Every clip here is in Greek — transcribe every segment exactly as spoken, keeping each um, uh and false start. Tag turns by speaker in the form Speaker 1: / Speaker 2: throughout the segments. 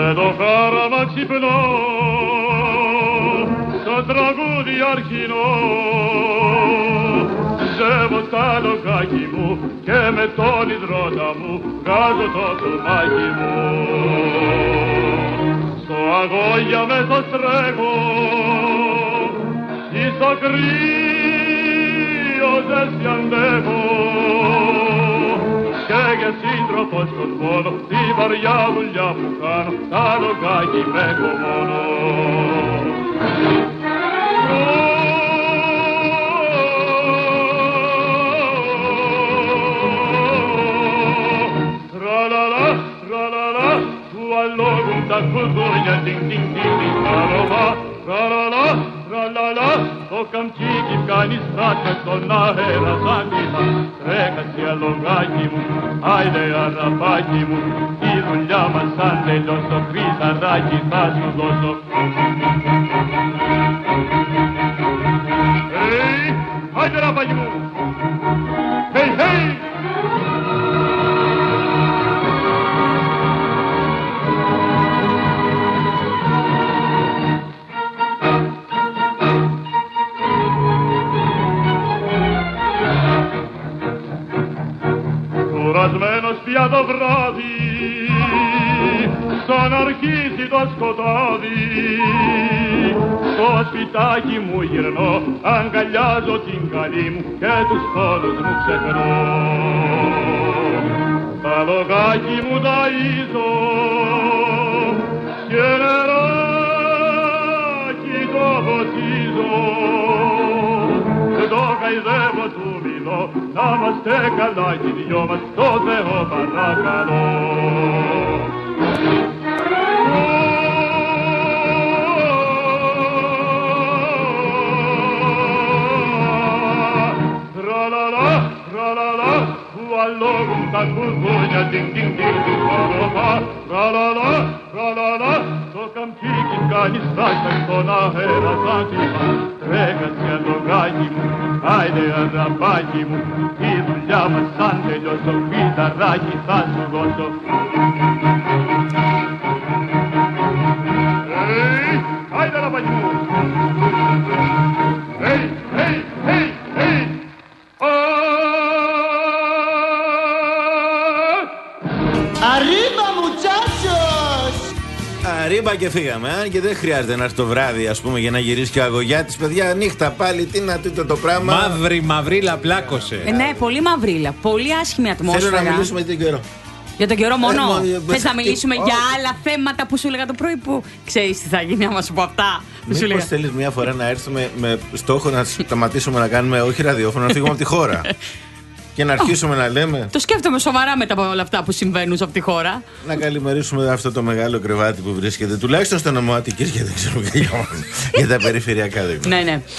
Speaker 1: με το χάραμα ξυπνώ, στο τραγούδι αρχινό, ζεύω στα λογάκι μου και με τον υδρότα μου βγάζω το τσουμάκι μου. Στο αγώγια μέσα στρέχω, ή στο κρύο ζέστη αντέχω, και για σύντροφο στον πόνο, τη βαριά δουλειά που κάνω, τα λογάκι με έχω μόνο. Tra-la-la, tra-la-la, tu allogum ta culturnia, ding-ding-ding-ding, tra-la-la, tra-la-la, tra-la-la, το καμτσίκι κάνει στράκα στον αέρα σαν κύμα. Τρέχασε αλογάκι μου, άιντε αραπάκι μου, η δουλειά μας αν τελειώσω, χρυσαράκι θα σου δώσω. Hey, άιντε ραπάκι μου, hey, hey! Κουρασμένος πια το βράδυ, σαν αρχίσει το σκοτάδι, στο σπιτάκι μου γυρνώ, αγκαλιάζω την καλή μου και τους πόνους μου ξεχνώ. Τα λογάκι μου ταΐζω και νεράκι το ποτίζω, το καηδεύω του μιλώ, να είμαστε καλά κι οι δυο μας, το Θεό παρακαλώ. Tra-la-la, tra-la-la, tu allogum ta culturnia, ding-ding-ding-ding, tra-la-la, tra-la-la, tra-la-la, το καμτσίκι κάνει στάχτα στον αέρα σαν κύμα. Τρέχασε αλογάκι μου, άιντε αραπάκι μου, η δουλειά μας σαν τελειώσω, φυταράκι θα σου δώσω. Hey, άιντε αραπάκι μου. Hey, hey, hey, hey.
Speaker 2: Arriba muchachos!
Speaker 3: Ρίμπα και φύγαμε. Αν και δεν χρειάζεται να έρθει το βράδυ, ας πούμε, για να γυρίσει και ο αγωγιάτης. Παιδιά, νύχτα πάλι, τι να τούτο το πράγμα.
Speaker 4: Μαύρη, μαυρίλα πλάκωσε.
Speaker 5: Ε, ναι, πολύ μαυρίλα. Πολύ άσχημη ατμόσφαιρα.
Speaker 3: Θέλω να μιλήσουμε για τον καιρό.
Speaker 5: Για τον καιρό μόνο.
Speaker 3: Ε,
Speaker 5: Θες να μιλήσουμε
Speaker 3: τι...
Speaker 5: για άλλα θέματα που σου έλεγα το πρωί, που ξέρεις τι θα γίνει άμα σου πω αυτά.
Speaker 3: Μήπως θέλεις μια φορά να έρθουμε με στόχο να σταματήσουμε να κάνουμε όχι ραδιόφωνο, να φύγουμε από τη χώρα. Και να αρχίσουμε oh, να λέμε.
Speaker 5: Το σκέφτομαι σοβαρά μετά από όλα αυτά που συμβαίνουν σε αυτή τη χώρα.
Speaker 3: Να καλημερίσουμε αυτό το μεγάλο κρεβάτι που βρίσκεται τουλάχιστον στο νομό Αττικής και δεν ξέρουμε και για τα περιφερειακά δίκτυα.
Speaker 5: Ναι, ναι.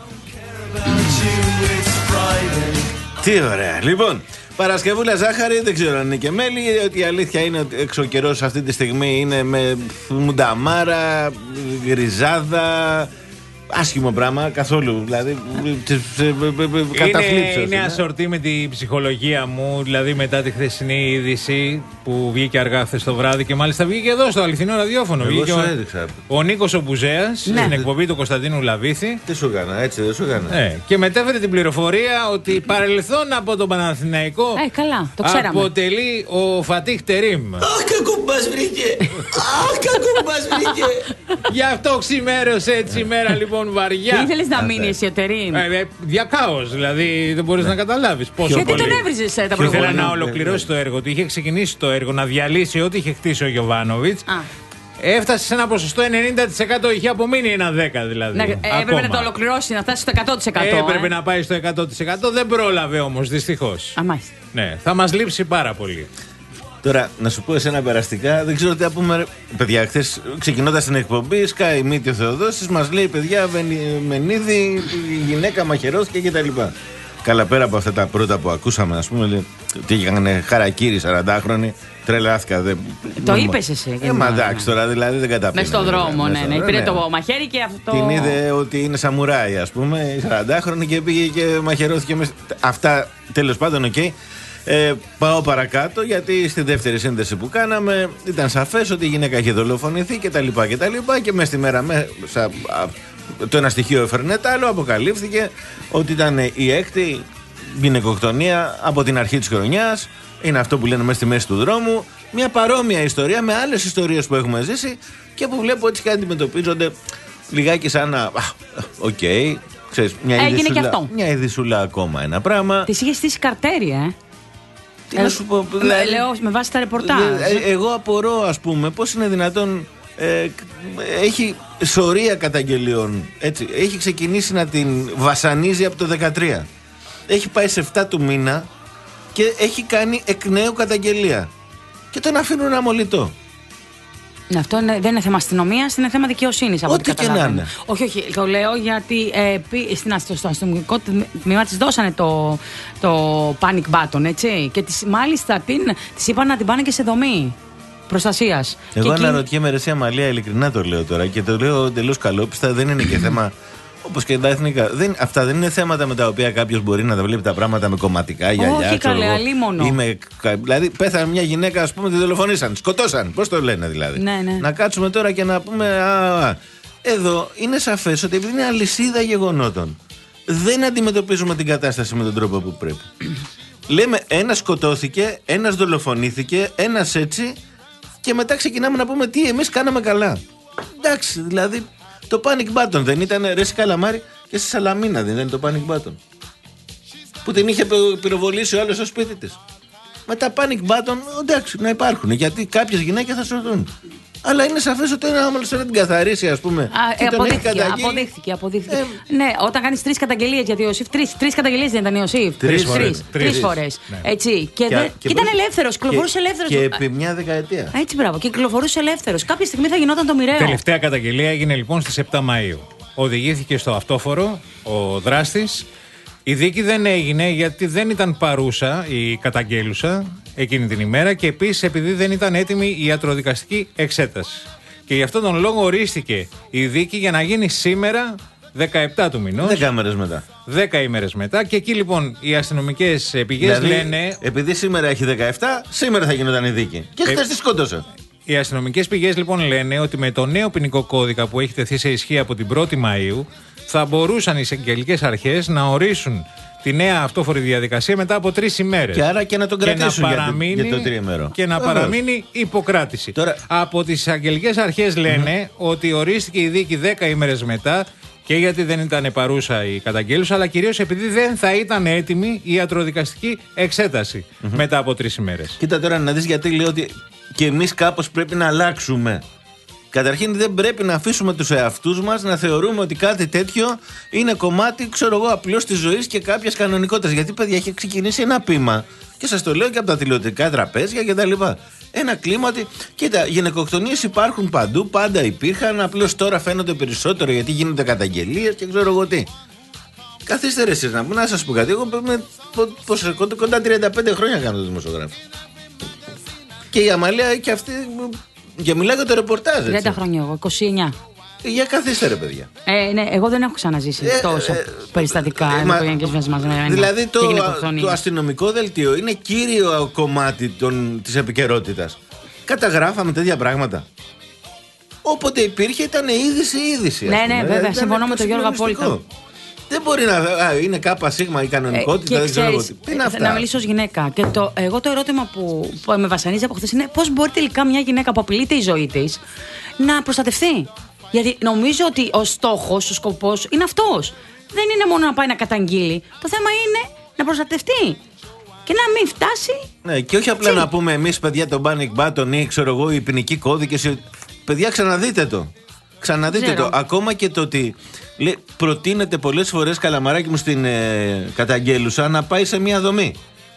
Speaker 3: Τι ωραία. Λοιπόν, Παρασκευούλα ζάχαρη, δεν ξέρω αν είναι και μέλι. Ότι η αλήθεια είναι ότι έξω ο καιρός αυτή τη στιγμή είναι με μουνταμάρα, γριζάδα. Άσχημο πράγμα καθόλου. Δηλαδή, καταθλίψεις.
Speaker 4: Είναι, είναι ασορτή με την ψυχολογία μου. Δηλαδή, μετά τη χθεσινή είδηση που βγήκε αργά χθες το βράδυ και μάλιστα βγήκε εδώ στο αληθινό ραδιόφωνο.
Speaker 3: Εγώ
Speaker 4: βγήκε
Speaker 3: σου
Speaker 4: ο,
Speaker 3: έδειξα.
Speaker 4: ο Νίκος ο Μπουζέας,
Speaker 5: ναι,
Speaker 4: στην εκπομπή του Κωνσταντίνου Λαβίθη.
Speaker 3: Τι σου έκανα, έτσι δεν σου έκανα.
Speaker 4: Ναι, και μετέφερε την πληροφορία ότι παρελθόν από τον Παναθηναϊκό.
Speaker 5: Ε, καλά, το ξέραμε.
Speaker 4: Αποτελεί ο Φατίχ Τερίμ.
Speaker 2: Αχ, κακό που μας βρήκε! Αχ, κακό που μας βρήκε!
Speaker 4: Γι' αυτό ξημέρωσε έτσι η μέρα λοιπόν βαριά.
Speaker 5: Δεν ήθελες να μείνει εσύ ο Τερίμ.
Speaker 4: Ε, διακάως, δηλαδή δεν μπορείς να καταλάβεις πόσο
Speaker 5: Γιατί
Speaker 4: πολύ.
Speaker 5: τον έβριζες τα
Speaker 4: Ήθελε
Speaker 5: προηγούμενα.
Speaker 4: να ολοκληρώσει το έργο του. Είχε ξεκινήσει το έργο, να διαλύσει ό,τι είχε χτίσει ο Γιοβάνοβιτς. Έφτασε σε ένα ποσοστό ενενήντα τοις εκατό, είχε απομείνει ένα δέκα τοις εκατό δηλαδή.
Speaker 5: Να, ε, έπρεπε να το ολοκληρώσει, να φτάσει στο εκατό τοις εκατό.
Speaker 4: Έπρεπε
Speaker 5: ε.
Speaker 4: να πάει στο εκατό τοις εκατό, δεν πρόλαβε όμως, δυστυχώς.
Speaker 5: Α, μάλιστα.
Speaker 4: Ναι, θα μας λείψει πάρα πολύ.
Speaker 3: Τώρα, να σου πω εσένα περαστικά, δεν ξέρω τι να πούμε. Παιδιά, χθες ξεκινώντας την εκπομπή, σκάει μύτη ο Θεοδόσης, μας λέει: παιδιά, Μενίδη, η γυναίκα μαχαιρώθηκε κτλ. Καλά, πέρα από αυτά τα πρώτα που ακούσαμε, ας πούμε, ότι έκανε χαρακίρι σαραντάχρονοι, τρελάθηκα. Δε...
Speaker 5: Το είπες εσύ.
Speaker 3: Ε, μα εντάξει τώρα, δηλαδή δεν καταπίνει.
Speaker 5: Μες στον δρόμο, ναι, ναι. Πήρε το μαχαίρι και αυτό.
Speaker 3: Την είδε ότι είναι σαμουράι, ας πούμε, η σαραντάχρονη και πήγε και μαχαιρώθηκε. Μες... Αυτά τέλος πάντων, οκ. Okay. Ε, πάω παρακάτω, γιατί στη δεύτερη σύνδεση που κάναμε ήταν σαφές ότι η γυναίκα είχε δολοφονηθεί κτλ. Και, και, και μέσα στη μέρα μέσα, το ένα στοιχείο έφερνε το άλλο, αποκαλύφθηκε ότι ήταν η έκτη γυναικοκτονία από την αρχή της χρονιάς. Είναι αυτό που λένε μέσα στη μέση του δρόμου. Μια παρόμοια ιστορία με άλλες ιστορίες που έχουμε ζήσει και που βλέπω έτσι και αντιμετωπίζονται λιγάκι σαν να. Οκ, okay, ξέρεις, μια ειδισούλα, μια ειδισούλα ακόμα ένα πράγμα.
Speaker 5: Της είχε στήσει καρτέρια, ε.
Speaker 3: Τι ε, να σου πω, δηλαδή,
Speaker 5: λέω με βάση τα ρεπορτάζ.
Speaker 3: Ε, εγώ απορώ, ας πούμε, πώς είναι δυνατόν. Ε, έχει σωρία καταγγελιών. Έτσι. Έχει ξεκινήσει να την βασανίζει από το δεκατρία. Έχει πάει σε εφτά του μήνα και έχει κάνει εκ νέου καταγγελία. Και τον αφήνουν αμολυτό.
Speaker 5: Ναι, αυτό είναι, δεν είναι θέμα αστυνομίας, είναι θέμα δικαιοσύνης.
Speaker 3: Ό,τι και να είναι.
Speaker 5: Όχι, όχι, το λέω γιατί ε, στην, στο αστυνομικό τμήμα της δώσανε το, το panic button, έτσι. Και της, μάλιστα την, της είπαν να την πάνε και σε δομή προστασίας.
Speaker 3: Εγώ αναρωτιέμαι, ρε Αμαλία, ειλικρινά το λέω τώρα και το λέω εντελώς καλόπιστα, δεν είναι και θέμα. Όπως και τα εθνικά. Δεν, αυτά δεν είναι θέματα με τα οποία κάποιος μπορεί να τα βλέπει τα πράγματα με κομματικά γυαλιά.
Speaker 5: Όχι, καλέ, αλίμονο.
Speaker 3: Είμαι, δηλαδή, πέθανε μια γυναίκα, ας πούμε, τη δολοφονήσαν. Σκοτώσαν. Πώς το λένε δηλαδή.
Speaker 5: Ναι, ναι.
Speaker 3: Να κάτσουμε τώρα και να πούμε. Α, α. Εδώ είναι σαφές ότι επειδή είναι αλυσίδα γεγονότων, δεν αντιμετωπίζουμε την κατάσταση με τον τρόπο που πρέπει. Λέμε ένας σκοτώθηκε, ένας δολοφονήθηκε, ένας έτσι, και μετά ξεκινάμε να πούμε τι εμείς κάναμε καλά. Εντάξει, δηλαδή. Το panic button δεν ήταν, ρε Καλαμάρι, και στη Σαλαμίνα δεν ήταν το panic button. Που την είχε πυροβολήσει ο άλλος στο σπίτι της. Με τα panic button, εντάξει, να υπάρχουν, γιατί κάποιες γυναίκες θα σωθούν. Αλλά είναι σαφές ότι ένα άμα να την καθαρίσει, ας πούμε.
Speaker 5: Α, ε, αποδείχθηκε, αποδείχθηκε, αποδείχθηκε. Ε, ναι, όταν κάνεις τρεις καταγγελίες για τη Ιωσήφ, τρεις, τρεις καταγγελίες δεν ήταν η Ιωσήφ.
Speaker 3: Τρεις,
Speaker 5: τρεις, τρεις φορές. Ναι. Έτσι. Και, και, δε, και ήταν ελεύθερος, κυκλοφορούσε ελεύθερος.
Speaker 3: Και επί μια δεκαετία.
Speaker 5: Έτσι, μπράβο, και κυκλοφορούσε ελεύθερος. Κάποια στιγμή θα γινόταν το μοιραίο.
Speaker 4: Τελευταία καταγγελία έγινε λοιπόν στις επτά Μαΐου. Οδηγήθηκε στο αυτόφορο ο δράστης. Η δίκη δεν έγινε γιατί δεν ήταν παρούσα η καταγγέλουσα εκείνη την ημέρα και επίσης επειδή δεν ήταν έτοιμη η ιατροδικαστική εξέταση. Και γι' αυτόν τον λόγο ορίστηκε η δίκη για να γίνει σήμερα δεκαεπτά του μηνός.
Speaker 3: Δέκα ημέρες μετά.
Speaker 4: Δέκα ημέρες μετά. Και εκεί λοιπόν οι αστυνομικές πηγές δηλαδή, λένε.
Speaker 3: Επειδή σήμερα έχει δεκαεπτά, σήμερα θα γινόταν η δίκη. Και χθες ε... τη σκότωσε.
Speaker 4: Οι αστυνομικές πηγές λοιπόν λένε ότι με το νέο ποινικό κώδικα που έχει τεθεί σε ισχύ από την πρώτη Μαΐου θα μπορούσαν οι εισαγγελικές αρχές να ορίσουν τη νέα αυτόφορη διαδικασία μετά από τρεις ημέρες.
Speaker 3: Και άρα και να τον κρατήσουν
Speaker 4: και να παραμείνει,
Speaker 3: για, το, για το τριήμερο.
Speaker 4: Και να παραμείνει υποκράτηση. Τώρα, από τις εισαγγελικές αρχές λένε mm-hmm. ότι ορίστηκε η δίκη δέκα ημέρες μετά και γιατί δεν ήταν παρούσα η καταγγέλουσα, αλλά κυρίως επειδή δεν θα ήταν έτοιμη η ιατροδικαστική εξέταση mm-hmm. μετά από τρεις ημέρες.
Speaker 3: Κοίτα τώρα να δεις γιατί λέω ότι και εμείς κάπως πρέπει να αλλάξουμε. Καταρχήν δεν πρέπει να αφήσουμε τους εαυτούς μας να θεωρούμε ότι κάτι τέτοιο είναι κομμάτι, ξέρω εγώ, απλώς της ζωής και κάποιας κανονικότητας. Γιατί, παιδιά, έχει ξεκινήσει ένα πείμα, και σας το λέω και από τα τηλεοπτικά τραπέζια κτλ. Ένα κλίμα ότι, κοίτα, γυναικοκτονίες υπάρχουν παντού, πάντα υπήρχαν, απλώς τώρα φαίνονται περισσότερο γιατί γίνονται καταγγελίες και ξέρω εγώ τι. Καθίστε ρε εσείς να, να σας πω κάτι. Εγώ με, πώς, κοντά τριάντα πέντε χρόνια κάνω το δημοσιογράφο. Και η Αμαλία και αυτή. Και μιλάω για το ρεπορτάζ.
Speaker 5: τριάντα χρόνια εγώ, είκοσι εννιά.
Speaker 3: Για καθίστε ρε παιδιά.
Speaker 5: Ε, ναι, εγώ δεν έχω ξαναζήσει ε, τόσο ε, περιστατικά ε, οικογενειακές βίες μαζεμένες.
Speaker 3: Δηλαδή το, το αστυνομικό δελτίο είναι κύριο κομμάτι των, της επικαιρότητας. Καταγράφαμε τέτοια πράγματα. Όποτε υπήρχε ήταν είδηση είδηση.
Speaker 5: Ναι, ναι, βέβαια, ήταν συμφωνώ με τον Γιώργο απόλυτα.
Speaker 3: Δεν μπορεί να. Α, είναι κάπα σίγμα η κανονικότητα. Ε, δεν ξέρω
Speaker 5: ξέρεις,
Speaker 3: τι είναι αυτά.
Speaker 5: Να μιλήσω ως γυναίκα. Και το, εγώ το ερώτημα που, που με βασανίζει από χθες είναι πώς μπορεί τελικά μια γυναίκα που απειλείται η ζωή της να προστατευτεί. Γιατί νομίζω ότι ο στόχος, ο σκοπός είναι αυτός. Δεν είναι μόνο να πάει να καταγγείλει. Το θέμα είναι να προστατευτεί. Και να μην φτάσει.
Speaker 3: Ναι, και όχι απλά τσι. Να πούμε εμείς, παιδιά, τον panic button ή ξέρω εγώ, οι ποινικοί κώδικες. Παιδιά, ξαναδείτε το. Ξαναδείτε Ξέρω. το. Ακόμα και το ότι λέει, προτείνεται πολλές φορές, Καλαμαράκι μου, στην ε, καταγγέλουσα να πάει σε μια δομή.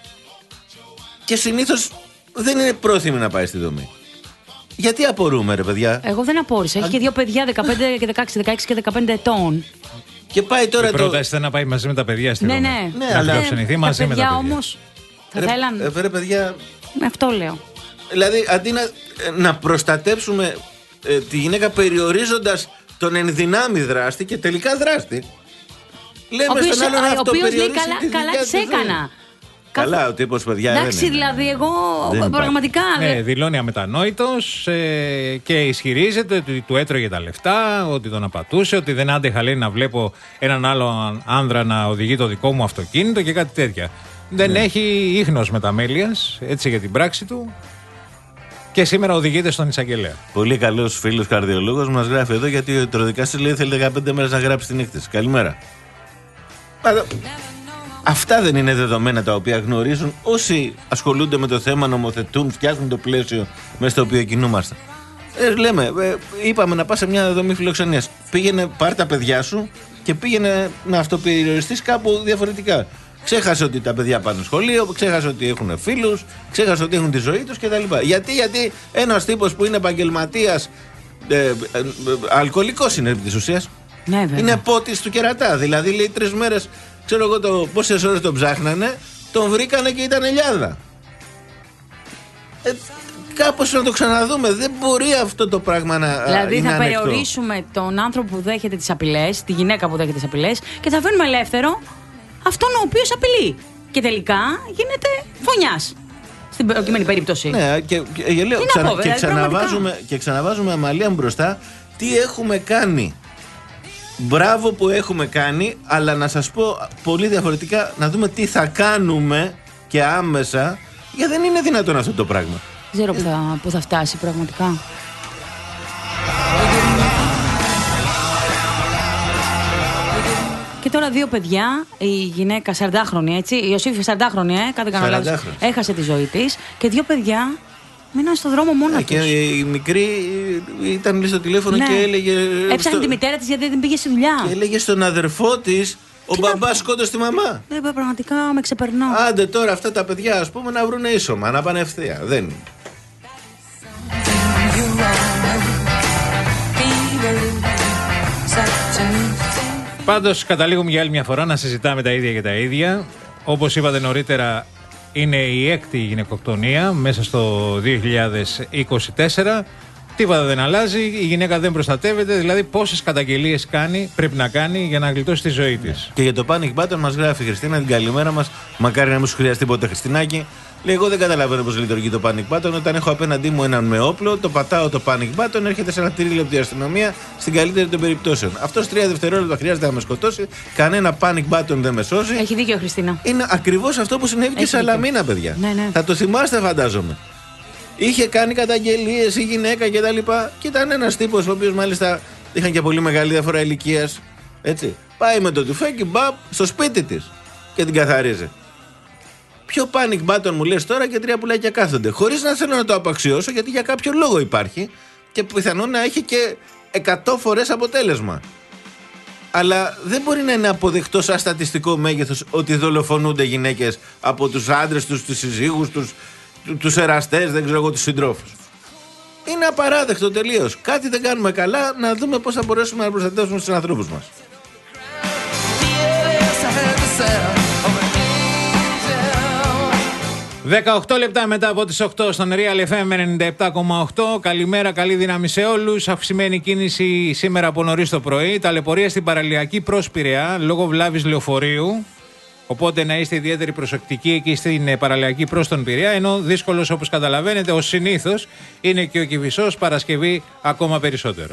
Speaker 3: Και συνήθως δεν είναι πρόθυμη να πάει στη δομή. Γιατί απορούμε, ρε παιδιά.
Speaker 5: Εγώ δεν απόρρισα. Έχει Α... και δύο παιδιά δεκαπέντε και δεκαέξι, δεκαέξι και δεκαπέντε ετών.
Speaker 3: Και πάει τώρα
Speaker 4: η
Speaker 3: το.
Speaker 4: πρόταση ήταν να πάει μαζί με τα παιδιά στη
Speaker 5: ναι,
Speaker 4: δομή.
Speaker 5: Ναι,
Speaker 3: ναι.
Speaker 4: Να
Speaker 3: αλλά...
Speaker 4: φιλοξενηθεί μαζί με τα παιδιά.
Speaker 5: Όμως θα
Speaker 3: ρε,
Speaker 5: θέλαν.
Speaker 3: Ε, ρε, παιδιά.
Speaker 5: Με αυτό λέω.
Speaker 3: Δηλαδή, αντί να, να προστατέψουμε ε, τη γυναίκα περιορίζοντας τον ενδυνάμει δράστη και τελικά δράστη. Λέμε
Speaker 5: οποίος,
Speaker 3: στον άλλον αυτό,
Speaker 5: ο οποίος λέει
Speaker 3: καλά,
Speaker 5: καλά της έκανα.
Speaker 3: καλά, ο τύπος, παιδιά.
Speaker 5: Εντάξει, δηλαδή, εγώ πραγματικά.
Speaker 4: Ναι, δηλώνει αμετανόητος ε, και ισχυρίζεται ότι του έτρωγε τα λεφτά, ότι τον απατούσε, ότι δεν άντεχα, λέει, να βλέπω έναν άλλο άνδρα να οδηγεί το δικό μου αυτοκίνητο και κάτι τέτοια. Δεν ναι. έχει ίχνος μεταμέλειας, έτσι, για την πράξη του. Και σήμερα οδηγείται στον εισαγγελέα.
Speaker 3: Πολύ καλός φίλος καρδιολόγος μας γράφει εδώ, γιατί ο ιατροδικαστής λέει θέλει δεκαπέντε μέρες να γράψει την νύχτα. Καλημέρα. Αυτά δεν είναι δεδομένα τα οποία γνωρίζουν όσοι ασχολούνται με το θέμα, νομοθετούν, φτιάχνουν το πλαίσιο μέσα στο οποίο κινούμαστε. Ε, λέμε, ε, είπαμε να πας σε μια δομή φιλοξενίας. Πήγαινε, πάρ' τα παιδιά σου και πήγαινε να αυτοπεριοριστείς κάπου διαφορετικά. Ξέχασε ότι τα παιδιά πάνε σχολείο, ξέχασε ότι έχουν φίλους, ξέχασε ότι έχουν τη ζωή τους κτλ. Γιατί, γιατί ένας τύπος που είναι επαγγελματίας, ε, ε, ε, αλκοολικός είναι επί της ουσίας,
Speaker 5: ναι,
Speaker 3: είναι πότης του κερατά. Δηλαδή λέει τρεις μέρες, ξέρω εγώ το, πόσες ώρες τον ψάχνανε, τον βρήκανε και ήταν ελιάδα. Ε, κάπως να το ξαναδούμε. Δεν μπορεί αυτό το πράγμα να
Speaker 5: Δηλαδή
Speaker 3: είναι
Speaker 5: θα
Speaker 3: ανεκτό.
Speaker 5: περιορίσουμε τον άνθρωπο που δέχεται τις απειλές, τη γυναίκα που δέχεται τις απειλές και θα αφήνουμε ελεύθερο αυτόν ο οποίος απειλεί. Και τελικά γίνεται φωνιάς στην προκειμένη περίπτωση.
Speaker 3: Ναι, και, και, και, λέω, ξανα, πω, και, ξαναβάζουμε, και ξαναβάζουμε αμαλία μπροστά τι έχουμε κάνει. Μπράβο που έχουμε κάνει, αλλά να σας πω πολύ διαφορετικά, να δούμε τι θα κάνουμε και άμεσα, γιατί δεν είναι δυνατόν αυτό το πράγμα.
Speaker 5: Δεν ξέρω που θα, που θα φτάσει πραγματικά. Και τώρα δύο παιδιά, η γυναίκα σαραντάχρονη, έτσι, η Ιωσήφια σαραντάχρονη, ε, κάτι κάνω λάθος, έχασε τη ζωή της και δύο παιδιά μείναν στον δρόμο μόνα τους.
Speaker 3: Και η μικρή ήταν λέει στο τηλέφωνο ναι. και έλεγε...
Speaker 5: Έψανε
Speaker 3: στο...
Speaker 5: τη μητέρα της γιατί δεν πήγε στη δουλειά.
Speaker 3: Και έλεγε στον αδερφό της, ο τι μπαμπάς σκότωσε τη μαμά.
Speaker 5: Ναι, πραγματικά με ξεπερνώ.
Speaker 3: Άντε τώρα αυτά τα παιδιά, ας πούμε, να βρουν ίσωμα, να πάνε ευθεία. Δεν είναι.
Speaker 4: Πάντως καταλήγουμε για άλλη μια φορά να συζητάμε τα ίδια και τα ίδια. Όπως είπατε νωρίτερα, είναι η έκτη γυναικοκτονία μέσα στο δύο χιλιάδες είκοσι τέσσερα. Τίποτα δεν αλλάζει, η γυναίκα δεν προστατεύεται. Δηλαδή, πόσες καταγγελίες κάνει, πρέπει να κάνει για να γλιτώσει τη ζωή της.
Speaker 3: Και για το panic button μας γράφει η Χριστίνα την καλημέρα μας. Μακάρι να μην σου χρειαστεί ποτέ, Χριστινάκη. Λέει: εγώ δεν καταλαβαίνω πώς λειτουργεί το panic button. Όταν έχω απέναντί μου έναν με όπλο, το πατάω το panic button, έρχεται σε ένα τρίλεπτο η αστυνομία στην καλύτερη των περιπτώσεων. Αυτός τρία δευτερόλεπτα χρειάζεται να με σκοτώσει. Κανένα panic button δεν με σώσει.
Speaker 5: Έχει δίκιο, Χριστίνα.
Speaker 3: Είναι ακριβώς αυτό που συνέβη και σε Αλαμίνα, παιδιά.
Speaker 5: Ναι, ναι.
Speaker 3: Θα το θυμάστε, φαντάζομαι. Είχε κάνει καταγγελίες η γυναίκα και τα λοιπά. Και ήταν ένας τύπος, ο οποίος μάλιστα είχαν και πολύ μεγάλη διαφορά ηλικίας. Έτσι. Πάει με το τουφέκι, μπαπ, στο σπίτι της και την καθαρίζει. Ποιο panic button μου λες τώρα και τρία πουλάκια κάθονται. Χωρίς να θέλω να το απαξιώσω, γιατί για κάποιο λόγο υπάρχει και πιθανόν να έχει και εκατό φορές αποτέλεσμα. Αλλά δεν μπορεί να είναι αποδεκτό σαν στατιστικό μέγεθος ότι δολοφονούνται γυναίκες από τους άντρες τους, τους συζύγους τους, τους εραστές, δεν ξέρω εγώ, τους συντρόφους. Είναι απαράδεκτο τελείως. Κάτι δεν κάνουμε καλά, να δούμε πώς θα μπορέσουμε να προστατεύσουμε τους ανθρώπους μας.
Speaker 4: δεκαοκτώ λεπτά μετά από τις οκτώ στον Real εφ εμ ενενήντα επτά κόμμα οκτώ. Καλημέρα, καλή δύναμη σε όλους. Αυξημένη κίνηση σήμερα από νωρίς το πρωί. Ταλαιπωρία στην παραλιακή προς Πειραιά λόγω βλάβης λεωφορείου. Οπότε να είστε ιδιαίτερη προσεκτικοί εκεί στην παραλιακή προς τον Πειραιά. Ενώ δύσκολος, όπως καταλαβαίνετε, ως συνήθως είναι και ο Κηφισός, Παρασκευή ακόμα περισσότερο.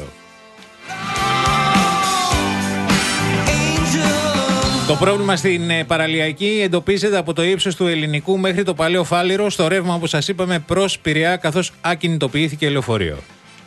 Speaker 4: Το πρόβλημα στην παραλιακή εντοπίζεται από το ύψος του Ελληνικού μέχρι το Παλαιό Φάληρο στο ρεύμα, όπως σας είπαμε, προς Πειραιά, καθώς ακινητοποιήθηκε λεωφορείο.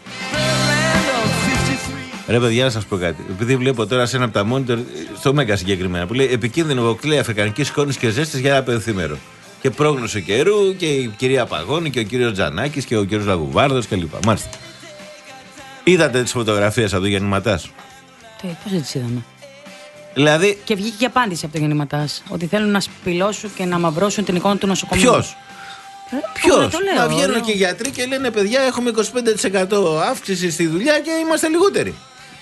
Speaker 3: Ρε παιδιά, να σας πω κάτι. Επειδή βλέπω τώρα σε ένα από τα monitor, στο Μέγκα συγκεκριμένα, που λέει επικίνδυνο κοκτέιλ αφρικανικής σκόνης και ζέστης για ένα πενθήμερο. Και πρόγνωση καιρού και η κυρία Παγώνη και ο κύριος Τζανάκης και ο κύριος Λαγουβάρδος κλπ. Μάλιστα. Είδατε τις φωτογραφίες από το γεννηματάς?
Speaker 5: Τι, πώς δεν τις είδαμε?
Speaker 3: Δηλαδή...
Speaker 5: Και βγήκε και απάντηση από το γεννηματάς. Ότι θέλουν να σπηλώσουν και να μαυρώσουν την εικόνα του νοσοκομείου.
Speaker 3: Ποιος? Ποιος? Να βγαίνουν λέω. Και οι γιατροί και λένε παιδιά, έχουμε είκοσι πέντε τοις εκατό αύξηση στη δουλειά και είμαστε λιγότεροι.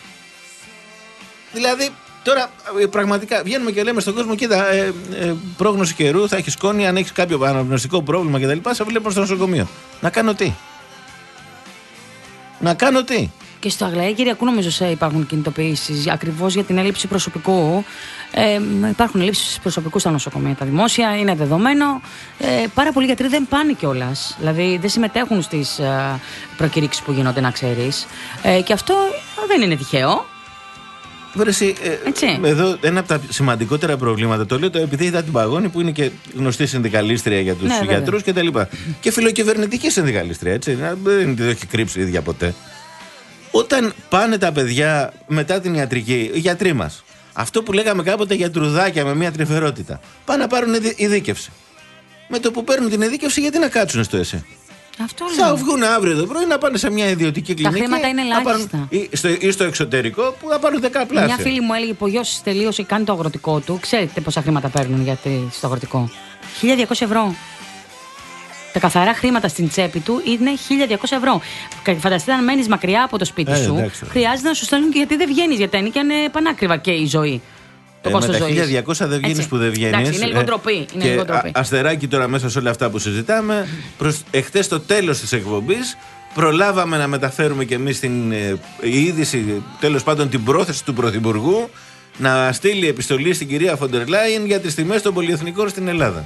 Speaker 3: Δηλαδή, τώρα πραγματικά βγαίνουμε και λέμε στον κόσμο: κοίτα, ε, ε, πρόγνωση καιρού, θα έχει σκόνη, αν έχει κάποιο αναπνευστικό πρόβλημα κτλ. Σε βλέπουν στο νοσοκομείο. Να κάνω τι? Να κάνω τι?
Speaker 5: Και στο Αγλαία Κυριακού νομίζω υπάρχουν κινητοποιήσεις ακριβώς για την έλλειψη προσωπικού. Ε, υπάρχουν ελλείψεις προσωπικού στα νοσοκομεία, τα δημόσια, είναι δεδομένο. Ε, πάρα πολλοί γιατροί δεν πάνε κιόλας. Δηλαδή δεν συμμετέχουν στις ε, προκηρύξεις που γίνονται, να ξέρεις. Ε, και αυτό δεν είναι τυχαίο.
Speaker 3: Βρεσί, ε, εδώ ένα από τα σημαντικότερα προβλήματα, το λέω το επειδή είδα την Παγώνη που είναι και γνωστή συνδικαλίστρια για τους ναι, γιατρούς κτλ. Και, και φιλοκυβερνητική συνδικαλίστρια, έτσι. Δεν την έχει κρύψει η ίδια ποτέ. Όταν πάνε τα παιδιά μετά την ιατρική, οι γιατροί μας, αυτό που λέγαμε κάποτε για τρουδάκια με μια τρυφερότητα, πάνε να πάρουν ειδίκευση. Με το που παίρνουν την ειδίκευση, γιατί να κάτσουν στο ΕΣΕ.
Speaker 5: Αυτό
Speaker 3: θα βγουν αύριο το πρωί να πάνε σε μια ιδιωτική κλινική.
Speaker 5: Τα χρήματα είναι ελάχιστα.
Speaker 3: Πάρουν, ή, στο, ή στο εξωτερικό που θα πάρουν δεκαπλάσια.
Speaker 5: Μια φίλη μου έλεγε που ο γιος τελείωσε, κάνει το αγροτικό του. Ξέρετε πόσα χρήματα παίρνουν γιατί στο αγροτικό? χίλια διακόσια ευρώ. Τα καθαρά χρήματα στην τσέπη του είναι χίλια διακόσια ευρώ. Φανταστείτε αν μένεις μακριά από το σπίτι ε, σου, εντάξει, χρειάζεται να σου στέλνουν και γιατί δεν βγαίνεις. Γιατί τα ενοίκια είναι πανάκριβα και η ζωή. Το
Speaker 3: ε, με τα χίλια διακόσια δεν βγαίνεις που δεν βγαίνεις.
Speaker 5: Εντάξει, είναι λίγο ντροπή. Είναι
Speaker 3: και
Speaker 5: λίγο ντροπή.
Speaker 3: Α, αστεράκι τώρα μέσα σε όλα αυτά που συζητάμε. Προς, εχθές στο τέλος της εκπομπής προλάβαμε να μεταφέρουμε και εμείς την ε, η είδηση, τέλος πάντων την πρόθεση του Πρωθυπουργού να στείλει επιστολή στην κυρία Φοντερ Λάιεν για τις τιμές των πολυεθνικών στην Ελλάδα.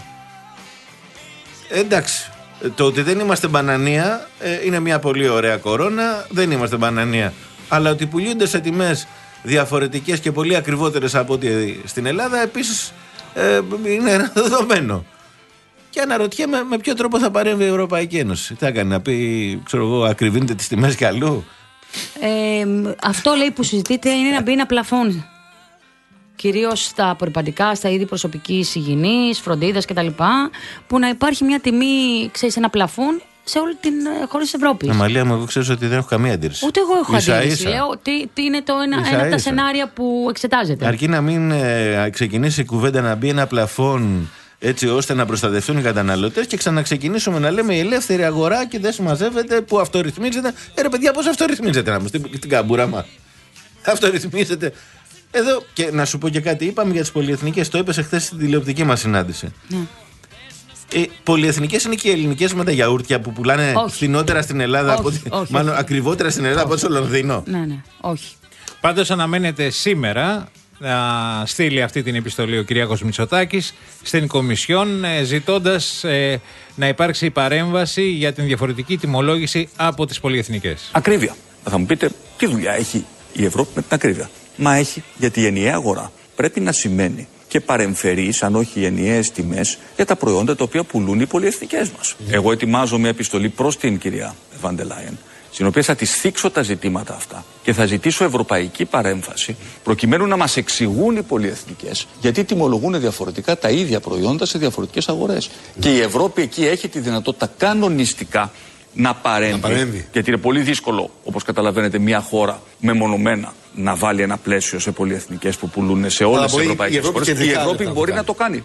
Speaker 3: Ε, εντάξει. Το ότι δεν είμαστε μπανανία ε, είναι μια πολύ ωραία κορώνα. Δεν είμαστε μπανανία. Αλλά ότι πουλούνται σε τιμές διαφορετικές και πολύ ακριβότερες από ό,τι στην Ελλάδα, επίσης ε, είναι ένα δεδομένο. Και αναρωτιέμαι με ποιο τρόπο θα παρέμβει η Ευρωπαϊκή Ένωση. Τι θα κάνει, να πει, ξέρω εγώ, ακριβίνεται τις τιμές κι αλλού.
Speaker 5: Ε, αυτό λέει που συζητείτε είναι να μπει ένα πλαφόν. Κυρίως στα απορριπαντικά, στα είδη προσωπικής υγιεινής, φροντίδας κτλ. Που να υπάρχει μια τιμή, ξέρεις, ένα πλαφόν σε όλη την χώρα της Ευρώπης.
Speaker 3: Αμαλία μου, εγώ ξέρω ότι δεν έχω καμία αντίρρηση.
Speaker 5: Ούτε εγώ έχω ίσα, αντίρρηση. Ίσα. Λέω τι, τι είναι το ένα, ίσα, ένα από τα σενάρια που εξετάζεται.
Speaker 3: Αρκεί να μην ε, ξεκινήσει η κουβέντα να μπει ένα πλαφόν έτσι ώστε να προστατευτούν οι καταναλωτές και ξαναξεκινήσουμε να λέμε η ελεύθερη αγορά και δεν συμμαζεύεται που αυτορυθμίζεται. Ε, ρε παιδιά, πώς αυτορυθμίζεται να μου στην, στην καμπούρα μα. Αυτορυθμίζεται. Εδώ και να σου πω και κάτι, είπαμε για τις πολυεθνικές, το είπες εχθές στην τηλεοπτική μας συνάντηση. Ναι. Οι πολυεθνικές είναι και οι ελληνικές με τα γιαούρτια που πουλάνε φθηνότερα στην Ελλάδα, όχι, από, όχι, μάλλον όχι. ακριβότερα στην Ελλάδα όχι. από ό,τι στο Λονδίνο.
Speaker 5: Ναι, ναι, όχι.
Speaker 4: Πάντως αναμένεται σήμερα να στείλει αυτή την επιστολή ο Κυριάκος Μητσοτάκης στην Κομισιόν, ζητώντας ε, να υπάρξει παρέμβαση για την διαφορετική τιμολόγηση από τις πολυεθνικές.
Speaker 6: Ακρίβεια. Θα μου πείτε, τι δουλειά έχει η Ευρώπη με την ακρίβεια? Μα έχει, γιατί η ενιαία αγορά πρέπει να σημαίνει και παρεμφερείς, αν όχι ενιαίες τιμές, για τα προϊόντα τα οποία πουλούν οι πολυεθνικές μας. Mm. Εγώ ετοιμάζω μια επιστολή προς την κυρία Φοντερ Λάιεν, στην οποία θα της θίξω τα ζητήματα αυτά και θα ζητήσω ευρωπαϊκή παρέμβαση, προκειμένου να μας εξηγούν οι πολυεθνικές γιατί τιμολογούν διαφορετικά τα ίδια προϊόντα σε διαφορετικές αγορές. Mm. Και η Ευρώπη εκεί έχει τη δυνατότητα κανονιστικά να παρέμβει, να παρέμβει. Γιατί είναι πολύ δύσκολο, όπως καταλαβαίνετε, μια χώρα μεμονωμένα να βάλει ένα πλαίσιο σε πολυεθνικές που πουλούν σε όλες τις ευρωπαϊκές χώρες. Η Ευρώπη μπορεί να το κάνει.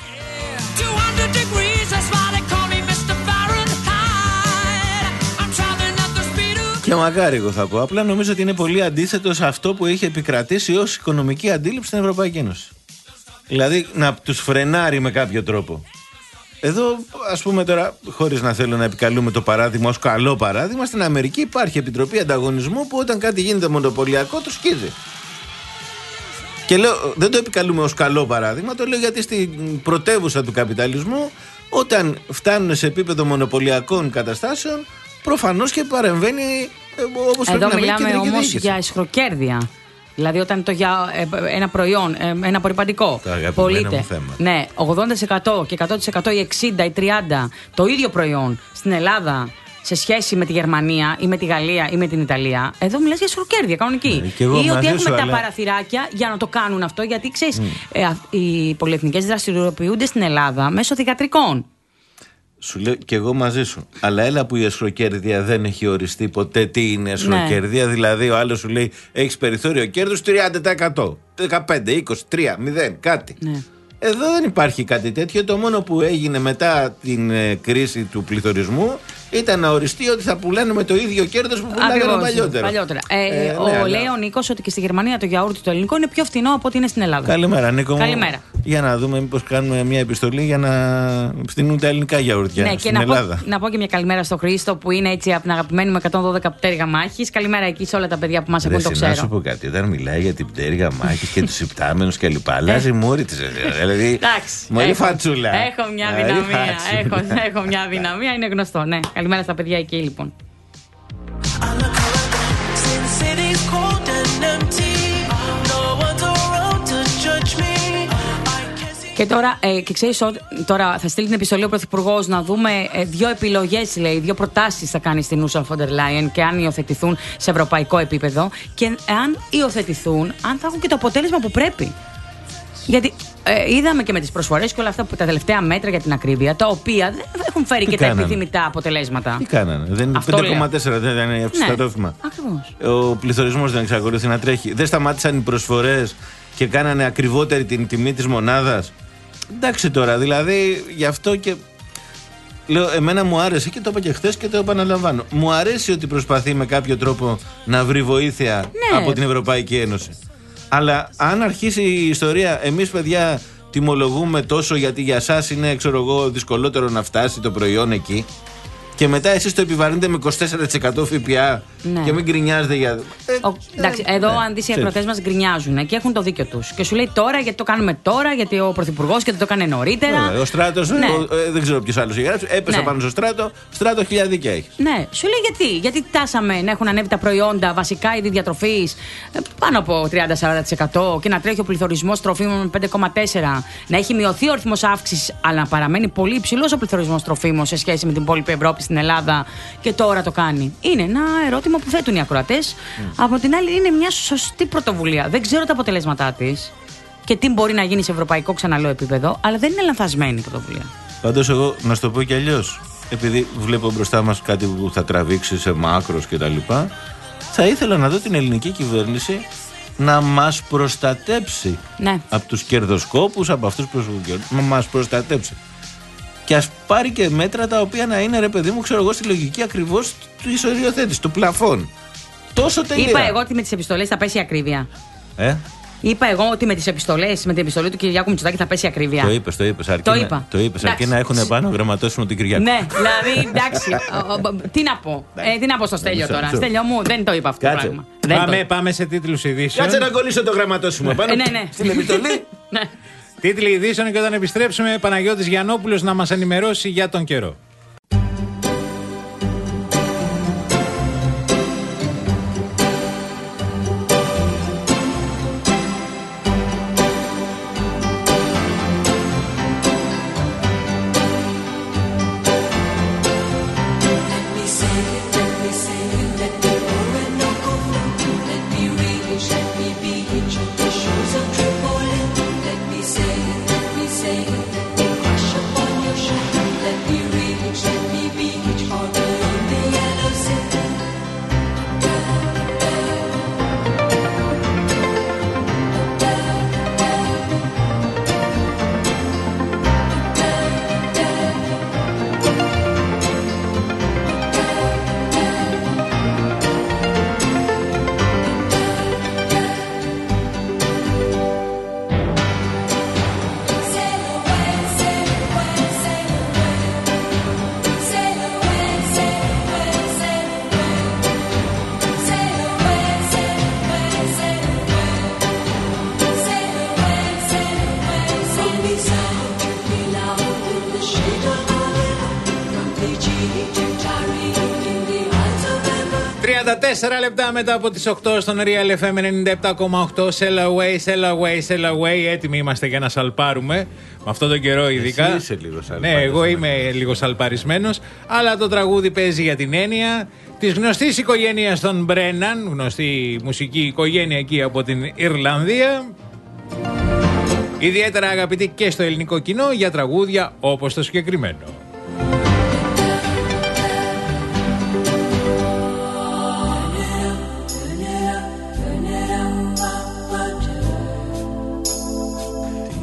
Speaker 3: Και μακάρι, εγώ θα πω. Απλά νομίζω ότι είναι πολύ αντίθετο σε αυτό που έχει επικρατήσει ως οικονομική αντίληψη στην Ευρωπαϊκή Ένωση. Δηλαδή να τους φρενάρει με κάποιο τρόπο. Εδώ, ας πούμε τώρα, χωρίς να θέλω να επικαλούμε το παράδειγμα ως καλό παράδειγμα, στην Αμερική υπάρχει επιτροπή ανταγωνισμού που όταν κάτι γίνεται μονοπωλιακό το σκίζει. Και λέω, δεν το επικαλούμε ως καλό παράδειγμα, το λέω γιατί στην πρωτεύουσα του καπιταλισμού, όταν φτάνουν σε επίπεδο μονοπωλιακών καταστάσεων, προφανώς και παρεμβαίνει όπως πρέπει να βγει η κεντρική διοίκηση. Εδώ μιλάμε όμως
Speaker 5: για ισχροκέρδεια. Δηλαδή, όταν το για ένα προϊόν, ένα απορριπαντικό πωλείται ναι, ογδόντα τοις εκατό και εκατό τοις εκατό ή εξήντα ή τριάντα το ίδιο προϊόν στην Ελλάδα σε σχέση με τη Γερμανία ή με τη Γαλλία ή με την Ιταλία, εδώ μιλάς για ισχροκέρδεια κανονική. Ναι, ή ότι έχουμε σου, τα αλλά... παραθυράκια για να το κάνουν αυτό, γιατί ξέρεις, mm. ε, οι πολυεθνικές δραστηριοποιούνται στην Ελλάδα μέσω θυγατρικών.
Speaker 3: Σου λέω και εγώ μαζί σου. Αλλά έλα που η εσχροκέρδεια δεν έχει οριστεί ποτέ τι είναι εσχροκέρδεια. Ναι. Δηλαδή, ο άλλος σου λέει: έχεις περιθώριο κέρδους τριάντα τοις εκατό, δεκαπέντε, είκοσι, τρία, μηδέν, κάτι. Ναι. Εδώ δεν υπάρχει κάτι τέτοιο. Το μόνο που έγινε μετά την ε, κρίση του πληθωρισμού ήταν να οριστεί ότι θα πουλάνε με το ίδιο κέρδος που πουλάγανε παλιότερα.
Speaker 5: παλιότερα. Ε,
Speaker 3: ε,
Speaker 5: ο,
Speaker 3: ναι,
Speaker 5: λέει ο Νίκος ότι και στη Γερμανία το γιαούρτι το ελληνικό είναι πιο φθηνό από ό,τι είναι στην Ελλάδα.
Speaker 3: Καλημέρα, Νίκο.
Speaker 5: Καλημέρα.
Speaker 3: Για να δούμε, μήπως κάνουμε μια επιστολή για να φθηνούν τα ελληνικά γιαούρτια
Speaker 5: ναι,
Speaker 3: στην
Speaker 5: και
Speaker 3: Ελλάδα.
Speaker 5: Να πω, να πω και μια καλημέρα στο Χρήστο που είναι έτσι από την αγαπημένη μου εκατόν δώδεκα πτέρυγα μάχης. Καλημέρα εκεί σε όλα τα παιδιά που μας ακούν, το ξέρω.
Speaker 3: Να σου πω κάτι, όταν μιλάει για την πτέρυγα μάχης και τους υπτάμενους και λοιπά, αλλάζει μούρη της. Δηλαδή. Μωρή φατσούλα.
Speaker 5: Έχω μια δυναμία. έχω, έχω μια δυναμία, είναι γνωστό. Ναι, καλημέρα στα παιδιά εκεί λοιπόν. Και τώρα, ε, και ξέρεις, τώρα θα στείλει την επιστολή ο Πρωθυπουργός να δούμε ε, δύο επιλογές, λέει, δύο προτάσεις θα κάνει στην Ursula von der Leyen και αν υιοθετηθούν σε ευρωπαϊκό επίπεδο και αν υιοθετηθούν, αν θα έχουν και το αποτέλεσμα που πρέπει. Γιατί ε, είδαμε και με τις προσφορές και όλα αυτά που τα τελευταία μέτρα για την ακρίβεια, τα οποία δεν έχουν φέρει
Speaker 3: τι
Speaker 5: και
Speaker 3: κάνανε.
Speaker 5: τα επιθυμητά αποτελέσματα.
Speaker 3: Τι κάνανε, δεν είναι πέντε κόμμα τέσσερα, δεν ήταν η αύξηση στα τρόφιμα.
Speaker 5: Ακριβώς.
Speaker 3: Ο πληθωρισμός δεν εξακολουθεί να τρέχει. Δεν σταμάτησαν οι προσφορές και κάνανε ακριβότερη την τιμή της μονάδας. Εντάξει τώρα, δηλαδή γι' αυτό και. Λέω, εμένα μου άρεσε και το είπα και χθες και το επαναλαμβάνω. Μου αρέσει ότι προσπαθεί με κάποιο τρόπο να βρει βοήθεια
Speaker 5: ναι.
Speaker 3: από την Ευρωπαϊκή Ένωση. Αλλά αν αρχίσει η ιστορία, εμείς παιδιά τιμολογούμε τόσο γιατί για σας είναι, ξέρω εγώ, δυσκολότερο να φτάσει το προϊόν εκεί. Και μετά εσείς το επιβαρύνετε με είκοσι τέσσερα τοις εκατό ΦΠΑ ναι. και μην γκρινιάζετε για. Ε,
Speaker 5: Ο, εντάξει, εδώ ναι, αντί οι ακροατές μας γκρινιάζουν και έχουν το δίκιο τους. Και σου λέει τώρα γιατί το κάνουμε τώρα, γιατί ο Πρωθυπουργός και δεν το έκανε νωρίτερα.
Speaker 3: Ναι, ο Στράτος, ναι. ε, δεν ξέρω ποιος άλλος έχει γράψει. Έπεσα ναι. πάνω στο Στράτο, Στράτο χιλιάδες δίκαια έχει.
Speaker 5: Ναι, σου λέει γιατί. Γιατί τάσαμε να έχουν ανέβει τα προϊόντα, βασικά είδη διατροφής, πάνω από τριάντα με σαράντα τοις εκατό και να τρέχει ο πληθωρισμός τροφίμων με πέντε κόμμα τέσσερα τοις εκατό. Να έχει μειωθεί ο ρυθμός αύξησης, αλλά να παραμένει πολύ υψηλός ο πληθωρισμός τροφίμων σε σχέση με την υπόλοιπη Ευρώπη στην Ελλάδα. Και τώρα το κάνει. Είναι ένα ερώτημα που θέτουν οι ακροατές. Mm. Από την άλλη, είναι μια σωστή πρωτοβουλία. Δεν ξέρω τα αποτελέσματά της και τι μπορεί να γίνει σε ευρωπαϊκό, ξαναλέω, επίπεδο, αλλά δεν είναι λανθασμένη η πρωτοβουλία.
Speaker 3: Πάντως, εγώ να σου το πω κι αλλιώς. Επειδή βλέπω μπροστά μας κάτι που θα τραβήξει σε μάκρος κτλ., θα ήθελα να δω την ελληνική κυβέρνηση να μας προστατέψει ναι. από τους κερδοσκόπους, από αυτούς που να μας προστατέψει. Και ας πάρει και μέτρα τα οποία να είναι, ρε παιδί μου, ξέρω εγώ, στη λογική ακριβώς του ισοριοθέτης, του πλαφών. Τόσο τελεία.
Speaker 5: Είπα εγώ ότι με τις επιστολές θα πέσει η ακρίβεια.
Speaker 3: Ε?
Speaker 5: Είπα εγώ ότι με τις επιστολές, με την επιστολή του Κυριάκου Μητσοτάκη θα πέσει η ακρίβεια.
Speaker 3: Το είπες, το είπες. Αρκεί
Speaker 5: το
Speaker 3: να,
Speaker 5: είπα.
Speaker 3: Το είπες, αρκεί να έχουν επάνω γραμματώσιμο την Κυριάκου.
Speaker 5: Ναι, δηλαδή, εντάξει. Τι να πω. Ε, τι να πω στο Στέλιο τώρα. Στέλιο μου, δεν το είπα αυτό το πράγμα.
Speaker 4: Πάμε, πάμε σε τίτλους ειδήσεων.
Speaker 3: Κάτσε να κολλήσω το γραμματώσιμο πάνω.
Speaker 5: Ναι, ναι.
Speaker 3: Στην επιστολή.
Speaker 4: Τίτλοι ειδήσεων και όταν επιστρέψουμε, Παναγιώτης Γιαννόπουλος να μας ενημερώσει για τον καιρό. τριάντα τέσσερα λεπτά μετά από τις οκτώ στον Real εφ εμ ενενήντα επτά κόμμα οκτώ. Sell away, sell away, sell away. Έτοιμοι είμαστε για να σαλπάρουμε. Με αυτόν τον καιρό ειδικά.
Speaker 3: Εσύ είσαι λίγο σαλπαρισμένος.
Speaker 4: Ναι, εγώ είμαι λίγο σαλπαρισμένος. Αλλά το τραγούδι παίζει για την έννοια της γνωστής οικογένειας των Μπρέναν. Γνωστή μουσική οικογένεια εκεί από την Ιρλανδία. Ιδιαίτερα αγαπητή και στο ελληνικό κοινό για τραγούδια όπως το συγκεκριμένο.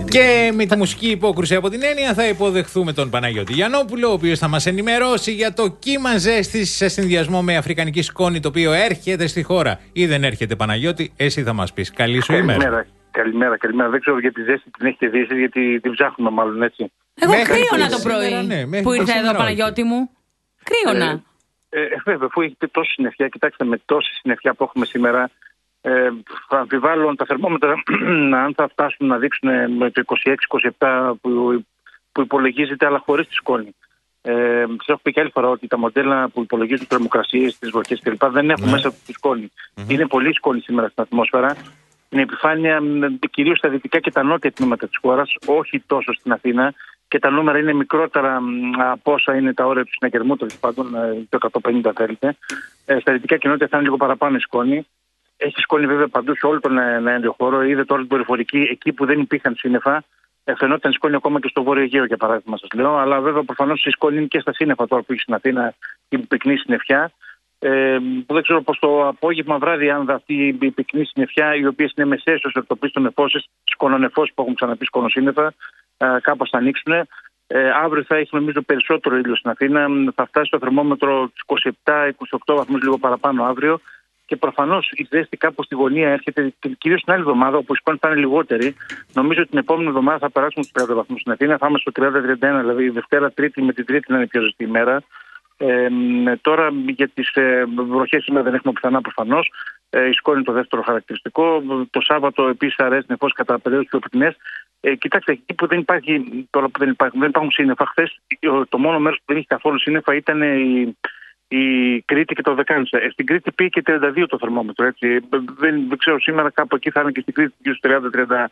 Speaker 4: Και με τη μουσική υπόκρουση από την έννοια θα υποδεχθούμε τον Παναγιώτη Γιαννόπουλο, ο οποίος θα μας ενημερώσει για το κύμα ζέστης σε συνδυασμό με αφρικανική σκόνη, το οποίο έρχεται στη χώρα. Ή δεν έρχεται, Παναγιώτη, εσύ θα μας πεις. Καλή σου ημέρα.
Speaker 7: Καλημέρα, καλημέρα, καλημέρα. Δεν ξέρω για τη ζέστη την έχετε δει, γιατί την ψάχνουμε μάλλον, έτσι.
Speaker 5: Εγώ
Speaker 4: Μέχρι
Speaker 5: κρύωνα
Speaker 4: και
Speaker 5: το πρωί
Speaker 4: σήμερα, ναι,
Speaker 5: που ήρθα
Speaker 4: και
Speaker 5: εδώ,
Speaker 4: σήμερα
Speaker 5: Παναγιώτη μου. Κρύωνα.
Speaker 7: Ε, ε, βέβαια, αφού έχετε τόση συννεφιά, κοιτάξτε, με τόση συννεφιά που έχουμε σήμερα, ε, θα αμφιβάλλω τα θερμόμετρα αν θα φτάσουν να δείξουν με το είκοσι έξι είκοσι επτά που, που υπολογίζεται, αλλά χωρίς τη σκόνη. Ε, σας έχω πει και άλλη φορά ότι τα μοντέλα που υπολογίζουν τις θερμοκρασίες, τις βροχές κλπ. Δεν έχουν ναι. μέσα τη σκόνη. Mm-hmm. Είναι πολύ σκόνη σήμερα στην ατμόσφαιρα. Είναι επιφάνεια κυρίως στα δυτικά και τα νότια τμήματα της χώρας, όχι τόσο στην Αθήνα. Και τα νούμερα είναι μικρότερα από όσα είναι τα όρια του συναγερμού, τέλος πάντων, το εκατόν πενήντα θέλετε. Ε, στα δυτικά και νότια θα είναι λίγο παραπάνω η σκόνη. Έχει σκόνη βέβαια παντού σε όλο τον αέριο χώρο. Είδε τώρα την δορυφορική, εκεί που δεν υπήρχαν σύννεφα, φαινόταν σκόνη ακόμα και στο Βόρειο Αιγαίο, για παράδειγμα, σας λέω. Αλλά βέβαια προφανώς η σκόνη είναι και στα σύννεφα τώρα που έχει στην Αθήνα η πυκνή συννεφιά. Ε, δεν ξέρω πως το απόγευμα βράδυ, αν αυτή η πυκνή συννεφιά, οι οποίες είναι μεσαίες ως εκτοπίστων νεφώσεις, σκονονεφώσεις που έχουν ξαναπεί σκονοσύννεφα, κάπως θα ανοίξουν. Ε, αύριο θα έχει νομίζω περισσότερο ήλιο στην Αθήνα. Θα φτάσει το θερμόμετρο είκοσι επτά είκοσι οκτώ βαθμούς, λίγο παραπάνω αύριο. Και προφανώς η ζέστη κάπου στη γωνία έρχεται, κυρίως την άλλη εβδομάδα, όπου η σκόνη θα είναι λιγότερη. Νομίζω ότι την επόμενη εβδομάδα θα περάσουμε στους τριάντα βαθμούς στην Αθήνα. Θα είμαστε στο τριάντα τριάντα ένα, δηλαδή η Δευτέρα, Τρίτη με την Τρίτη να είναι πιο ζεστή ημέρα. Ε, τώρα για τις ε, βροχές σήμερα δεν έχουμε πιθανά προφανώς. Ε, η σκόνη είναι το δεύτερο χαρακτηριστικό. Το Σάββατο επίσης αρέσει νεφώς κατά περίοδους πιο πυκνές. Ε, κοιτάξτε, εκεί που δεν υπάρχει, τώρα που δεν υπάρχουν, δεν υπάρχουν σύννεφα, χθες το μόνο μέρος που δεν είχε καθόλου σύννεφα ήταν η, η Κρήτη και το Δεκάνησα. Ε, στην Κρήτη πήγε και τριάντα δύο το θερμόμετρο. Έτσι. Δεν, δεν ξέρω, σήμερα κάπου εκεί θα είναι και στην Κρήτη στους τριάντα τριάντα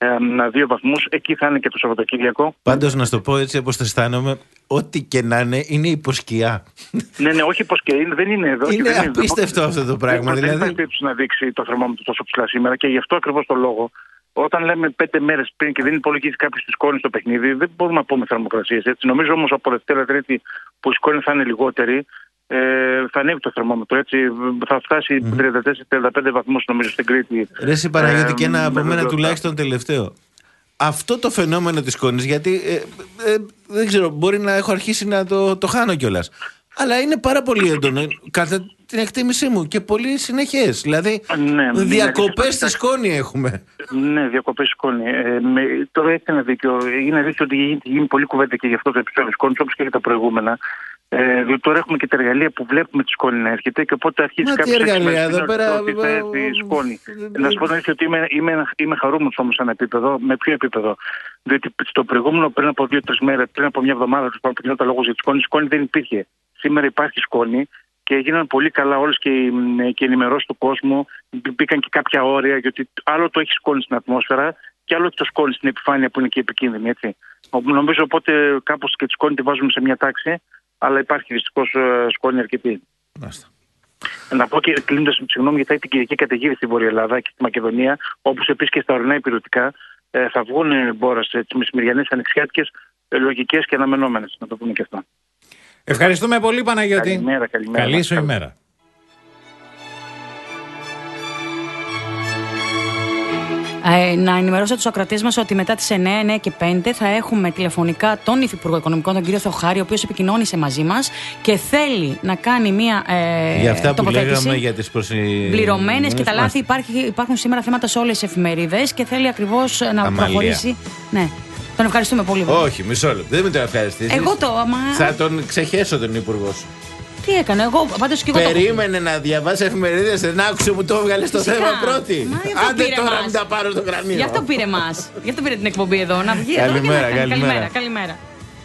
Speaker 7: δύο βαθμούς. Εκεί θα είναι και το Σαββατοκύριακο.
Speaker 3: Πάντως, να σου το πω έτσι όπως το αισθάνομαι, ό,τι και να είναι, είναι υποσκιά.
Speaker 7: Ναι, ναι, όχι υποσκιά, δεν είναι εδώ.
Speaker 3: Είναι
Speaker 7: δεν
Speaker 3: απίστευτο
Speaker 7: είναι.
Speaker 3: αυτό το πράγμα.
Speaker 7: Δεν
Speaker 3: δηλαδή...
Speaker 7: υπάρχει περίπτωση να δείξει το θερμόμετρο τόσο ψηλά σήμερα και γι' αυτό ακριβώς το λόγο. Όταν λέμε πέντε μέρες πριν και δεν υπολογίζει κάποιο τη σκόνη στο παιχνίδι, δεν μπορούμε να πούμε θερμοκρασίες. Έτσι. Νομίζω όμως από Δευτέρα Τρίτη που η σκόνη θα είναι λιγότερη, ε, θα ανέβει το θερμόμετρο. Έτσι. Θα φτάσει mm. τριάντα τέσσερα τριάντα πέντε βαθμούς νομίζω στην Κρήτη.
Speaker 3: Ρε εσύ Παναγιώτη, ε, και ένα από μένα τουλάχιστον τελευταίο. Αυτό το φαινόμενο της σκόνης, γιατί ε, ε, δεν ξέρω, μπορεί να έχω αρχίσει να το, το χάνω κιόλας. Αλλά είναι πάρα πολύ έντονο, κατά την εκτίμησή μου, και πολύ συνεχές. Δηλαδή, ναι, διακοπές ναι, στη σκόνη έχουμε.
Speaker 7: Ναι, διακοπές στη σκόνη. Ε, με, τώρα έχει ένα δίκιο. Είναι δίκιο ότι γίνει, γίνει πολύ κουβέντα και γι' αυτό το επεισόδιο σκόνης, όπως και για τα προηγούμενα. Ε, διότι τώρα έχουμε και τα εργαλεία που βλέπουμε τη σκόνη να έρχεται και οπότε αρχίζει κάποιος να έρθει η σκόνη. Να σου πω ότι είμαι, είμαι, είμαι χαρούμενος όμως σε ένα επίπεδο. Με ποιο επίπεδο? Διότι στο προηγούμενο, πριν από δύο-τρεις μέρες, πριν από μια εβδομάδα, που γινόταν λόγος για τη σκόνη, η σκόνη δεν υπήρχε. Σήμερα υπάρχει σκόνη και έγιναν πολύ καλά όλες και, και οι ενημερώσεις του κόσμου. Μπήκαν και κάποια όρια, γιατί άλλο το έχει σκόνη στην ατμόσφαιρα και άλλο έχει το σκόνη στην επιφάνεια που είναι και επικίνδυνη. Έτσι. Νομίζω οπότε κάπως και τη σκόνη τη βάζουμε σε μια τάξη, αλλά υπάρχει δυστυχώς σκόνη αρκετή.
Speaker 3: Μάλιστα.
Speaker 7: Να πω και κλείνοντας, συγγνώμη, γιατί την Κυριακή καταιγίδη στη Βόρεια Ελλάδα και στη Μακεδονία, όπως επίσης και στα ορεινά υπηρετικά, θα βγουν μπόρας τις μεσημεριανές ανοιξιάτικες, λογικές και αναμενόμενες. Να το πούμε και αυτά.
Speaker 4: Ευχαριστούμε πολύ, Παναγιώτη.
Speaker 7: Καλημέρα, καλημέρα.
Speaker 4: Καλή σου ημέρα.
Speaker 5: Ε, να ενημερώσω τους ακροατές μας ότι μετά τις εννιά, εννιά και πέντε θα έχουμε τηλεφωνικά τον Υφυπουργό Οικονομικών, τον κύριο Θεοχάρη, ο οποίος επικοινώνησε μαζί μας και θέλει να κάνει μια ε,
Speaker 3: για αυτά που
Speaker 5: τοποθέτηση.
Speaker 3: λέγαμε για τις
Speaker 5: πληρωμένες και τα λάθη. Υπάρχει, υπάρχουν σήμερα θέματα σε όλες τις εφημερίδες και θέλει ακριβώς να Αμαλία. προχωρήσει. Ναι. Τον ευχαριστούμε πολύ.
Speaker 3: Όχι, μισό λεπτό. Δεν με τον ευχαριστήσεις.
Speaker 5: Εγώ το άμα...
Speaker 3: Θα τον ξεχέσω τον υπουργό σου.
Speaker 5: Τι έκανε, εγώ πάντως και εγώ.
Speaker 3: Περίμενε
Speaker 5: το...
Speaker 3: να διαβάσει εφημερίδες, δεν άκουσε που το έβγαλε στο θέμα πρώτη. Άντε τώρα
Speaker 5: μας.
Speaker 3: μην τα πάρω στο κρανίο.
Speaker 5: Γι' αυτό πήρε μας. Γι' αυτό πήρε την εκπομπή εδώ. Να βγει
Speaker 3: καλημέρα,
Speaker 5: εδώ.
Speaker 3: Καλημέρα,
Speaker 5: καλημέρα. Καλημέρα.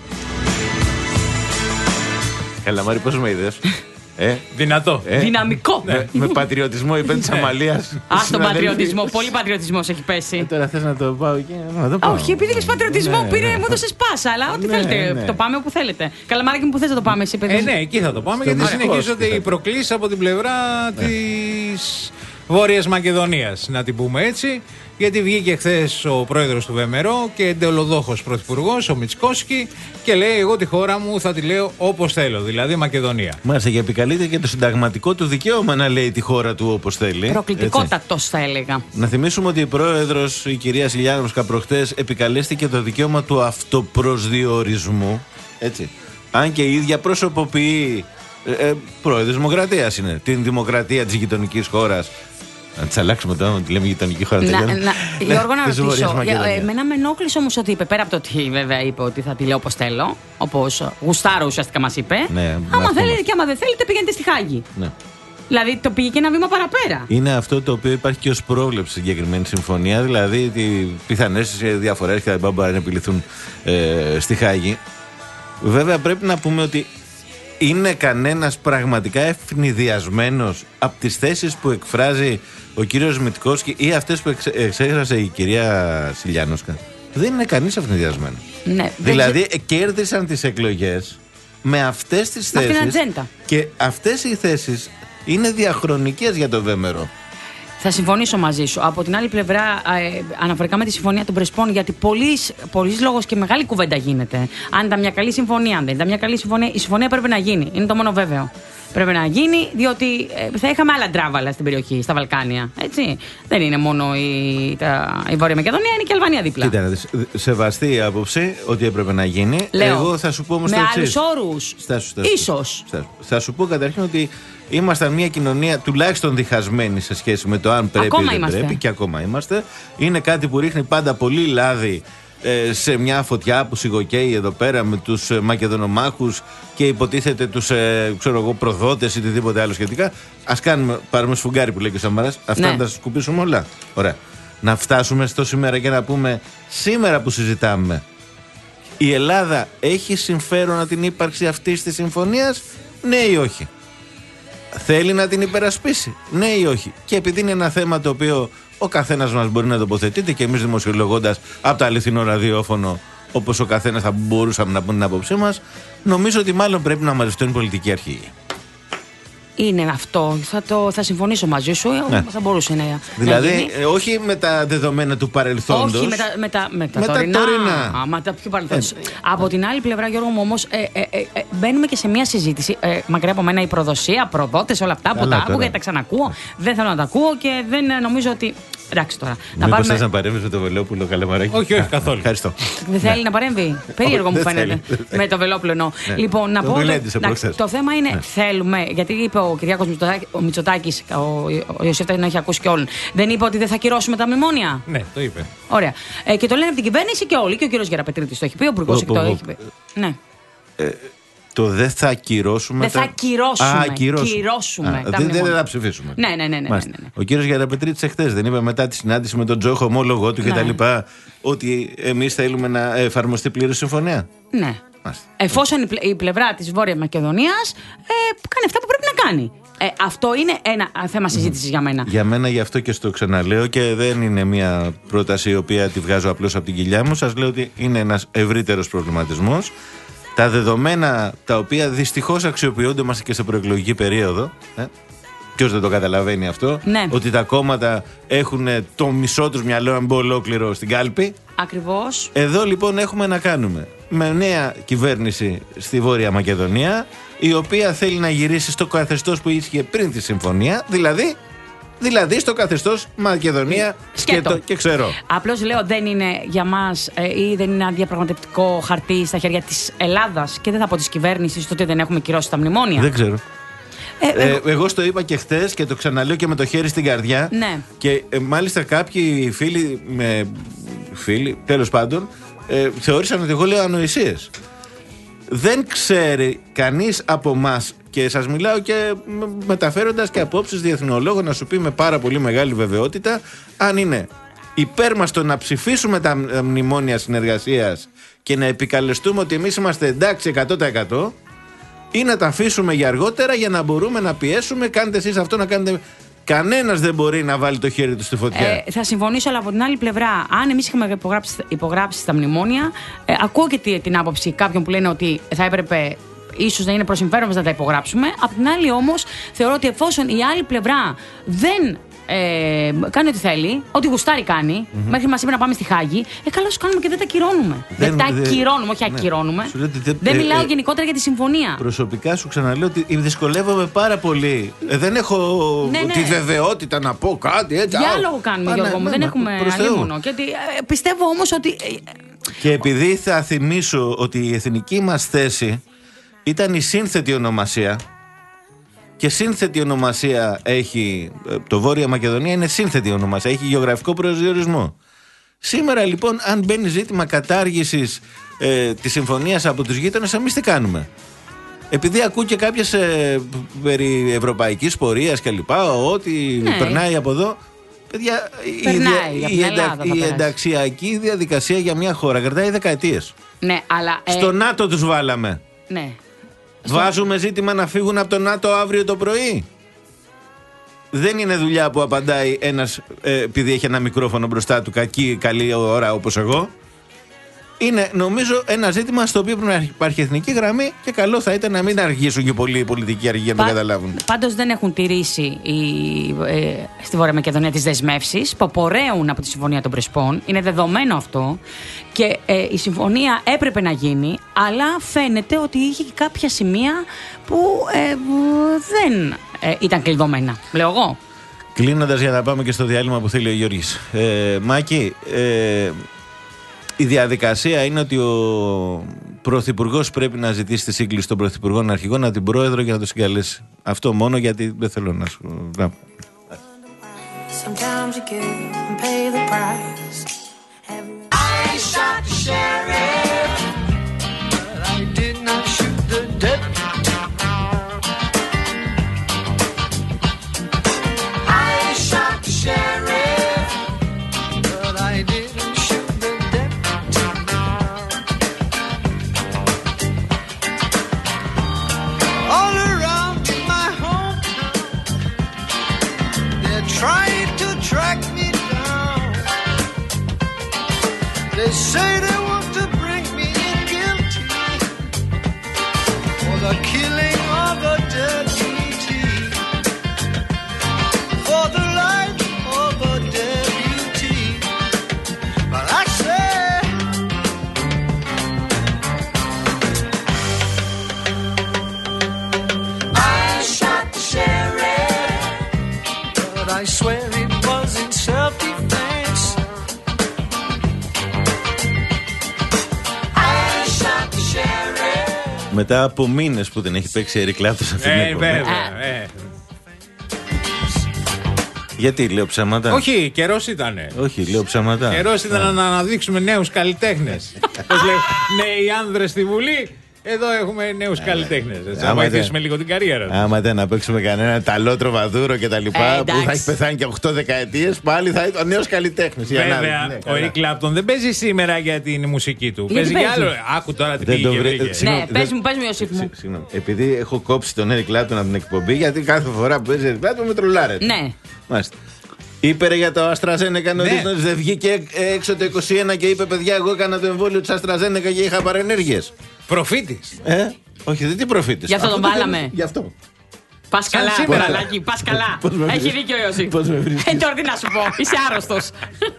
Speaker 3: Καλαμάρι, πώς με είδες? Ε,
Speaker 4: Δυνατό.
Speaker 3: Ε,
Speaker 5: Δυναμικό.
Speaker 3: Με, με πατριωτισμό υπέρ της Αμαλίας.
Speaker 5: Α, τον πατριωτισμό. Πολύ πατριωτισμός έχει πέσει.
Speaker 3: Ε, τώρα θες να το πάω εκεί? Να το πάω.
Speaker 5: Όχι, επειδή έχεις πατριωτισμό,
Speaker 3: ναι,
Speaker 5: πήρε,
Speaker 3: ναι.
Speaker 5: μου έδωσες πάσα. Αλλά ό,τι
Speaker 3: ναι,
Speaker 5: θέλετε,
Speaker 3: ναι.
Speaker 5: το πάμε όπου θέλετε. Καλαμάρι μου, που θες να το πάμε εσύ, παιδί?
Speaker 4: Ε, ναι, εκεί θα το πάμε,
Speaker 3: Στο
Speaker 4: γιατί
Speaker 3: Μαρκός,
Speaker 4: συνεχίζονται
Speaker 3: θα...
Speaker 4: οι προκλήσεις από την πλευρά ναι. της Βόρειας Μακεδονίας, να την πούμε έτσι, γιατί βγήκε χθες ο πρόεδρος του Βεμερό και εντελοδόχος πρωθυπουργός, ο Μητσικόσκι, και λέει: εγώ τη χώρα μου θα τη λέω όπως θέλω, δηλαδή Μακεδονία.
Speaker 3: Μάλιστα, και επικαλείται και το συνταγματικό του δικαίωμα να λέει τη χώρα του όπως θέλει.
Speaker 5: Προκλητικότατος, θα έλεγα.
Speaker 3: Να θυμίσουμε ότι η πρόεδρος, η κυρία Σιλιάνοσκα, προχτές επικαλέστηκε το δικαίωμα του αυτοπροσδιορισμού. Έτσι. Αν και η ίδια προσωποποιεί. Ε, πρόεδρος Δημοκρατίας είναι. Την δημοκρατία της γειτονικής χώρας. Να τη αλλάξουμε το όνομα, τη λέμε γειτονική χώρα.
Speaker 5: Να, να, Γιώργο, να ρωτήσω. Εμένα με ενόχλησε όμως ότι είπε, πέρα από το ότι βέβαια είπε ότι θα τη λέω όπως θέλω, όπως γουστάρω ουσιαστικά μας είπε.
Speaker 3: Ναι,
Speaker 5: άμα θέλετε και άμα δεν θέλετε, πηγαίνετε στη Χάγη.
Speaker 3: Ναι.
Speaker 5: Δηλαδή το πήγε και ένα βήμα παραπέρα.
Speaker 3: Είναι αυτό το οποίο υπάρχει και ως πρόβλεψη στην συγκεκριμένη συμφωνία, δηλαδή οι πιθανές διαφορές και τα λοιπά μπορεί να επιληθούν ε, στη Χάγη. Βέβαια πρέπει να πούμε ότι είναι κανένας πραγματικά ευνηδιασμένος από τις θέσεις που εκφράζει ο κύριος Μητσικόσκι ή αυτές που εξέφρασε η κυρία Σιλιάνοσκα? Δεν είναι κανείς ευνηδιασμένος. Ναι, δηλαδή δεν... κέρδισαν τις εκλογές με αυτές τις θέσεις.
Speaker 5: Αυτήν την ατζέντα. Και
Speaker 3: αυτές οι θέσεις είναι διαχρονικές για το Βέμερο.
Speaker 5: Θα συμφωνήσω μαζί σου. Από την άλλη πλευρά, ε, αναφορικά με τη συμφωνία των Πρεσπών, γιατί πολλής λόγος και μεγάλη κουβέντα γίνεται. Αν ήταν μια καλή συμφωνία, αν δεν ήταν μια καλή συμφωνία, η συμφωνία πρέπει να γίνει. Είναι το μόνο βέβαιο. Πρέπει να γίνει, διότι ε, θα είχαμε άλλα ντράβαλα στην περιοχή, στα Βαλκάνια. Έτσι. Δεν είναι μόνο η, τα, η Βόρεια Μακεδονία, είναι και η Αλβανία δίπλα.
Speaker 3: Κοίτα, σεβαστή η άποψη ότι έπρεπε να γίνει.
Speaker 5: Λέω,
Speaker 3: εγώ θα σου πω όμως
Speaker 5: με
Speaker 3: το εξής.
Speaker 5: άλλους όρους.
Speaker 3: Στάσου, στάσου,
Speaker 5: ίσως.
Speaker 3: Στάσου. Θα σου πω καταρχήν ότι ήμασταν μια κοινωνία τουλάχιστον διχασμένη σε σχέση με το αν πρέπει
Speaker 5: ακόμα
Speaker 3: ή δεν
Speaker 5: είμαστε.
Speaker 3: πρέπει, και ακόμα είμαστε. Είναι κάτι που ρίχνει πάντα πολύ λάδι ε, σε μια φωτιά που σιγοκαίει εδώ πέρα με τους ε, Μακεδονομάχους και υποτίθεται τους ε, ξέρω εγώ, προδότες ή οτιδήποτε άλλο σχετικά. Ας κάνουμε, πάρουμε σφουγγάρι που λέει και ο Σαμαράς, αυτά
Speaker 5: ναι.
Speaker 3: να τα σκουπίσουμε όλα. Ωραία. Να φτάσουμε στο σήμερα και να πούμε σήμερα που συζητάμε, η Ελλάδα έχει συμφέρον την ύπαρξη αυτής της συμφωνίας, ναι ή όχι? Θέλει να την υπερασπίσει, ναι ή όχι? Και επειδή είναι ένα θέμα το οποίο ο καθένας μας μπορεί να τοποθετείται και εμείς δημοσιολογώντας από το αληθινό ραδιόφωνο, όπως ο καθένας θα μπορούσαμε να πούμε την άποψή μας, νομίζω ότι μάλλον πρέπει να μαζευτούν πολιτικοί αρχηγοί. Είναι
Speaker 5: αυτό. Θα, το, θα συμφωνήσω μαζί σου. Ναι. Θα μπορούσε να.
Speaker 3: Δηλαδή,
Speaker 5: να γίνει.
Speaker 3: όχι με τα δεδομένα του παρελθόντος.
Speaker 5: Όχι με τα, με τα, με τα,
Speaker 3: με
Speaker 5: τωρινά.
Speaker 3: τα τωρινά.
Speaker 5: Α, με τα πιο παρελθόντος. Ε. Από την άλλη πλευρά, Γιώργο μου, όμως, ε, ε, ε, ε, μπαίνουμε και σε μια συζήτηση. Ε, μακριά από μένα η προδοσία, προδότες, όλα αυτά. Καλά, που τα άκουγα και τα ξανακούω. Δεν θέλω να τα ακούω και δεν ε, νομίζω ότι. Εντάξει τώρα.
Speaker 3: Μήπως πάρουμε... θες να παρέμβεις με το Βελόπουλο, Καλαμαράκι?
Speaker 4: Όχι, όχι, καθόλου.
Speaker 3: Ευχαριστώ.
Speaker 5: Δεν θέλει να παρέμβει. Περίεργο μου φαίνεται. Με το Βελόπουλο εννοώ. Λοιπόν, να πω. Το θέμα είναι, θέλουμε, γιατί είπε ο Κυριάκος Μητσοτάκης, ο Ιωσήφ να έχει ακούσει και όλων. Δεν είπε ότι δεν θα κυρώσουμε τα μνημόνια?
Speaker 4: Ναι, το είπε.
Speaker 5: Ωραία. Και το λένε από την κυβέρνηση και όλοι. Και ο κύριος Γεραπετρίτης το έχει πει, ο Υπουργός το έχει πει. Ναι.
Speaker 3: Το δεν θα ακυρώσουμε.
Speaker 5: Δεν θα ακυρώσουμε.
Speaker 3: Α, ακυρώσουμε.
Speaker 5: Κυρώσουμε
Speaker 3: Α, δεν, δεν θα ψηφίσουμε.
Speaker 5: Ναι, ναι, ναι. ναι, ναι, ναι.
Speaker 3: Ο κύριος Γεραπετρίτης εχθές δεν είπε μετά τη συνάντηση με τον Τζόχο, ομόλογο του
Speaker 5: ναι.
Speaker 3: κτλ. Ότι εμείς θέλουμε να εφαρμοστεί πλήρως συμφωνία.
Speaker 5: Ναι. Μάλιστα. Εφόσον η, πλε, η πλευρά της Βόρειας Μακεδονίας ε, κάνει αυτά που πρέπει να κάνει. Ε, αυτό είναι ένα θέμα συζήτησης mm. για μένα.
Speaker 3: Για μένα, γι' αυτό και στο ξαναλέω, και δεν είναι μια πρόταση η οποία τη βγάζω απλώς από την κοιλιά μου. Σας λέω ότι είναι ένας ευρύτερος προβληματισμός. Τα δεδομένα τα οποία δυστυχώς αξιοποιούνται μας και σε προεκλογική περίοδο. Ε? Ποιος δεν το καταλαβαίνει αυτό?
Speaker 5: Ναι.
Speaker 3: Ότι τα κόμματα έχουν το μισό τους μυαλό, αν μπω ολόκληρο, στην κάλπη.
Speaker 5: Ακριβώς.
Speaker 3: Εδώ λοιπόν έχουμε να κάνουμε με νέα κυβέρνηση στη Βόρεια Μακεδονία, η οποία θέλει να γυρίσει στο καθεστώς που ίσχυε πριν τη συμφωνία, δηλαδή. Δηλαδή στο καθεστώς Μακεδονία και, το, και ξέρω.
Speaker 5: Απλώς λέω, δεν είναι για μας ε, ή δεν είναι ένα διαπραγματευτικό χαρτί στα χέρια της Ελλάδας και δεν θα πω της κυβέρνησης το ότι δεν έχουμε κυρώσει τα μνημόνια?
Speaker 3: Δεν ξέρω.
Speaker 5: Ε,
Speaker 3: ε, εγώ... εγώ στο είπα και χθες και το ξαναλέω και με το χέρι στην καρδιά.
Speaker 5: Ναι.
Speaker 3: Και ε, μάλιστα κάποιοι φίλοι, με, φίλοι τέλος πάντων, ε, θεώρησαν ότι εγώ λέω ανοησίες. Δεν ξέρει κανείς από εμάς, και σας μιλάω και μεταφέροντας και απόψεις διεθνολόγων, να σου πει με πάρα πολύ μεγάλη βεβαιότητα, αν είναι υπέρ μας το να ψηφίσουμε τα μνημόνια συνεργασίας και να επικαλεστούμε ότι εμείς είμαστε εντάξει εκατό τοις εκατό, ή να τα αφήσουμε για αργότερα για να μπορούμε να πιέσουμε, κάντε εσείς αυτό, να κάνετε. Κανένας δεν μπορεί να βάλει το χέρι του στη φωτιά.
Speaker 5: Ε, θα συμφωνήσω, αλλά από την άλλη πλευρά, αν εμείς είχαμε υπογράψει, υπογράψει τα μνημόνια, ε, ακούω και την άποψη κάποιων που λένε ότι θα έπρεπε ίσως να είναι προς συμφέρον μας να τα υπογράψουμε. Απ' την άλλη όμως, θεωρώ ότι εφόσον η άλλη πλευρά δεν Ε, κάνει ό,τι θέλει, ό,τι γουστάρει κάνει. Mm-hmm. Μέχρι μας είπε να πάμε στη Χάγη. Ε, καλώς κάνουμε και δεν τα ακυρώνουμε. Δεν, δεν τα ακυρώνουμε, όχι ναι. ακυρώνουμε. Δε, δεν ε, μιλάω ε, γενικότερα για τη συμφωνία.
Speaker 3: Προσωπικά σου ξαναλέω ότι δυσκολεύομαι πάρα πολύ. Ε, δεν έχω ναι, ναι. τη βεβαιότητα να πω κάτι έτσι.
Speaker 5: Διάλογο κάνουμε, Γιώργο μου. Ναι, δεν ναι, έχουμε αλίμονο. Και ότι, ε, πιστεύω όμως ότι. Ε,
Speaker 3: και επειδή θα θυμίσω ότι η εθνική μας θέση ήταν η σύνθετη ονομασία. Και σύνθετη ονομασία έχει, το Βόρεια Μακεδονία είναι σύνθετη ονομασία, έχει γεωγραφικό προσδιορισμό. Σήμερα λοιπόν, αν μπαίνει ζήτημα κατάργησης ε, της συμφωνίας από τους γείτονες, εμείς τι κάνουμε? Επειδή ακούω και κάποιες ε, περί ευρωπαϊκής πορείας και λοιπά, ό,τι ναι. περνάει από εδώ, παιδιά,
Speaker 5: περνάει,
Speaker 3: η, η, εντα, η ενταξιακή διαδικασία για μια χώρα κρατάει δεκαετίες.
Speaker 5: Ναι, αλλά, ε...
Speaker 3: Στο ΝΑΤΟ τους βάλαμε.
Speaker 5: Ναι.
Speaker 3: Βάζουμε ζήτημα να φύγουν από το ΝΑΤΟ αύριο το πρωί. Δεν είναι δουλειά που απαντάει ένας ε, επειδή έχει ένα μικρόφωνο μπροστά του, κακή, καλή ώρα όπως εγώ. Είναι νομίζω ένα ζήτημα στο οποίο πρέπει να υπάρχει εθνική γραμμή και καλό θα ήταν να μην αργήσουν και πολλοί οι πολιτικοί αργοί για να το καταλάβουν.
Speaker 5: Πάντως δεν έχουν τηρήσει οι, ε, στη Βόρεια Μακεδονία τις δεσμεύσεις που απορρέουν από τη Συμφωνία των Πρεσπών. Είναι δεδομένο αυτό και ε, η συμφωνία έπρεπε να γίνει, αλλά φαίνεται ότι είχε και κάποια σημεία που ε, δεν ε, ήταν κλειδωμένα. Λέω εγώ.
Speaker 3: Κλείνοντας για να πάμε και στο διάλειμμα που θέλει ο Γιώργης. Ε, Μάκη, ε, η διαδικασία είναι ότι ο Πρωθυπουργός πρέπει να ζητήσει τη σύγκληση των Πρωθυπουργών Αρχηγών από την Πρόεδρο για να το συγκαλέσει. Αυτό μόνο, γιατί δεν θέλω να σου. Να.
Speaker 8: They say they want to bring me in guilty for the killing of a deputy, for the life of a deputy. But I say I shot the sheriff, but I swear it was in self-defense.
Speaker 3: Μετά από μήνες που δεν έχει παίξει Eric Clapton σε αυτήν την
Speaker 4: εκπομπή. Ε, βέβαια, ε.
Speaker 3: Γιατί, λέω ψέματα?
Speaker 4: Όχι, καιρός ήτανε.
Speaker 3: Όχι, λέω ψέματα.
Speaker 4: Καιρός ήταν yeah. να αναδείξουμε νέους καλλιτέχνες. Πώς λέει, νέοι άνδρες στη Βουλή. Εδώ έχουμε νέους καλλιτέχνες. Θα βοηθήσουμε λίγο την καριέρα.
Speaker 3: Άμα ήταν να παίξουμε κανένα ταλό τροβαδούρο και τα λοιπά, ε, που θα έχει πεθάνει και οκτώ δεκαετίες, πάλι θα ήταν ο νέος καλλιτέχνης.
Speaker 4: Βέβαια, ναι, ο Eric Clapton δεν παίζει σήμερα για την μουσική του. Παίζει για άλλο. Άκου τώρα την πήγε.
Speaker 5: Ναι, πες μου, πες μου, Ιωσήφ μου.
Speaker 3: Επειδή έχω κόψει τον Eric Clapton από την εκπομπή, γιατί κάθε φορά που παίζει Eric Clapton με τρολάρετε.
Speaker 5: Ναι.
Speaker 3: Μάλιστα. Είπε για το AstraZeneca νωρίς, ναι. Δεν βγήκε έξω το είκοσι ένα και είπε, παιδιά, εγώ έκανα το εμβόλιο της AstraZeneca και είχα παρενέργειες.
Speaker 4: Προφήτης.
Speaker 3: Ε, όχι, δεν είναι προφήτης.
Speaker 5: Γι' αυτό τον βάλαμε.
Speaker 3: Γι' αυτό.
Speaker 5: Πας καλά, Παραλάκη, πας καλά. Έχει δίκιο ο Ιωσήφ.
Speaker 3: Πώς με βρίσκεις?
Speaker 5: Ε, τώρα τι να σου πω, είσαι άρρωστος.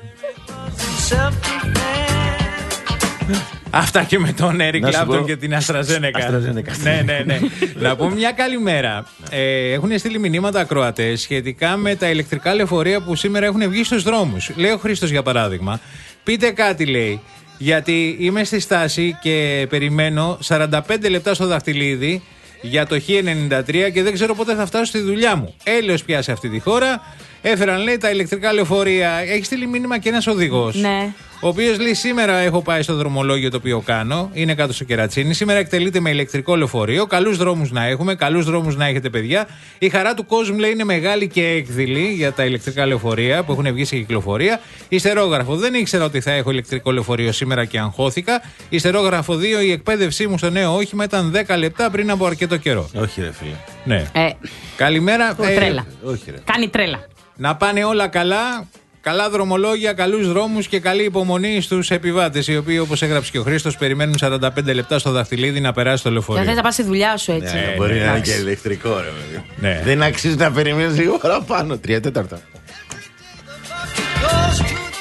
Speaker 4: Αυτά και με τον Eric Clapton και την AstraZeneca. Ναι, ναι, ναι. Να πούμε μια καλημέρα. ε, έχουν στείλει μηνύματα ακροατές σχετικά με τα ηλεκτρικά λεωφορεία που σήμερα έχουν βγει στους δρόμους. Λέει ο Χρήστος για παράδειγμα. Πείτε κάτι, λέει. Γιατί είμαι στη στάση και περιμένω σαράντα πέντε λεπτά στο δαχτυλίδι για το χ ενενήντα τρία και δεν ξέρω πότε θα φτάσω στη δουλειά μου. Έλεος πια σε αυτή τη χώρα. Έφεραν, λέει, τα ηλεκτρικά λεωφορεία. Έχει στείλει μήνυμα και ένας οδηγός.
Speaker 5: Ναι.
Speaker 4: Ο οποίος λέει: σήμερα έχω πάει στο δρομολόγιο το οποίο κάνω. Είναι κάτω στο Κερατσίνι. Σήμερα εκτελείται με ηλεκτρικό λεωφορείο. Καλούς δρόμους να έχουμε. Καλούς δρόμους να έχετε, παιδιά. Η χαρά του κόσμου, λέει, είναι μεγάλη και έκδηλη για τα ηλεκτρικά λεωφορεία που έχουν βγει σε κυκλοφορία. Ιστερόγραφο: δεν ήξερα ότι θα έχω ηλεκτρικό λεωφορείο σήμερα και αγχώθηκα. Ιστερόγραφο δύο: η εκπαίδευσή μου στο νέο όχημα ήταν δέκα λεπτά πριν από αρκετό καιρό.
Speaker 3: Όχι, ρε φίλε.
Speaker 4: Ναι.
Speaker 5: Ε,
Speaker 4: Καλημέρα.
Speaker 5: Ε, τρέλα.
Speaker 3: Όχι, ρε.
Speaker 5: Κάνει τρέλα.
Speaker 4: Να πάνε όλα καλά. Καλά δρομολόγια, καλούς δρόμους και καλή υπομονή στους επιβάτες, οι οποίοι, όπως έγραψε και ο Χρήστος, περιμένουν σαράντα πέντε λεπτά στο δαχτυλίδι να περάσει το λεωφορείο.
Speaker 5: Δεν θες να πας στη δουλειά σου έτσι.
Speaker 3: Ναι, μπορεί να είναι και ηλεκτρικό, ρε παιδί. Ναι. Δεν αξίζει να περιμένεις λίγο παραπάνω. Τρία τέταρτα.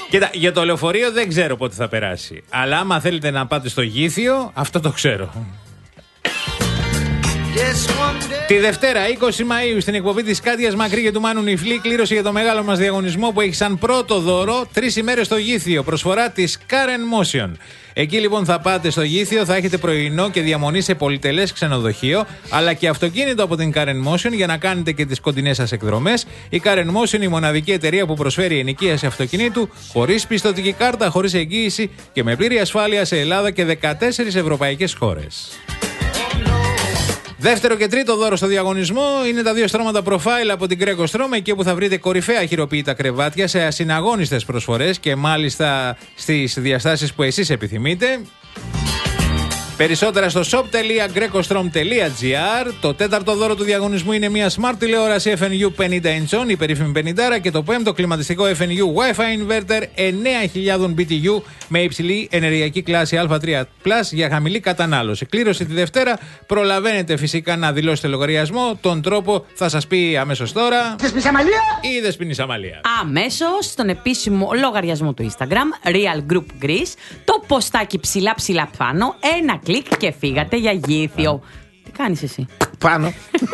Speaker 4: Κοίτα, για το λεωφορείο δεν ξέρω πότε θα περάσει. Αλλά άμα θέλετε να πάτε στο Γήθιο, αυτό το ξέρω. Τη Δευτέρα, είκοσι Μαΐου, στην εκπομπή της Κάτιας Μακρύ και του Μάνου Νιφλή, κλήρωση για το μεγάλο μας διαγωνισμό που έχει σαν πρώτο δώρο τρεις ημέρες στο Γήθιο. Προσφορά της Karen Motion. Εκεί λοιπόν θα πάτε στο Γήθιο, θα έχετε πρωινό και διαμονή σε πολυτελές ξενοδοχείο, αλλά και αυτοκίνητο από την Karen Motion για να κάνετε και τις κοντινές σας εκδρομές. Η Karen Motion, η μοναδική εταιρεία που προσφέρει ενοικίαση αυτοκινήτου, χωρίς πιστωτική κάρτα, χωρίς εγγύηση και με πλήρη ασφάλεια σε Ελλάδα και δεκατέσσερις ευρωπαϊκές χώρες. Δεύτερο και τρίτο δώρο στο διαγωνισμό είναι τα δύο στρώματα Profile από την Greco Strom, εκεί που θα βρείτε κορυφαία χειροποίητα κρεβάτια σε ασυναγώνιστες προσφορές και μάλιστα στις διαστάσεις που εσείς επιθυμείτε. Περισσότερα στο shop τελεία grecostrom τελεία gr. Το τέταρτο δώρο του διαγωνισμού είναι μια smart τηλεόραση εφ εν γιου πενήντα inch, η περίφημη πενήντα, και το πέμπτο κλιματιστικό εφ εν γιου Wi-Fi inverter εννέα χιλιάδες μπι τι γιου με υψηλή ενεργειακή κλάση Α τρία πλας για χαμηλή κατανάλωση. Κλήρωση τη Δευτέρα. Προλαβαίνετε φυσικά να δηλώσετε λογαριασμό. Τον τρόπο θα σας πει αμέσως τώρα.
Speaker 9: Δεσποινής Αμαλία!
Speaker 4: Η Δεσποινής Αμαλία.
Speaker 5: Αμέσως στον επίσημο λογαριασμό του Instagram, Real Group Greece, το ποστάκι ψηλά ψηλά πάνω, ένα κλικ και φύγατε για Γήθιο. Τι κάνεις εσύ?
Speaker 3: Πάνω.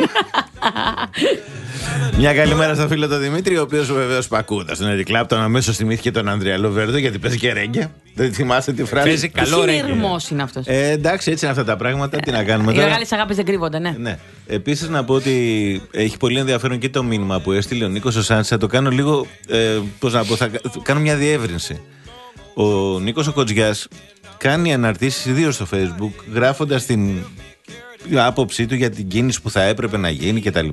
Speaker 3: Μια καλημέρα στο φίλο τον Δημήτρη, ο οποίος βεβαίως πακούτα στον Eric Clapton. Αμέσως θυμήθηκε τον Ανδρέα Λοβέρδο γιατί παίζει και ρέγγια. Δεν θυμάστε τη φράση?
Speaker 4: Παίζει καλό ρέγγια.
Speaker 5: Τι συνειρμός είναι αυτός?
Speaker 3: Ε, εντάξει, έτσι είναι αυτά τα πράγματα. Τι να κάνουμε
Speaker 5: Οι
Speaker 3: τώρα.
Speaker 5: μεγάλες αγάπες δεν κρύβονται, ναι.
Speaker 3: Ναι. Επίσης να πω ότι έχει πολύ ενδιαφέρον και το μήνυμα που έστειλε ο Νίκος ο Σάντσης. Θα το κάνω λίγο. Ε, πώς να πω, θα κάνω μια διεύρυνση. Ο Νίκος ο Κοτζιάς κάνει αναρτήσεις ιδίως στο Facebook, γράφοντας την άποψή του για την κίνηση που θα έπρεπε να γίνει κτλ.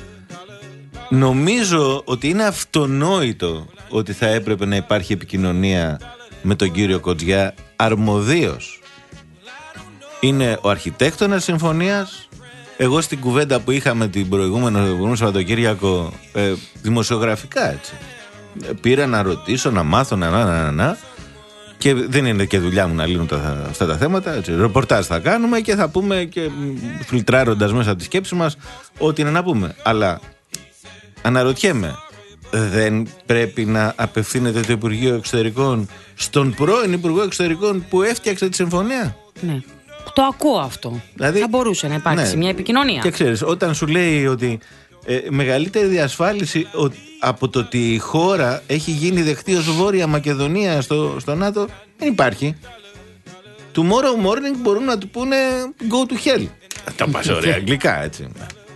Speaker 3: Νομίζω ότι είναι αυτονόητο ότι θα έπρεπε να υπάρχει επικοινωνία με τον κύριο Κοτζιά αρμοδίως. Είναι ο αρχιτέκτονας συμφωνίας. Εγώ στην κουβέντα που είχαμε την προηγούμενο Σαββατοκύριακο, ε, δημοσιογραφικά έτσι, πήρα να ρωτήσω, να μάθω, να να να να και δεν είναι και δουλειά μου να λύνουν τα, αυτά τα θέματα. Έτσι. Ρεπορτάζ θα κάνουμε και θα πούμε και φιλτράροντας μέσα από τη σκέψη μας ό,τι είναι να πούμε. Αλλά αναρωτιέμαι, δεν πρέπει να απευθύνεται το Υπουργείο Εξωτερικών στον πρώην Υπουργό Εξωτερικών που έφτιαξε τη συμφωνία?
Speaker 5: Ναι. Το ακούω αυτό.
Speaker 3: Δηλαδή,
Speaker 5: θα μπορούσε να υπάρξει
Speaker 3: ναι,
Speaker 5: μια επικοινωνία.
Speaker 3: Και ξέρεις, όταν σου λέει ότι ε, μεγαλύτερη διασφάλιση ο, από το ότι η χώρα έχει γίνει δεκτή ως Βόρεια Μακεδονία στο, στο ΝΑΤΟ, δεν υπάρχει. Tomorrow morning μπορούν να του πούνε go to hell. Τα πας ωραία αγγλικά, έτσι.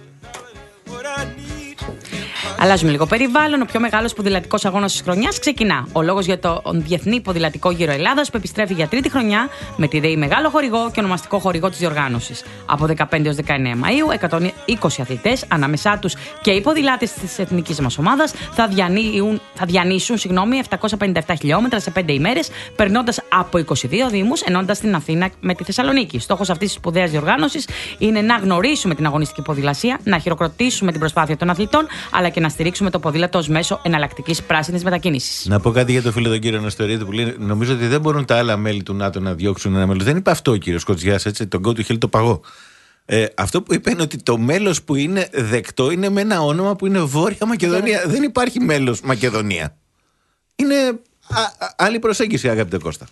Speaker 5: Αλλάζουμε λίγο περιβάλλον. Ο πιο μεγάλος ποδηλατικός αγώνας της χρονιάς ξεκινά. Ο λόγος για το Διεθνή Ποδηλατικό Γύρο Ελλάδας που επιστρέφει για τρίτη χρονιά με τη ΔΕΗ μεγάλο χορηγό και ονομαστικό χορηγό της διοργάνωσης. Από δεκαπέντε έως δεκαεννέα Μαΐου, εκατόν είκοσι αθλητές, ανάμεσά τους και οι ποδηλάτες της εθνικής μας ομάδας, θα, διανύουν, θα διανύσουν συγγνώμη, επτακόσια πενήντα επτά χιλιόμετρα σε πέντε ημέρες, περνώντας από είκοσι δύο δήμους, ενώντας την Αθήνα με τη Θεσσαλονίκη. Στόχος αυτής της σπουδαίας διοργάνωσης είναι να γνωρίσουμε την αγωνιστική ποδηλασία, να χειροκροτήσουμε την προσπάθεια των αθλητών, αλλά και να στηρίξουμε το ποδήλατο ως μέσο εναλλακτικής πράσινης μετακίνησης.
Speaker 3: Να πω κάτι για το φίλο τον κύριο Νεστορίδη που λέει: νομίζω ότι δεν μπορούν τα άλλα μέλη του ΝΑΤΟ να διώξουν ένα μέλος. Δεν είπε αυτό ο κύριος Κοτζιάς, έτσι. Τον go to hell το παγώ. Ε, αυτό που είπε είναι ότι το μέλος που είναι δεκτό είναι με ένα όνομα που είναι Βόρεια Μακεδονία. Δεν υπάρχει μέλος Μακεδονία. Είναι α, α, άλλη προσέγγιση, αγαπητέ Κώστα.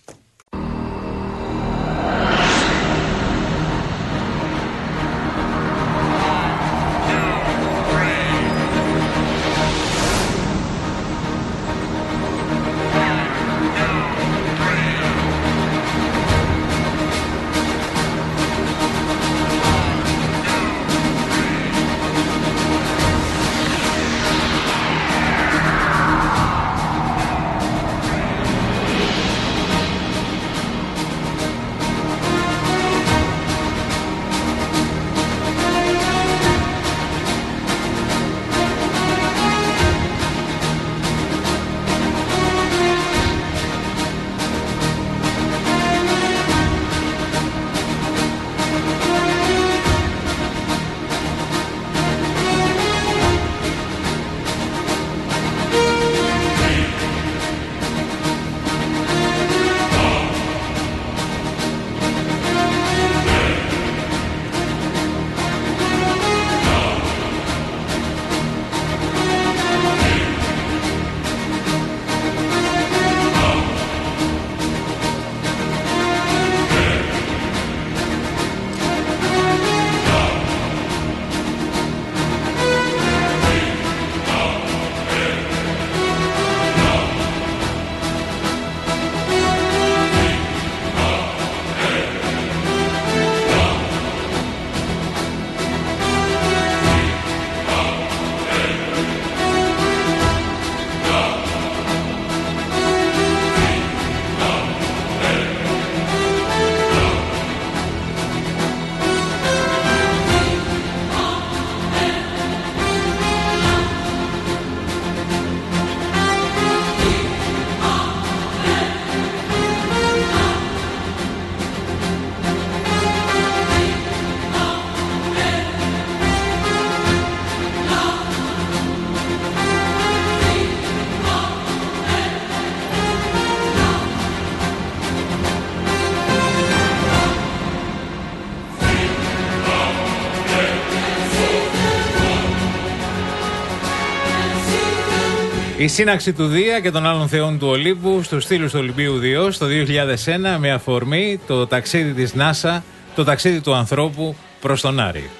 Speaker 4: Η σύναξη του Δία και των άλλων θεών του Ολύμπου στους στήλους του Ολυμπίου Διός το δύο χιλιάδες ένα με αφορμή το ταξίδι της NASA, το ταξίδι του ανθρώπου προς τον Άρη.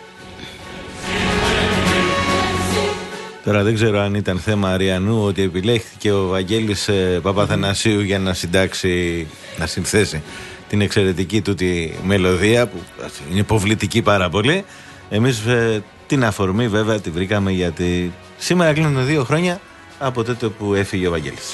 Speaker 3: Τώρα δεν ξέρω αν ήταν θέμα Αριανού ότι επιλέχθηκε ο Βαγγέλης ε, Παπαθανασίου για να συντάξει, να συνθέσει την εξαιρετική του τη μελωδία που είναι υποβλητική πάρα πολύ. Εμείς ε, την αφορμή βέβαια τη βρήκαμε γιατί σήμερα κλείνουν δύο χρόνια από τότε που έφυγε ο Βαγγέλης.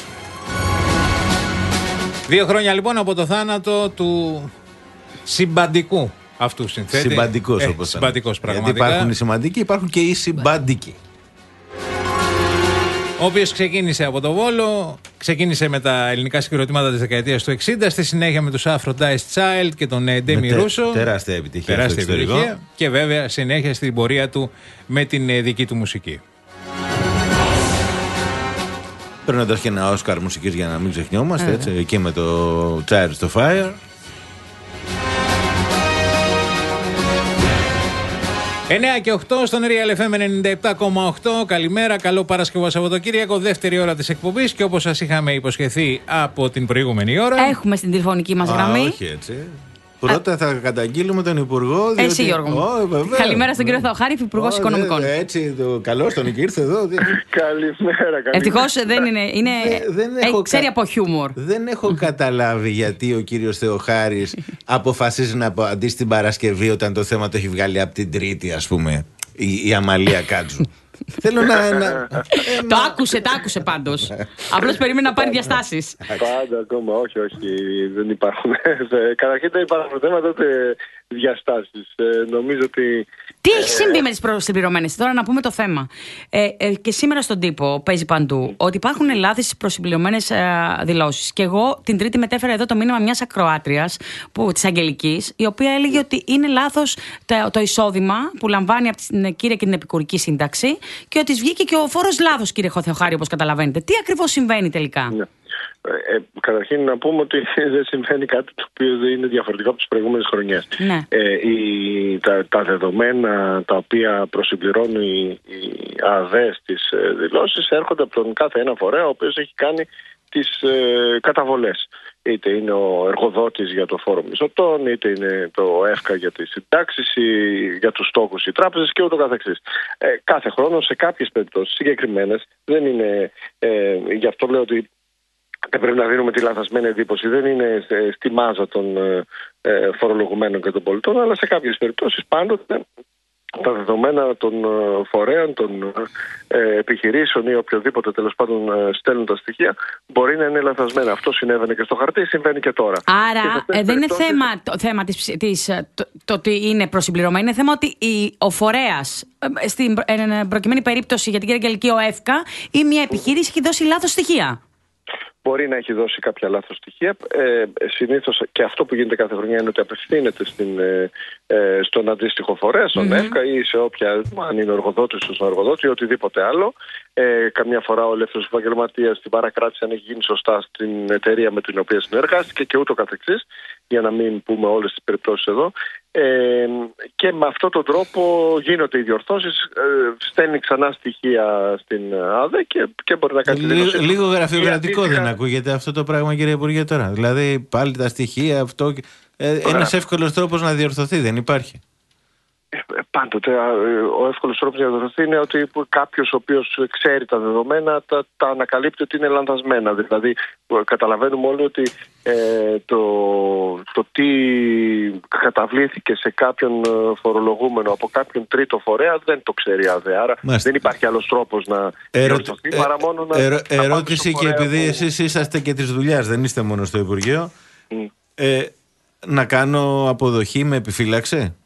Speaker 4: Δύο χρόνια λοιπόν από το θάνατο του συμπαντικού αυτού συνθέτη.
Speaker 3: Συμπαντικός
Speaker 4: ε,
Speaker 3: όπως
Speaker 4: συμπαντικός πραγματικά.
Speaker 3: Γιατί υπάρχουν οι σημαντικοί, υπάρχουν και οι συμπαντικοί.
Speaker 4: Ο οποίος ξεκίνησε από το Βόλο, ξεκίνησε με τα ελληνικά συγκροτήματα της δεκαετίας του εξήντα, στη συνέχεια με τους Aphrodite Child και τον Ντέμι Ρούσο.
Speaker 3: Τεράστια επιτυχία.
Speaker 4: Τεράστια επιτυχία και βέβαια συνέχεια στην πορεία του με την δική του μουσική.
Speaker 3: Παίρνοντας και ένα Όσκαρ μουσικής για να μην ξεχνιόμαστε, έτσι, εκεί με το Chariots of Fire.
Speaker 4: εννιά και οκτώ στον Real εφ εμ ενενήντα επτά κόμμα οκτώ. Καλημέρα, καλό Παρασκευό Σαββατοκύριακο, δεύτερη ώρα της εκπομπής και όπως σας είχαμε υποσχεθεί από την προηγούμενη ώρα.
Speaker 5: Έχουμε στην τηλεφωνική μας γραμμή.
Speaker 3: Α, όχι έτσι. Πρώτα θα καταγγείλουμε τον Υπουργό. Διότι...
Speaker 5: Εσύ, Γιώργο μου.
Speaker 3: Oh,
Speaker 5: καλημέρα στον κύριο Θεοχάρη, Υπουργός oh, Οικονομικών.
Speaker 3: Δε, έτσι, το καλώς τον ήρθε εδώ.
Speaker 7: Καλημέρα, καλημέρα.
Speaker 5: Ευτυχώς δεν είναι. είναι...
Speaker 3: δεν, δεν έχω
Speaker 5: ξέρει
Speaker 3: κα...
Speaker 5: από χιούμορ.
Speaker 3: Δεν έχω καταλάβει γιατί ο κύριος Θεοχάρης αποφασίζει να αντί στην Παρασκευή όταν το θέμα το έχει βγάλει από την Τρίτη, ας πούμε, η, η Αμαλία Κάτζου. Θέλω να. να...
Speaker 5: Το άκουσε, το άκουσε πάντως. Απλώς περίμενε να πάρει διαστάσεις.
Speaker 7: Πάντα ακόμα, όχι, όχι, δεν υπάρχουν. Καταρχήν δεν υπάρχουν θέματα ούτε διαστάσεις. Νομίζω ότι.
Speaker 5: Τι έχει συμβεί με τις προσυμπληρωμένες, τώρα να πούμε το θέμα. Ε, ε, και σήμερα στον τύπο παίζει παντού ότι υπάρχουν λάθη στις προσυμπληρωμένες ε, δηλώσεις. Και εγώ την Τρίτη μετέφερα εδώ το μήνυμα μιας ακροάτριας της Αγγελικής, η οποία έλεγε ότι είναι λάθος το, το εισόδημα που λαμβάνει από την κύρια και την επικουρική σύνταξη και ότι βγήκε και ο φόρος λάθος, κύριε Θεοχάρη, όπως καταλαβαίνετε. Τι ακριβώς συμβαίνει τελικά?
Speaker 7: Ναι. Ε, καταρχήν να πούμε ότι δεν συμβαίνει κάτι το οποίο δεν είναι διαφορετικό από τις προηγούμενες χρονιές.
Speaker 5: Ναι.
Speaker 7: Ε, η, τα, τα δεδομένα τα οποία προσυμπληρώνουν οι, οι ΑΔΕ στις ε, δηλώσεις έρχονται από τον κάθε ένα φορέα ο οποίος έχει κάνει τις ε, καταβολές. Είτε είναι ο εργοδότης για το φόρο μισθωτών, είτε είναι το ΕΦΚΑ για τις συντάξεις, για τους στόχους οι τράπεζες και ούτω καθεξής. Ε, κάθε χρόνο σε κάποιες περιπτώσεις συγκεκριμένες δεν είναι, ε, γι' αυτό λέω ότι δεν πρέπει να δίνουμε τη λαθασμένη εντύπωση. Δεν είναι στη μάζα των ε, φορολογουμένων και των πολιτών, αλλά σε κάποιες περιπτώσεις πάντοτε τα δεδομένα των φορέων, των ε, επιχειρήσεων ή οποιοδήποτε τέλος πάντων ε, στέλνουν τα στοιχεία μπορεί να είναι λαθασμένα. Αυτό συνέβαινε και στο χαρτί, συμβαίνει και τώρα.
Speaker 5: Άρα ε, δεν είναι θέμα, το θέμα της, της, το, το ότι είναι προσυμπληρωμένο, είναι θέμα ότι η, ο φορέας, ε, στην ε, προκειμένη περίπτωση για την κυρία Αγγελική, ο ΕΦΚΑ ή μια επιχείρηση έχει δώσει λάθος στοιχεία.
Speaker 7: Μπορεί να έχει δώσει κάποια λάθος στοιχεία. Ε, συνήθως και αυτό που γίνεται κάθε χρονιά είναι ότι απευθύνεται στην, ε, στον αντίστοιχο φορέα, στον mm-hmm. ΕΦΚΑ ή σε όποια, αν είναι εργοδότης, στον εργοδότη ή οτιδήποτε άλλο. Ε, καμιά φορά ο ελεύθερος επαγγελματίας την παρακράτησε αν έχει γίνει σωστά στην εταιρεία με την οποία συνεργάστηκε και ούτω καθεξής, για να μην πούμε όλες τις περιπτώσεις εδώ. Ε, και με αυτόν τον τρόπο γίνονται οι διορθώσεις, ε, στέλνει ξανά στοιχεία στην ΑΔΕ και, και μπορεί να κάνει τη
Speaker 3: δήλωση. Λίγο γραφειοκρατικό δεν είχα... ακούγεται αυτό το πράγμα, κύριε Υπουργέ, τώρα? Δηλαδή πάλι τα στοιχεία, αυτό. Ε, ένας εύκολος τρόπος να διορθωθεί δεν υπάρχει?
Speaker 7: Πάντοτε ο εύκολος τρόπος να διορθωθεί είναι ότι κάποιος ο οποίος ξέρει τα δεδομένα τα, τα ανακαλύπτει ότι είναι λανθασμένα. Δηλαδή καταλαβαίνουμε όλοι ότι ε, το, το τι καταβλήθηκε σε κάποιον φορολογούμενο από κάποιον τρίτο φορέα δεν το ξέρει ΑΔΕ. Άρα Μάστε. δεν υπάρχει άλλος τρόπος να Ερω... διορθωθεί ε, παρά μόνο να...
Speaker 3: Ερω... να ερώτηση και επειδή που... εσείς είσαστε και της δουλειάς, δεν είστε μόνο στο Υπουργείο. Mm. Ε, να κάνω αποδοχή με επιφύλαξη?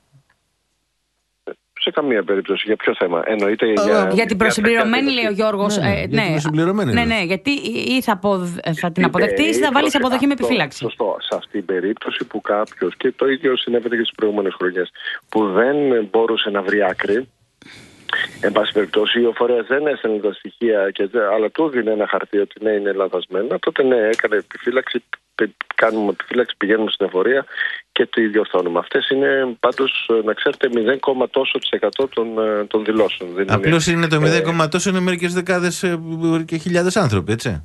Speaker 7: Σε καμία περίπτωση. Για ποιο θέμα? Εννοείται
Speaker 5: για, για, για την προσυμπληρωμένη, λέει ο Γιώργος.
Speaker 3: Ναι,
Speaker 5: ε,
Speaker 3: για
Speaker 5: ναι,
Speaker 3: την προσυμπληρωμένη.
Speaker 5: Ναι, ναι, γιατί ή θα, απο, θα την αποδεχτείς ή θα βάλεις αποδοχή με επιφύλαξη.
Speaker 7: Σωστό. Σε αυτή την περίπτωση που κάποιος, και το ίδιο συνέβαινε και στις προηγούμενες χρονιές, που δεν μπορούσε να βρει άκρη, εν πάση περιπτώσει, ο φορέας δεν έστελνε τα στοιχεία, και, αλλά του δίνει ένα χαρτί ότι ναι, είναι λανθασμένα, τότε ναι, έκανε επιφύλαξη. Κάνουμε επιφύλαξη, πηγαίνουμε στην εφορία
Speaker 9: και τι διορθώνουμε. Αυτές είναι πάντως, να ξέρετε, μηδέν, τόσο της εκατό των, των δηλώσεων.
Speaker 3: Απλώς είναι, είναι το μηδέν, ε, τόσο είναι μερικές δεκάδες και χιλιάδες άνθρωποι, έτσι.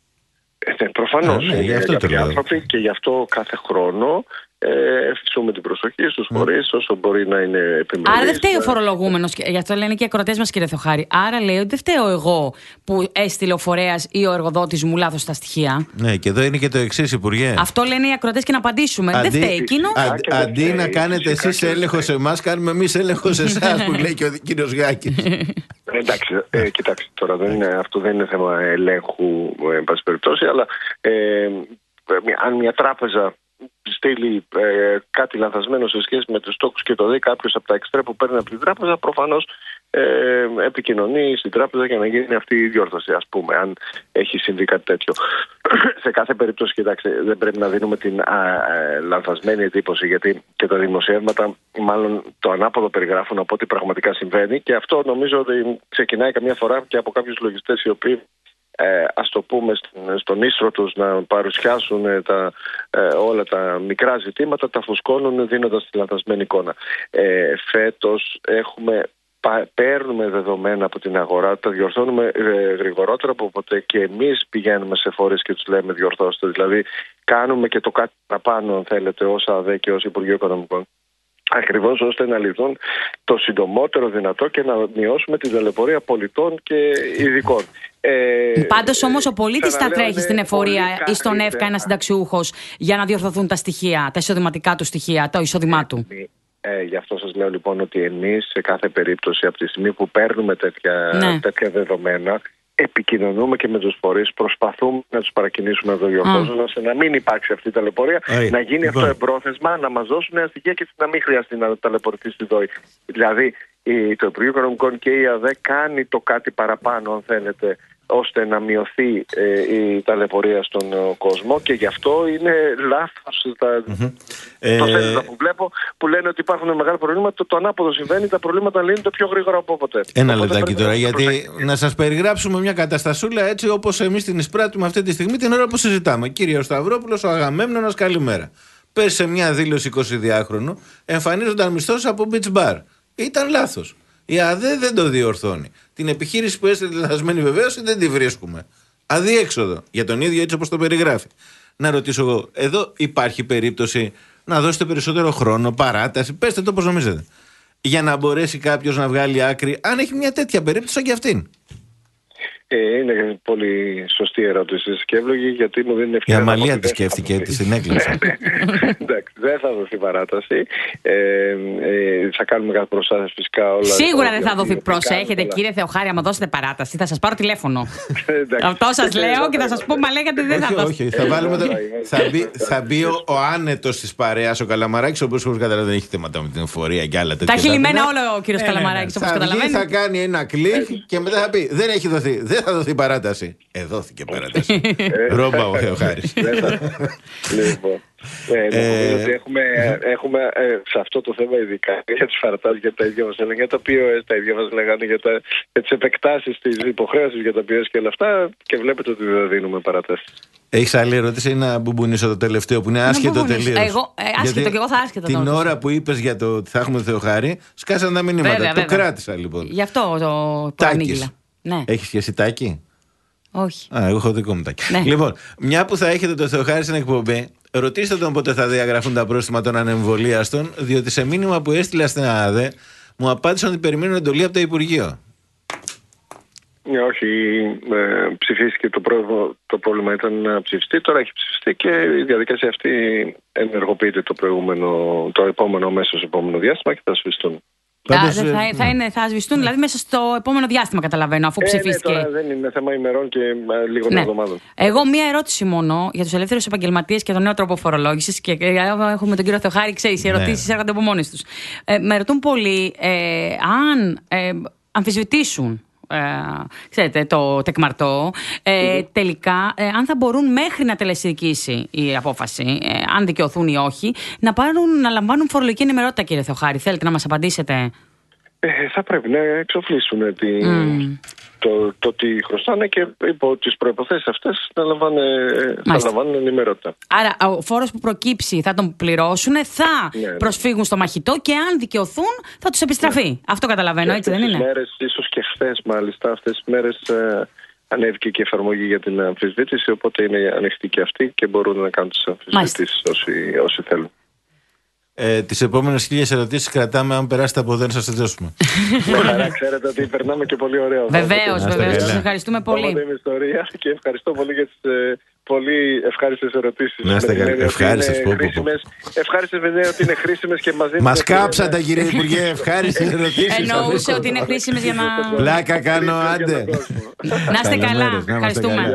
Speaker 9: Ε, προφανώς
Speaker 3: ναι,
Speaker 9: είναι κάποιοι άνθρωποι και γι' αυτό κάθε χρόνο ε, ευθυσούμε την προσοχή στους φορείς όσο μπορεί να είναι επιμελής.
Speaker 5: Άρα δεν φταίει ο φορολογούμενος, γι' αυτό λένε και οι ακροατές μας, κύριε Θεοχάρη. Άρα λέει ότι δεν φταίω εγώ που έστειλε ο φορέας ή ο εργοδότης μου λάθος τα στοιχεία.
Speaker 3: Ναι, και εδώ είναι και το εξής, Υπουργέ.
Speaker 5: Αυτό λένε οι ακροατές και να απαντήσουμε. Αντί, δεν φταίει εκείνο.
Speaker 3: Αντί, αντί να κάνετε εσείς έλεγχο σε εμάς, κάνουμε εμείς έλεγχο σε εσάς, που λέει και ο κύριος Γάκης.
Speaker 9: Εντάξει, ε, κοιτάξτε τώρα, δεν είναι, αυτό δεν είναι θέμα ελέγχου, εν πάση περιπτώσει, αλλά ε, αν μια τράπεζα στείλει ε, κάτι λανθασμένο σε σχέση με τους στόχους και το δει κάποιος από τα εξτρέ που παίρνει από την τράπεζα, προφανώς ε, επικοινωνεί στην τράπεζα για να γίνει αυτή η διόρθωση, ας πούμε, αν έχει συμβεί κάτι τέτοιο. Σε κάθε περίπτωση, κοιτάξτε, δεν πρέπει να δίνουμε την α, α, λανθασμένη εντύπωση, γιατί και τα δημοσιεύματα μάλλον το ανάποδο περιγράφουν από ό,τι πραγματικά συμβαίνει, και αυτό νομίζω ότι ξεκινάει καμιά φορά και από κάποιους λογιστές οι οποίοι, Ε, ας το πούμε, στον ίστρο τους να παρουσιάσουν τα, ε, όλα τα μικρά ζητήματα, τα φουσκώνουν δίνοντας τη λανθασμένη εικόνα. Ε, φέτος έχουμε, πα, παίρνουμε δεδομένα από την αγορά, τα διορθώνουμε ε, γρηγορότερα από ποτέ, και εμείς πηγαίνουμε σε φορείς και τους λέμε διορθώστε. Δηλαδή κάνουμε και το κάτι παραπάνω, αν θέλετε, ως ΑΔΕ και ως Υπουργείο Οικονομικών, ακριβώς ώστε να λυθούν το συντομότερο δυνατό και να μειώσουμε την ταλαιπωρία πολιτών και ειδικών. Ε,
Speaker 5: Πάντως όμως ο πολίτης θα τρέχει στην εφορία ή στον ΕΦΚΑ, ένα συνταξιούχος, για να διορθωθούν τα στοιχεία, τα εισοδηματικά του στοιχεία, το εισόδημά του.
Speaker 9: Ε, γι' αυτό σας λέω λοιπόν ότι εμείς σε κάθε περίπτωση, από τη στιγμή που παίρνουμε τέτοια,
Speaker 5: ναι.
Speaker 9: τέτοια δεδομένα, επικοινωνούμε και με τους φορείς, προσπαθούμε να τους παρακινήσουμε να το διορθώσουν, ώστε να μην υπάρξει αυτή η ταλαιπωρία,
Speaker 3: Αι,
Speaker 9: να γίνει
Speaker 3: λοιπόν.
Speaker 9: αυτό εμπρόθεσμα, να μας δώσουν νέα στοιχεία και να μην χρειαστεί να ταλαιπωρηθεί στη ΔΟΗ. Δηλαδή, η, το Υπουργείο Οικονομικών και η ΑΔΕ κάνει το κάτι παραπάνω, αν θέλετε, ώστε να μειωθεί ε, η ταλαιπωρία στον ε, κόσμο, και γι' αυτό είναι λάθος τα
Speaker 3: Mm-hmm.
Speaker 9: το
Speaker 3: ε...
Speaker 9: που βλέπω, που λένε ότι υπάρχουν μεγάλα προβλήματα. Το, το ανάποδο συμβαίνει, τα προβλήματα λύνονται πιο γρήγορα από ποτέ.
Speaker 3: Ένα
Speaker 9: Οπότε
Speaker 3: λεπτάκι τώρα,
Speaker 9: να
Speaker 3: γιατί
Speaker 9: προσέχει.
Speaker 3: να σας περιγράψουμε μια καταστασούλα έτσι όπως εμείς την εισπράττουμε αυτή τη στιγμή την ώρα που συζητάμε. Κύριε Σταυρόπουλος, ο Αγαμέμνονας, καλημέρα. Πες σε μια δήλωση εικοσιδυάχρονου, εμφανίζονταν μισθός από beach bar. Ήταν λάθος. Η ΑΔΕ δεν το διορθώνει. Την επιχείρηση που έστειλε λανθασμένη βεβαίωση δεν τη βρίσκουμε. Αδιέξοδο. Για τον ίδιο, έτσι όπως το περιγράφει. Να ρωτήσω εγώ, εδώ υπάρχει περίπτωση να δώσετε περισσότερο χρόνο, παράταση, πέστε το όπως νομίζετε, για να μπορέσει κάποιος να βγάλει άκρη, αν έχει μια τέτοια περίπτωση σαν και αυτήν?
Speaker 9: Ε, είναι πολύ σωστή ερώτηση και εύλογη, γιατί μου δίνει
Speaker 3: Η
Speaker 9: ευκαιρία.
Speaker 3: Αμαλία τη σκέφτηκε, τη την έκλεισε.
Speaker 9: Εντάξει, δεν θα δοθεί παράταση. Ε, ε, θα κάνουμε κάθε προστάση φυσικά όλα.
Speaker 5: Σίγουρα δεν θα δοθεί. Προσέχετε, κύριε Θεοχάρη, άμα δώσετε παράταση, θα σας πάρω τηλέφωνο. Αυτό σας λέω και θα σας πω, μα λέγατε δεν θα δώσετε.
Speaker 3: Όχι, θα βάλουμε το. Θα μπει ο άνετος της παρέας, ο Καλαμαράκης, όπως καταλαβαίνετε δεν έχει θέματα με την εφορία και άλλα τέτοια.
Speaker 5: Τα έχει λυμμένα όλο ο κύριος Καλαμαράκης, όπως καταλαβαίνετε.
Speaker 3: Θα κάνει ένα κλικ και μετά θα πει δεν έχει δοθεί. Δεν θα δοθεί παράταση. Ε, δόθηκε παράταση. Ρόμπα ο Θεοχάρης.
Speaker 9: Λοιπόν, νομίζω ότι έχουμε, έχουμε σε αυτό το θέμα, ειδικά για τις παρατάσεις, για τα ίδια μας έλεγαν, για τα πι ο ες, τα ίδια μας λέγανε για, τα, για τις επεκτάσεις της υποχρέωσης για τα πι ο ες και όλα αυτά, και βλέπετε ότι δεν δίνουμε παρατάσεις.
Speaker 3: Έχεις άλλη ερώτηση ή να μπουμπουνίσω το τελευταίο που είναι άσχετο τελείως?
Speaker 5: Εγώ, ε, άσχετο και εγώ θα άσχετο.
Speaker 3: Την τώρα. Ώρα που είπες για το ότι θα έχουμε το Θεοχάρη, σκάσαν τα μηνύματα.
Speaker 5: Βέβαια,
Speaker 3: το
Speaker 5: βέβαια.
Speaker 3: κράτησα λοιπόν.
Speaker 5: Γι' αυτό το ανήγγυλα. Ναι.
Speaker 3: Έχεις και εσύ τάκι?
Speaker 5: Όχι.
Speaker 3: Α, εγώ έχω δικό μου τάκι.
Speaker 5: Ναι.
Speaker 3: Λοιπόν, μια που θα έχετε το Θεοχάρη στην εκπομπή, ρωτήστε τον πότε θα διαγραφούν τα πρόστιμα των ανεμβολίαστων, διότι σε μήνυμα που έστειλα στην ΑΔΕ μου απάντησαν ότι περιμένουν εντολή από το Υπουργείο.
Speaker 9: Όχι, ε, ψηφίστηκε το, προ... το πρόβλημα ήταν να ψηφιστεί, τώρα έχει ψηφιστεί και η διαδικασία αυτή ενεργοποιείται το, προηγούμενο, το επόμενο μέσο στο επόμενο διάστημα και θα σβηστούν.
Speaker 3: Πάντως,
Speaker 5: θα, θα, θα, είναι, θα σβηστούν δηλαδή μέσα στο επόμενο διάστημα, καταλαβαίνω, αφού
Speaker 9: ε,
Speaker 5: ψηφίστηκε.
Speaker 9: Ναι, τώρα δεν είναι θέμα ημερών και λίγων
Speaker 5: ναι.
Speaker 9: εβδομάδων.
Speaker 5: Εγώ μία ερώτηση μόνο για τους ελεύθερους επαγγελματίες και τον νέο τρόπο φορολόγησης. Και έχουμε τον κύριο Θεοχάρη, ξέρεις, οι ερωτήσεις ναι. έρχονται από μόνες τους. Ε, με ρωτούν πολλοί ε, αν ε, αμφισβητήσουν. Ε, ξέρετε, το τεκμαρτό, ε, mm-hmm. τελικά, ε, αν θα μπορούν μέχρι να τελεσιδικήσει η απόφαση, ε, αν δικαιωθούν ή όχι, να, πάρουν, να λαμβάνουν φορολογική ενημερότητα, κύριε Θεοχάρη. Θέλετε να μας απαντήσετε?
Speaker 9: ε, θα πρέπει να εξοφλήσουν τη,
Speaker 5: Mm.
Speaker 9: το, το τι χρωστάνε και υπό τις προϋποθέσεις αυτές να λαμβάνουν ενημερότητα.
Speaker 5: Άρα ο φόρος που προκύψει θα τον πληρώσουν, θα
Speaker 9: ναι, ναι.
Speaker 5: προσφύγουν στο μαχητό και αν δικαιωθούν θα τους επιστραφεί. Ναι. Αυτό καταλαβαίνω, έτσι δεν είναι?
Speaker 9: Αυτές τις μέρες, ίσως και χθες μάλιστα, αυτές τις μέρες ε, ανέβηκε και η εφαρμογή για την αμφισβήτηση, οπότε είναι ανοιχτή και αυτή και μπορούν να κάνουν τις αμφισβητήσεις όσοι, όσοι θέλουν.
Speaker 3: Ε, τις επόμενες χίλιες ερωτήσεις κρατάμε, αν περάσετε από εδώ να σας τις δώσουμε.
Speaker 9: Άρα ξέρετε ότι περνάμε και πολύ ωραία.
Speaker 5: Βεβαίως, βεβαίως. Σας ευχαριστούμε πολύ.
Speaker 9: Είναι ιστορία και ευχαριστώ πολύ για τις ε, πολύ ευχάριστες ερωτήσεις.
Speaker 3: Να είστε καλοί. Ευχάριστες.
Speaker 9: Ευχάριστες βέβαια ότι είναι χρήσιμες και μαζί.
Speaker 3: Μας κάψατε κύριε Υπουργέ, ευχάριστες ερωτήσεις.
Speaker 5: Εννοούσε ότι είναι χρήσιμες για να...
Speaker 3: Πλάκα κάνω, άντε.
Speaker 5: Να είστε καλά. Ευχαριστούμε.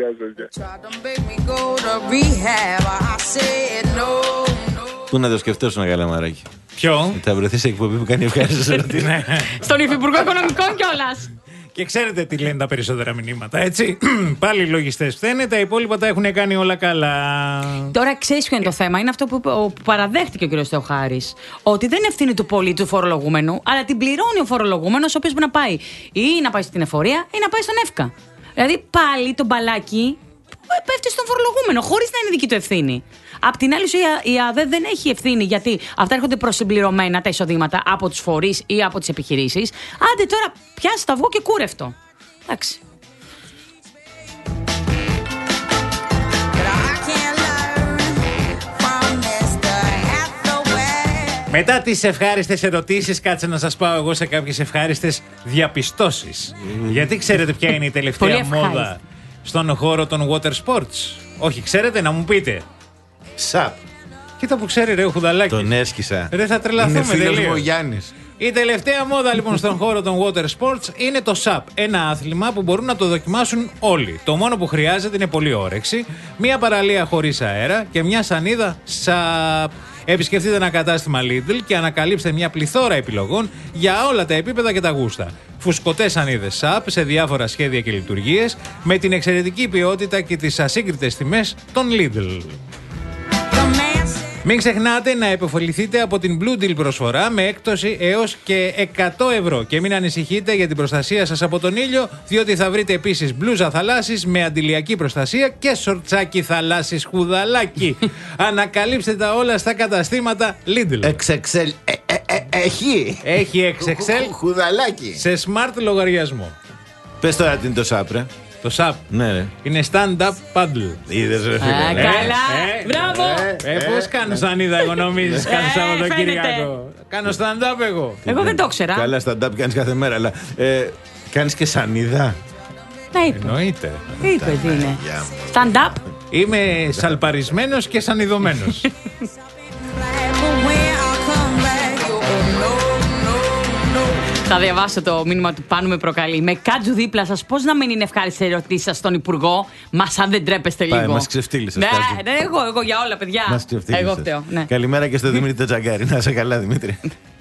Speaker 3: Πού να το σκεφτόσουν, Καλαμαράκη?
Speaker 4: Ποιο?
Speaker 3: Θα βρεθεί σε εκπομπή που κάνει ευχάριστες ερωτήσεις.
Speaker 5: Στον Υφυπουργό Οικονομικών κιόλας.
Speaker 4: Και ξέρετε τι λένε τα περισσότερα μηνύματα, έτσι. Πάλι οι λογιστές φταίνε, τα υπόλοιπα τα έχουν κάνει όλα καλά.
Speaker 5: Τώρα ξέρεις ποιο είναι το θέμα? Είναι αυτό που, που παραδέχτηκε ο κ. Θεοχάρης. Ότι δεν είναι ευθύνη του πολίτη, του φορολογούμενου, αλλά την πληρώνει ο φορολογούμενος, ο οποίος μπορεί να πάει ή να πάει στην εφορία ή να πάει στον ΕΦΚΑ. Δηλαδή πάλι το μπαλάκι πέφτει στον φορολογούμενο, χωρίς να είναι δική του ευθύνη. Απ' την άλλη, η ΑΔΕ δεν έχει ευθύνη, γιατί αυτά έρχονται προσυμπληρωμένα τα εισοδήματα από τους φορείς ή από τις επιχειρήσεις. Άντε τώρα, πιάσει το αυγό και κούρευτο. Εντάξει.
Speaker 4: Μετά τις ευχάριστες ερωτήσεις, κάτσε να σας πάω εγώ σε κάποιες ευχάριστες διαπιστώσεις. Mm. Γιατί ξέρετε ποια είναι η τελευταία μόδα στον χώρο των water sports? Όχι, ξέρετε, να μου πείτε.
Speaker 3: Σαπ.
Speaker 4: Κοίτα που ξέρει ρε ο Χουδαλάκης.
Speaker 3: Τον έσκησα.
Speaker 4: Ρε θα τρελαθούμε.
Speaker 3: Είναι φίλος μου ο Γιάννης.
Speaker 4: Η τελευταία μόδα λοιπόν στον χώρο των water sports είναι το σαπ. Ένα άθλημα που μπορούν να το δοκιμάσουν όλοι. Το μόνο που χρειάζεται είναι πολύ όρεξη, μια παραλία χωρίς αέρα και μια σανίδα σαπ. Επισκεφτείτε ένα κατάστημα Lidl και ανακαλύψτε μια πληθώρα επιλογών για όλα τα επίπεδα και τα γούστα. Φουσκωτές σανίδες σαπ σε διάφορα σχέδια και λειτουργίες με την εξαιρετική ποιότητα και τις ασύγκριτες τιμές των Lidl. Μην ξεχνάτε να επωφεληθείτε από την Blue Deal προσφορά με έκπτωση έως και εκατό ευρώ. Και μην ανησυχείτε για την προστασία σας από τον ήλιο, διότι θα βρείτε επίσης μπλούζα θαλάσσης με αντιλιακή προστασία και σορτσάκι θαλάσσης Χουδαλάκι. Ανακαλύψτε τα όλα στα καταστήματα Lidl.
Speaker 3: εξ εξ ελ ε, ε, ε, έχει.
Speaker 4: Έχει εξ εξ ελ
Speaker 3: Χουδαλάκι.
Speaker 4: Σε smart λογαριασμό.
Speaker 3: Πες τώρα τι είναι το σαπ, ρε.
Speaker 4: Το σαπ.
Speaker 3: Ναι, ρε.
Speaker 4: Είναι stand-up paddle.
Speaker 3: Είδες, ρε.
Speaker 5: Α, καλά. Μπράβο.
Speaker 4: Ε, πώς κάνω σανίδα, εγώ νομίζεις, κάνω Σαββατοκύριακο. Κάνω stand-up εγώ.
Speaker 5: Εγώ δεν το ήξερα.
Speaker 3: Καλά, stand-up κάνεις κάθε μέρα, αλλά ε, κάνεις και σανίδα.
Speaker 5: Ναι, είπε.
Speaker 4: Εννοείται.
Speaker 5: Είπε τι είναι. Stand-up.
Speaker 4: Είμαι σαλπαρισμένος και σανιδωμένος.
Speaker 5: Θα διαβάσω το μήνυμα του Πάνου με προκαλεί. Με κάτζου δίπλα σας, πώς να μην είναι ευχάριστη ερωτήσεις σας στον Υπουργό? Μας αν δεν τρέπεστε λίγο.
Speaker 3: Πάει, μας ξεφτύλισες.
Speaker 5: Ναι, ναι, εγώ, εγώ για όλα, παιδιά.
Speaker 3: Μας ξεφτύλισες.
Speaker 5: Εγώ φταίω. Ναι.
Speaker 3: Καλημέρα και στο Δημήτρη Τετζαγκάρη. Να είσαι καλά, Δημήτρη.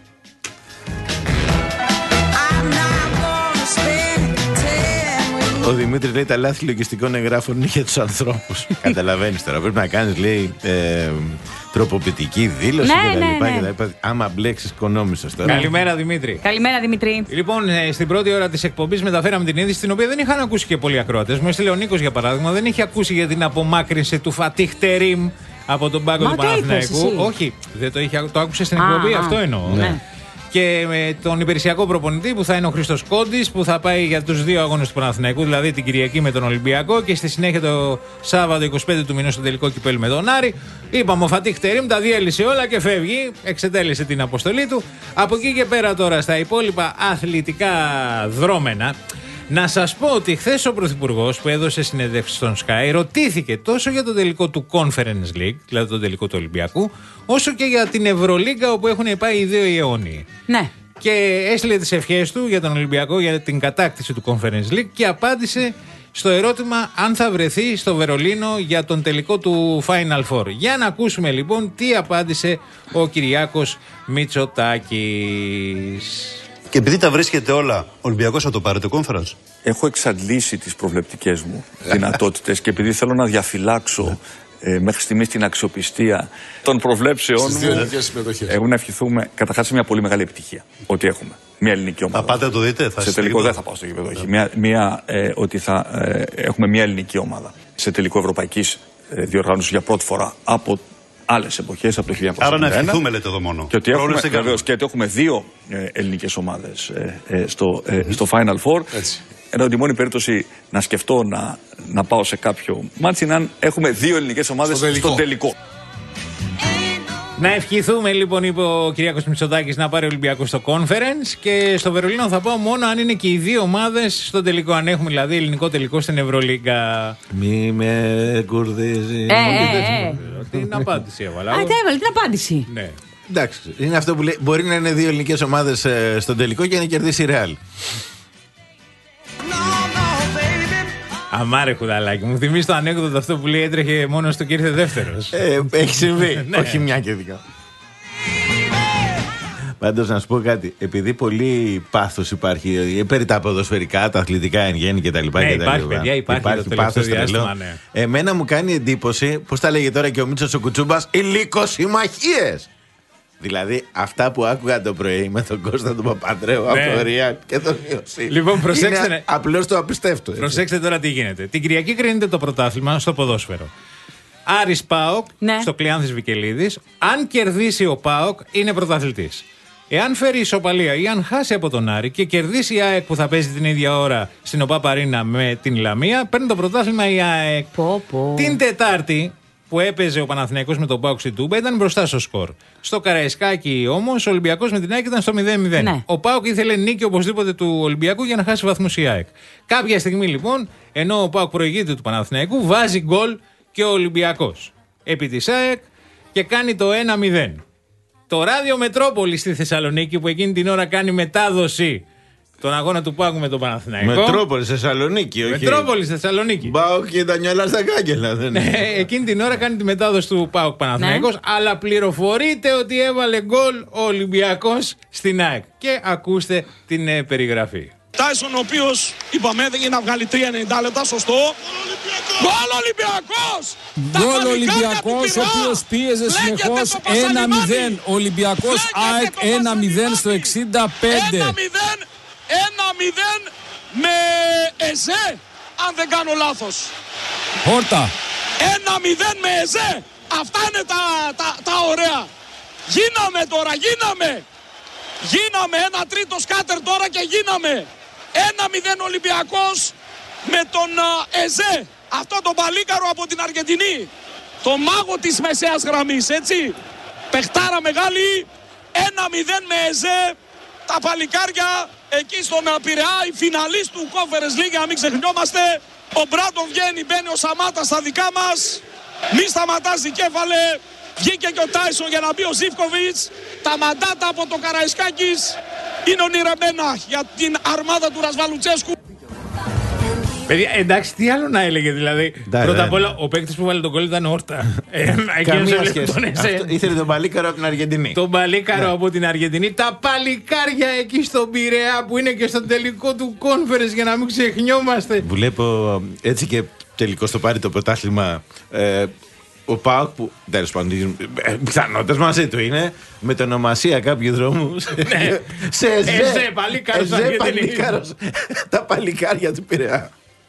Speaker 3: Ο Δημήτρης λέει τα λάθη λογιστικών εγγράφων είναι για τους ανθρώπους. Καταλαβαίνεις τώρα. Πρέπει να κάνεις, λέει, ε, τροποποιητική δήλωση
Speaker 5: ναι,
Speaker 3: και τα λοιπά.
Speaker 5: ναι, ναι.
Speaker 3: Και τα λοιπά. Άμα μπλέξεις, οικονόμησες τώρα.
Speaker 4: Καλημέρα, Δημήτρη.
Speaker 5: Καλημέρα, Δημήτρη.
Speaker 4: Λοιπόν, ε, στην πρώτη ώρα της εκπομπής μεταφέραμε την είδηση, την οποία δεν είχαν ακούσει και πολλοί ακροατές. Μου έστειλε ο Νίκος, για παράδειγμα, δεν είχε ακούσει για την απομάκρυνση του Φατίχ Τερίμ από τον πάγκο του Παναθηναϊκού. Όχι, δεν το, είχε, το άκουσε στην εκπομπή, αυτό εννοώ.
Speaker 5: Ναι.
Speaker 4: Και με τον υπηρεσιακό προπονητή που θα είναι ο Χρήστος Κόντης, που θα πάει για τους δύο αγώνες του Παναθηναϊκού, δηλαδή την Κυριακή με τον Ολυμπιακό και στη συνέχεια το Σάββατο είκοσι πέντε του μηνός στο τελικό κυπέλλου με τον Άρη. Είπαμε, ο Φατίχ Τερίμ τα διέλυσε όλα και φεύγει, εξετέλεσε την αποστολή του. Από εκεί και πέρα τώρα στα υπόλοιπα αθλητικά δρόμενα. Να σας πω ότι χθες ο Πρωθυπουργός που έδωσε συνέντευξη στον Sky ρωτήθηκε τόσο για το τελικό του Conference League, δηλαδή το τελικό του Ολυμπιακού, όσο και για την Ευρωλίγκα όπου έχουν πάει οι δύο Ιεώνιοι.
Speaker 5: Ναι.
Speaker 4: Και έστειλε τις ευχές του για τον Ολυμπιακό για την κατάκτηση του Conference League και απάντησε στο ερώτημα αν θα βρεθεί στο Βερολίνο για τον τελικό του Final Four. Για να ακούσουμε λοιπόν τι απάντησε ο Κυριάκος Μητσοτάκης.
Speaker 10: Και επειδή τα βρίσκεται όλα, ο Ολυμπιακός θα το πάρει το conference?
Speaker 6: Έχω εξαντλήσει τις προβλεπτικές μου δυνατότητες και επειδή θέλω να διαφυλάξω ε, μέχρι στιγμής την αξιοπιστία των προβλέψεών μου. Εγώ να ευχηθούμε καταρχάς σε μια πολύ μεγάλη επιτυχία ότι έχουμε μια ελληνική ομάδα.
Speaker 10: Θα πάτε να το δείτε, θα
Speaker 6: σε τελικό δεν θα πάω στο γήπεδο. Yeah. Μια, μια, ε, ότι θα ε, έχουμε μια ελληνική ομάδα σε τελικό ευρωπαϊκής ε, διοργάνωσης για πρώτη φορά από άλλες εποχές, από το χίλια εννιακόσια εβδομήντα ένα.
Speaker 10: Άρα να ευχηθούμε, λέτε εδώ μόνο.
Speaker 6: Και ότι έχουμε, βεβαίως, και ότι έχουμε δύο ε, ελληνικές ομάδες ε, ε, στο, ε, στο Final Four. Έτσι. Ενώ την μόνη περίπτωση να σκεφτώ να, να πάω σε κάποιο μάτσι είναι αν έχουμε δύο ελληνικές ομάδες στο τελικό. Στο τελικό.
Speaker 4: Να ευχηθούμε λοιπόν, είπε ο Κυριάκος Μητσοτάκης, να πάρει ο Ολυμπιακός στο Conference, και στο Βερολίνο θα πάω μόνο αν είναι και οι δύο ομάδες στο τελικό. Αν έχουμε δηλαδή ελληνικό τελικό στην Ευρωλίγκα.
Speaker 3: Μη με κουρδίζει.
Speaker 5: Ε, ε, ε.
Speaker 4: Την απάντηση έβαλα.
Speaker 5: Α, τι έβαλε, την απάντηση.
Speaker 4: Ναι.
Speaker 3: Εντάξει, είναι αυτό που λέει. Μπορεί να είναι δύο ελληνικές ομάδες ε, στον τελικό και να κερδίσει η Real.
Speaker 4: Αμάρε Χουδαλάκη, μου θυμίζει το ανέκδοτο αυτό που λέει έτρεχε μόνος του και ήρθε δεύτερος.
Speaker 3: Ε, έχει συμβεί. Όχι μια και δικά. Πάντως να σου πω κάτι, επειδή πολύ πάθος υπάρχει περί τα ποδοσφαιρικά, τα αθλητικά εν γέννη κτλ.
Speaker 4: Ναι, υπάρχει παιδιά, υπάρχει, υπάρχει το πάθος διάστημα, ναι.
Speaker 3: Εμένα μου κάνει εντύπωση, πώς τα λέγε τώρα και ο Μίτσος ο Κουτσούμπας, οι λυκοσυμμαχίες. Δηλαδή αυτά που άκουγα το πρωί με τον Κώστα τον Παπαντρέου, ναι, από το Ριάλ και τον Ιωσή.
Speaker 4: Λοιπόν, προσέξτε.
Speaker 3: Είναι απλώς το απιστεύτω.
Speaker 4: Προσέξτε τώρα τι γίνεται. Την Κυριακή κρίνεται το πρωτάθλημα στο ποδόσφαιρο. Άρης ΠΑΟΚ, ναι, στο Κλεάνθης Βικελίδης. Αν κερδίσει ο ΠΑΟΚ, είναι πρωταθλητής. Εάν φέρει ισοπαλία ή αν χάσει από τον Άρη και κερδίσει η ΑΕΚ που θα παίζει την ίδια ώρα στην ΟΠΑΠ Αρίνα με την Λαμία, παίρνει το πρωτάθλημα η ΑΕΚ. Πω, πω. Την Τετάρτη που έπαιζε ο Παναθηναϊκός με τον ΠΑΟΚ στη Τούμπα ήταν μπροστά στο σκορ. Στο Καραϊσκάκι όμως ο Ολυμπιακός με την ΑΕΚ ήταν στο μηδέν μηδέν. Ναι. Ο ΠΑΟΚ ήθελε νίκη οπωσδήποτε του Ολυμπιακού για να χάσει βαθμούς η ΑΕΚ. Κάποια στιγμή λοιπόν, ενώ ο ΠΑΟΚ προηγείται του Παναθηναϊκού, βάζει γκολ και ο Ολυμπιακός επί της ΑΕΚ και κάνει το ένα μηδέn. Το ράδιο Μετρόπολη στη Θεσσαλονίκη, που εκείνη την ώρα κάνει μετάδοση τον αγώνα του ΠΑΟΚ με τον Παναθηναϊκό.
Speaker 3: Μετρόπολη Θεσσαλονίκη, όχι.
Speaker 4: Μετρόπολη Θεσσαλονίκη.
Speaker 3: ΠΑΟΚ και τα νιόλα στα κάγκελα, δεν είναι.
Speaker 4: Εκείνη την ώρα κάνει τη μετάδοση του ΠΑΟΚ Παναθηναϊκός, ναι, αλλά πληροφορείται ότι έβαλε γκολ ο Ολυμπιακός στην ΑΕΚ. Και ακούστε την ε, περιγραφή.
Speaker 11: Τάισον, ο οποίος είπαμε δεν είναι να βγάλει τρία ενενήντα λεπτά, σωστό. Γκολ Ολυμπιακός!
Speaker 12: Γκολ Ολυμπιακός, ο οποίος πίεζε συνεχώς. ένα μηδέν Ολυμπιακός ΑΕΚ, ένα μηδέν στο εξήντα πέντε.
Speaker 11: ένα μηδέν, ένα μηδέν με Εζέ, αν δεν κάνω λάθος.
Speaker 12: Χόρτα.
Speaker 11: ένα μηδέν με Εζέ. Αυτά είναι τα, τα, τα ωραία. Γίναμε τώρα, γίναμε. Γίναμε ένα τρίτο σκάτερ τώρα και γίναμε. ένα μηδέν Ολυμπιακός με τον uh, Εζέ. Αυτό το παλίκαρο από την Αργεντινή. Το μάγο της μεσαίας γραμμής, έτσι. Παιχτάρα μεγάλη. ένα μηδέν με Εζέ. Τα παλικάρια εκεί στον Πειραιά. Η φιναλίστ του Conference League, να μην ξεχνιόμαστε. Ο Μπράντον βγαίνει, μπαίνει ο Σαμάτας στα δικά μας. Μη σταματάς δικέφαλε. Βγήκε και ο Τάισον για να μπει ο Ζίβκοβιτς. Τα μαντάτα από το Καραϊσκάκης είναι ονειρεμένα για την αρμάδα του Ρασβαλουτσέσκου.
Speaker 4: Παιδιά, εντάξει, τι άλλο να έλεγε δηλαδή. Ντά, Πρώτα απ' όλα, ο παίκτης που βάλε τον κόλλο ήταν Όρτα. Ε,
Speaker 3: Καμία σχέση. Αυτό, ήθελε τον παλίκαρο από την Αργεντινή.
Speaker 4: Τον παλίκαρο, ναι, από την Αργεντινή. Τα παλικάρια εκεί στον Πειραιά που είναι και στο τελικό του Conference, για να μην ξεχνιόμαστε.
Speaker 3: Βλέπω έτσι και τελικό στο πάρει το πρωτάθλημα. Ε, ο ΠΑΟΚ που τέλος πάντων πιθανότητες μαζί του είναι με την ονομασία κάποιου δρόμου.
Speaker 4: Ναι.
Speaker 3: Σε Εζέ,
Speaker 4: Εζέ, παλίκαρος,
Speaker 3: Εζέ, παλίκαρος. Τα παλικάρια του Πειραιά.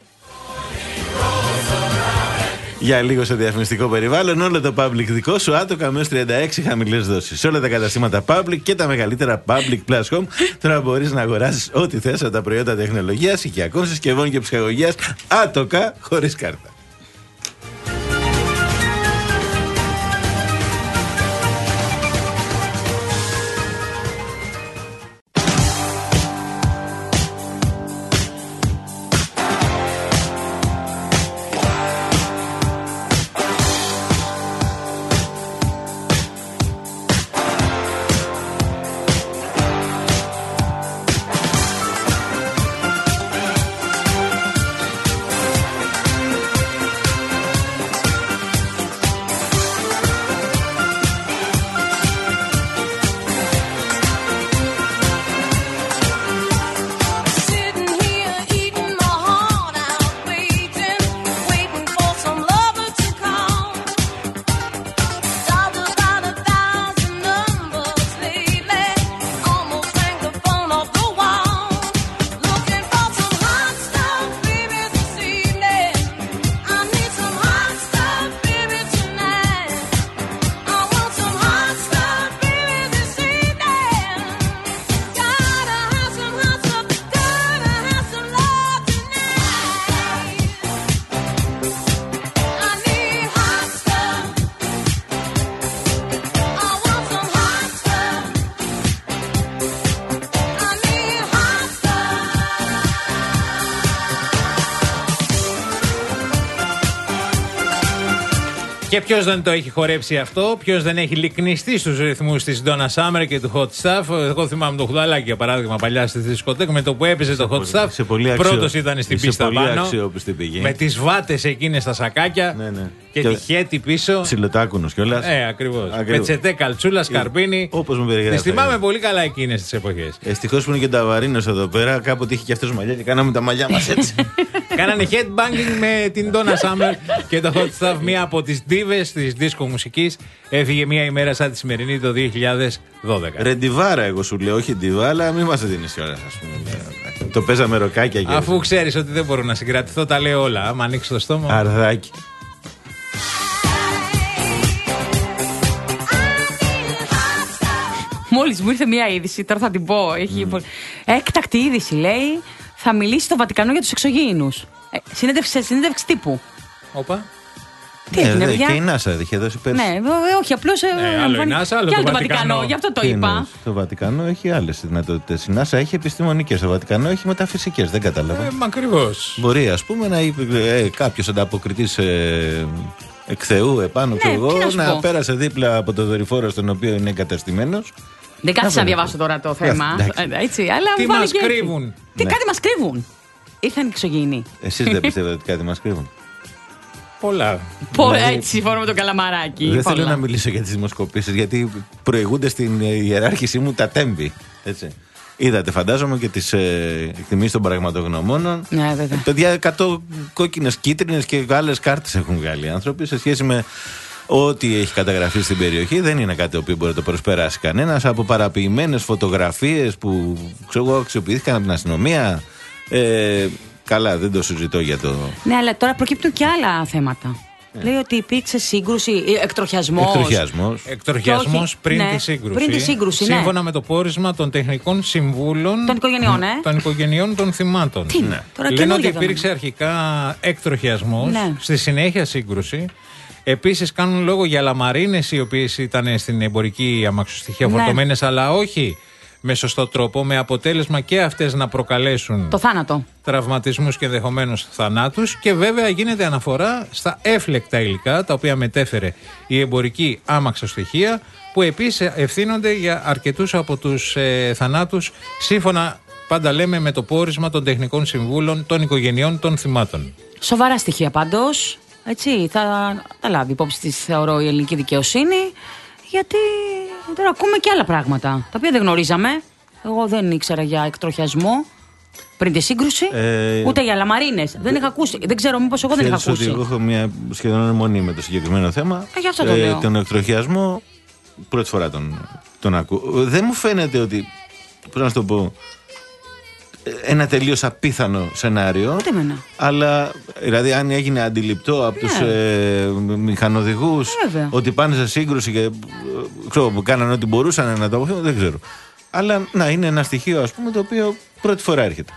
Speaker 3: Για λίγο στο διαφημιστικό περιβάλλον, όλο το Public δικό σου, άτοκα με έως τριάντα έξι χαμηλές δόσεις. Σε όλα τα καταστήματα Public και τα μεγαλύτερα Public Plus Home, τώρα μπορείς να αγοράσεις ό,τι θες από τα προϊόντα τεχνολογίας, οικιακών συσκευών και ψυχαγωγίας, άτοκα χωρίς κάρτα.
Speaker 4: Και ποιος δεν το έχει χορέψει αυτό, ποιος δεν έχει λυκνιστεί στους ρυθμούς της Donna Summer και του Hot Stuff. Εγώ θυμάμαι το Χουδαλάκι για παράδειγμα παλιά στη δισκοτέκ, με το που έπαιζε το Hot Stuff. Πρώτος ήταν στην πίστα πάνω. Με τις βάτες εκείνες στα σακάκια. Ναι, ναι. Και, και τη χέτη πίσω.
Speaker 3: Ψιλοτάκουνος κιόλας.
Speaker 4: Ε, ακριβώς. Πετσετέ, καλτσούλα, σκαρπίνι.
Speaker 3: Όπως μου περιγράφει.
Speaker 4: Τις θυμάμαι πολύ καλά εκείνες τις εποχές.
Speaker 3: Ευτυχώς που είναι και τα Ταβαρίνος εδώ πέρα. Κάποτε είχε και αυτός μαλλιά και κάναμε τα μαλλιά μας έτσι.
Speaker 4: Κάνανε headbanging με την Donna Summer και το Hot Stuff, μία από τις ντίβες της δίσκο μουσικής. Έφυγε μία ημέρα σαν τη σημερινή το δύο χιλιάδες δώδεκα.
Speaker 3: Ρεντιβάρα, εγώ σου λέω, όχι ντιβά, αλλά μην μας δίνεις κιόλας, ας πούμε. Το παίζαμε ροκάκια και.
Speaker 4: Αφού ξέρεις ότι δεν μπορώ να συγκρατηθώ, τα λέω όλα. Άμα ανοίξει το στόμα.
Speaker 3: Αρδάκι.
Speaker 5: Μόλις μου ήρθε μία είδηση, τώρα θα την πω. Έχει mm. έκτακτη είδηση, λέει. Θα μιλήσει στο Βατικανό για τους εξωγήινους. Ε, συνέντευξη, συνέντευξη τύπου.
Speaker 4: Όπα.
Speaker 5: Τι
Speaker 3: ναι,
Speaker 5: έγινε,
Speaker 3: δε,
Speaker 5: παιδιά?
Speaker 3: Και η NASA είχε δώσει πέρσι.
Speaker 5: Ναι, όχι, απλώς.
Speaker 4: Ε, άλλο η NASA, άλλο
Speaker 5: και
Speaker 4: το,
Speaker 5: άλλο το
Speaker 4: Βατικανό.
Speaker 5: Βατικανό. Γι' αυτό το
Speaker 3: Τι
Speaker 5: είπα.
Speaker 3: είναι, το Βατικανό έχει άλλες δυνατότητες. Η NASA έχει επιστημονικές. Το Βατικανό έχει μεταφυσικές. Δεν κατάλαβα.
Speaker 4: Ε, μα ακριβώς.
Speaker 3: Μπορεί, ας πούμε, να είπε ε, κάποιος ανταποκριτής ε, εκ Θεού επάνω, ξέρω εγώ, να, να πέρασε δίπλα από το δορυφόρο στον οποίο είναι εγκαταστημένος.
Speaker 5: Δεν κάθισα να διαβάσω τώρα το θέμα. Έτσι, αλλά
Speaker 4: τι μας κρύβουν.
Speaker 5: Τι κάτι μας κρύβουν. Ήρθαν οι εξωγήινοι.
Speaker 3: Εσείς δεν πιστεύετε ότι κάτι μας κρύβουν?
Speaker 4: Πολλά.
Speaker 5: Πολλά, έτσι, συμφωνώ με το καλαμαράκι.
Speaker 3: Δεν θέλω να μιλήσω για τις δημοσκοπήσεις, γιατί προηγούνται στην ιεράρχησή μου τα τέμπη. Έτσι. Είδατε, φαντάζομαι, και τις ε, εκτιμήσεις των πραγματογνωμόνων.
Speaker 5: Ναι, βέβαια.
Speaker 3: Παιδιά, εκατό κόκκινες, κίτρινες και άλλες κάρτες έχουν βγάλει οι άνθρωποι σε σχέση με ό,τι έχει καταγραφεί στην περιοχή. Δεν είναι κάτι το οποίο μπορεί να το προσπεράσει κανένας. Από παραποιημένες φωτογραφίες που ξέρω εγώ αξιοποιήθηκαν από την αστυνομία. Ε, καλά, δεν το συζητώ για το.
Speaker 5: Ναι, αλλά τώρα προκύπτουν και άλλα θέματα. Yeah. Λέει ότι υπήρξε σύγκρουση, εκτροχιασμός.
Speaker 3: Εκτροχιασμός.
Speaker 4: Εκτροχιασμός πριν, ναι, τη σύγκρουση.
Speaker 5: πριν τη σύγκρουση.
Speaker 4: Σύμφωνα
Speaker 5: ναι.
Speaker 4: με το πόρισμα των τεχνικών συμβούλων
Speaker 5: των οικογενειών, ε?
Speaker 4: των, οικογενειών των θυμάτων.
Speaker 5: Τι, ναι. Τώρα
Speaker 4: λένε ότι υπήρξε αρχικά εκτροχιασμός, ναι. στη συνέχεια σύγκρουση. Επίσης κάνουν λόγο για λαμαρίνες οι οποίες ήταν στην εμπορική αμαξοστοιχεία ναι. φορτωμένες, αλλά όχι με σωστό τρόπο, με αποτέλεσμα και αυτές να προκαλέσουν
Speaker 5: το θάνατο,
Speaker 4: τραυματισμούς και ενδεχομένως θανάτους. Και βέβαια γίνεται αναφορά στα έφλεκτα υλικά τα οποία μετέφερε η εμπορική άμαξοστοιχεία, που επίσης ευθύνονται για αρκετούς από τους ε, θανάτους, σύμφωνα πάντα λέμε με το πόρισμα των τεχνικών συμβούλων των οικογενειών των θυμάτων.
Speaker 5: Σοβαρά στοιχεία πάντως. Έτσι, θα τα λάβει υπόψη της, θεωρώ, η ελληνική δικαιοσύνη, γιατί τώρα ακούμε και άλλα πράγματα τα οποία δεν γνωρίζαμε. Εγώ δεν ήξερα για εκτροχιασμό πριν τη σύγκρουση, ε, ούτε για λαμαρίνες. Δεν είχα ακούσει. Δεν ξέρω, μήπως εγώ δεν είχα ακούσει.
Speaker 3: Ότι εγώ έχω μια σχεδόν αιμονή με το συγκεκριμένο θέμα.
Speaker 5: Ε, γι' αυτό το λέω.
Speaker 3: Ε, τον εκτροχιασμό πρώτη φορά τον, τον ακούω. Δεν μου φαίνεται ότι, πώς να σου το πω, ένα τελείως απίθανο σενάριο.
Speaker 5: Ούτε εμένα.
Speaker 3: Αλλά δηλαδή, αν έγινε αντιληπτό από yeah. τους ε, μηχανοδηγούς yeah, ότι πάνε σε σύγκρουση και ξέρω, που κάνανε ό,τι μπορούσαν να το αποφύγουν, δεν ξέρω. Αλλά να είναι ένα στοιχείο, ας πούμε, το οποίο πρώτη φορά έρχεται.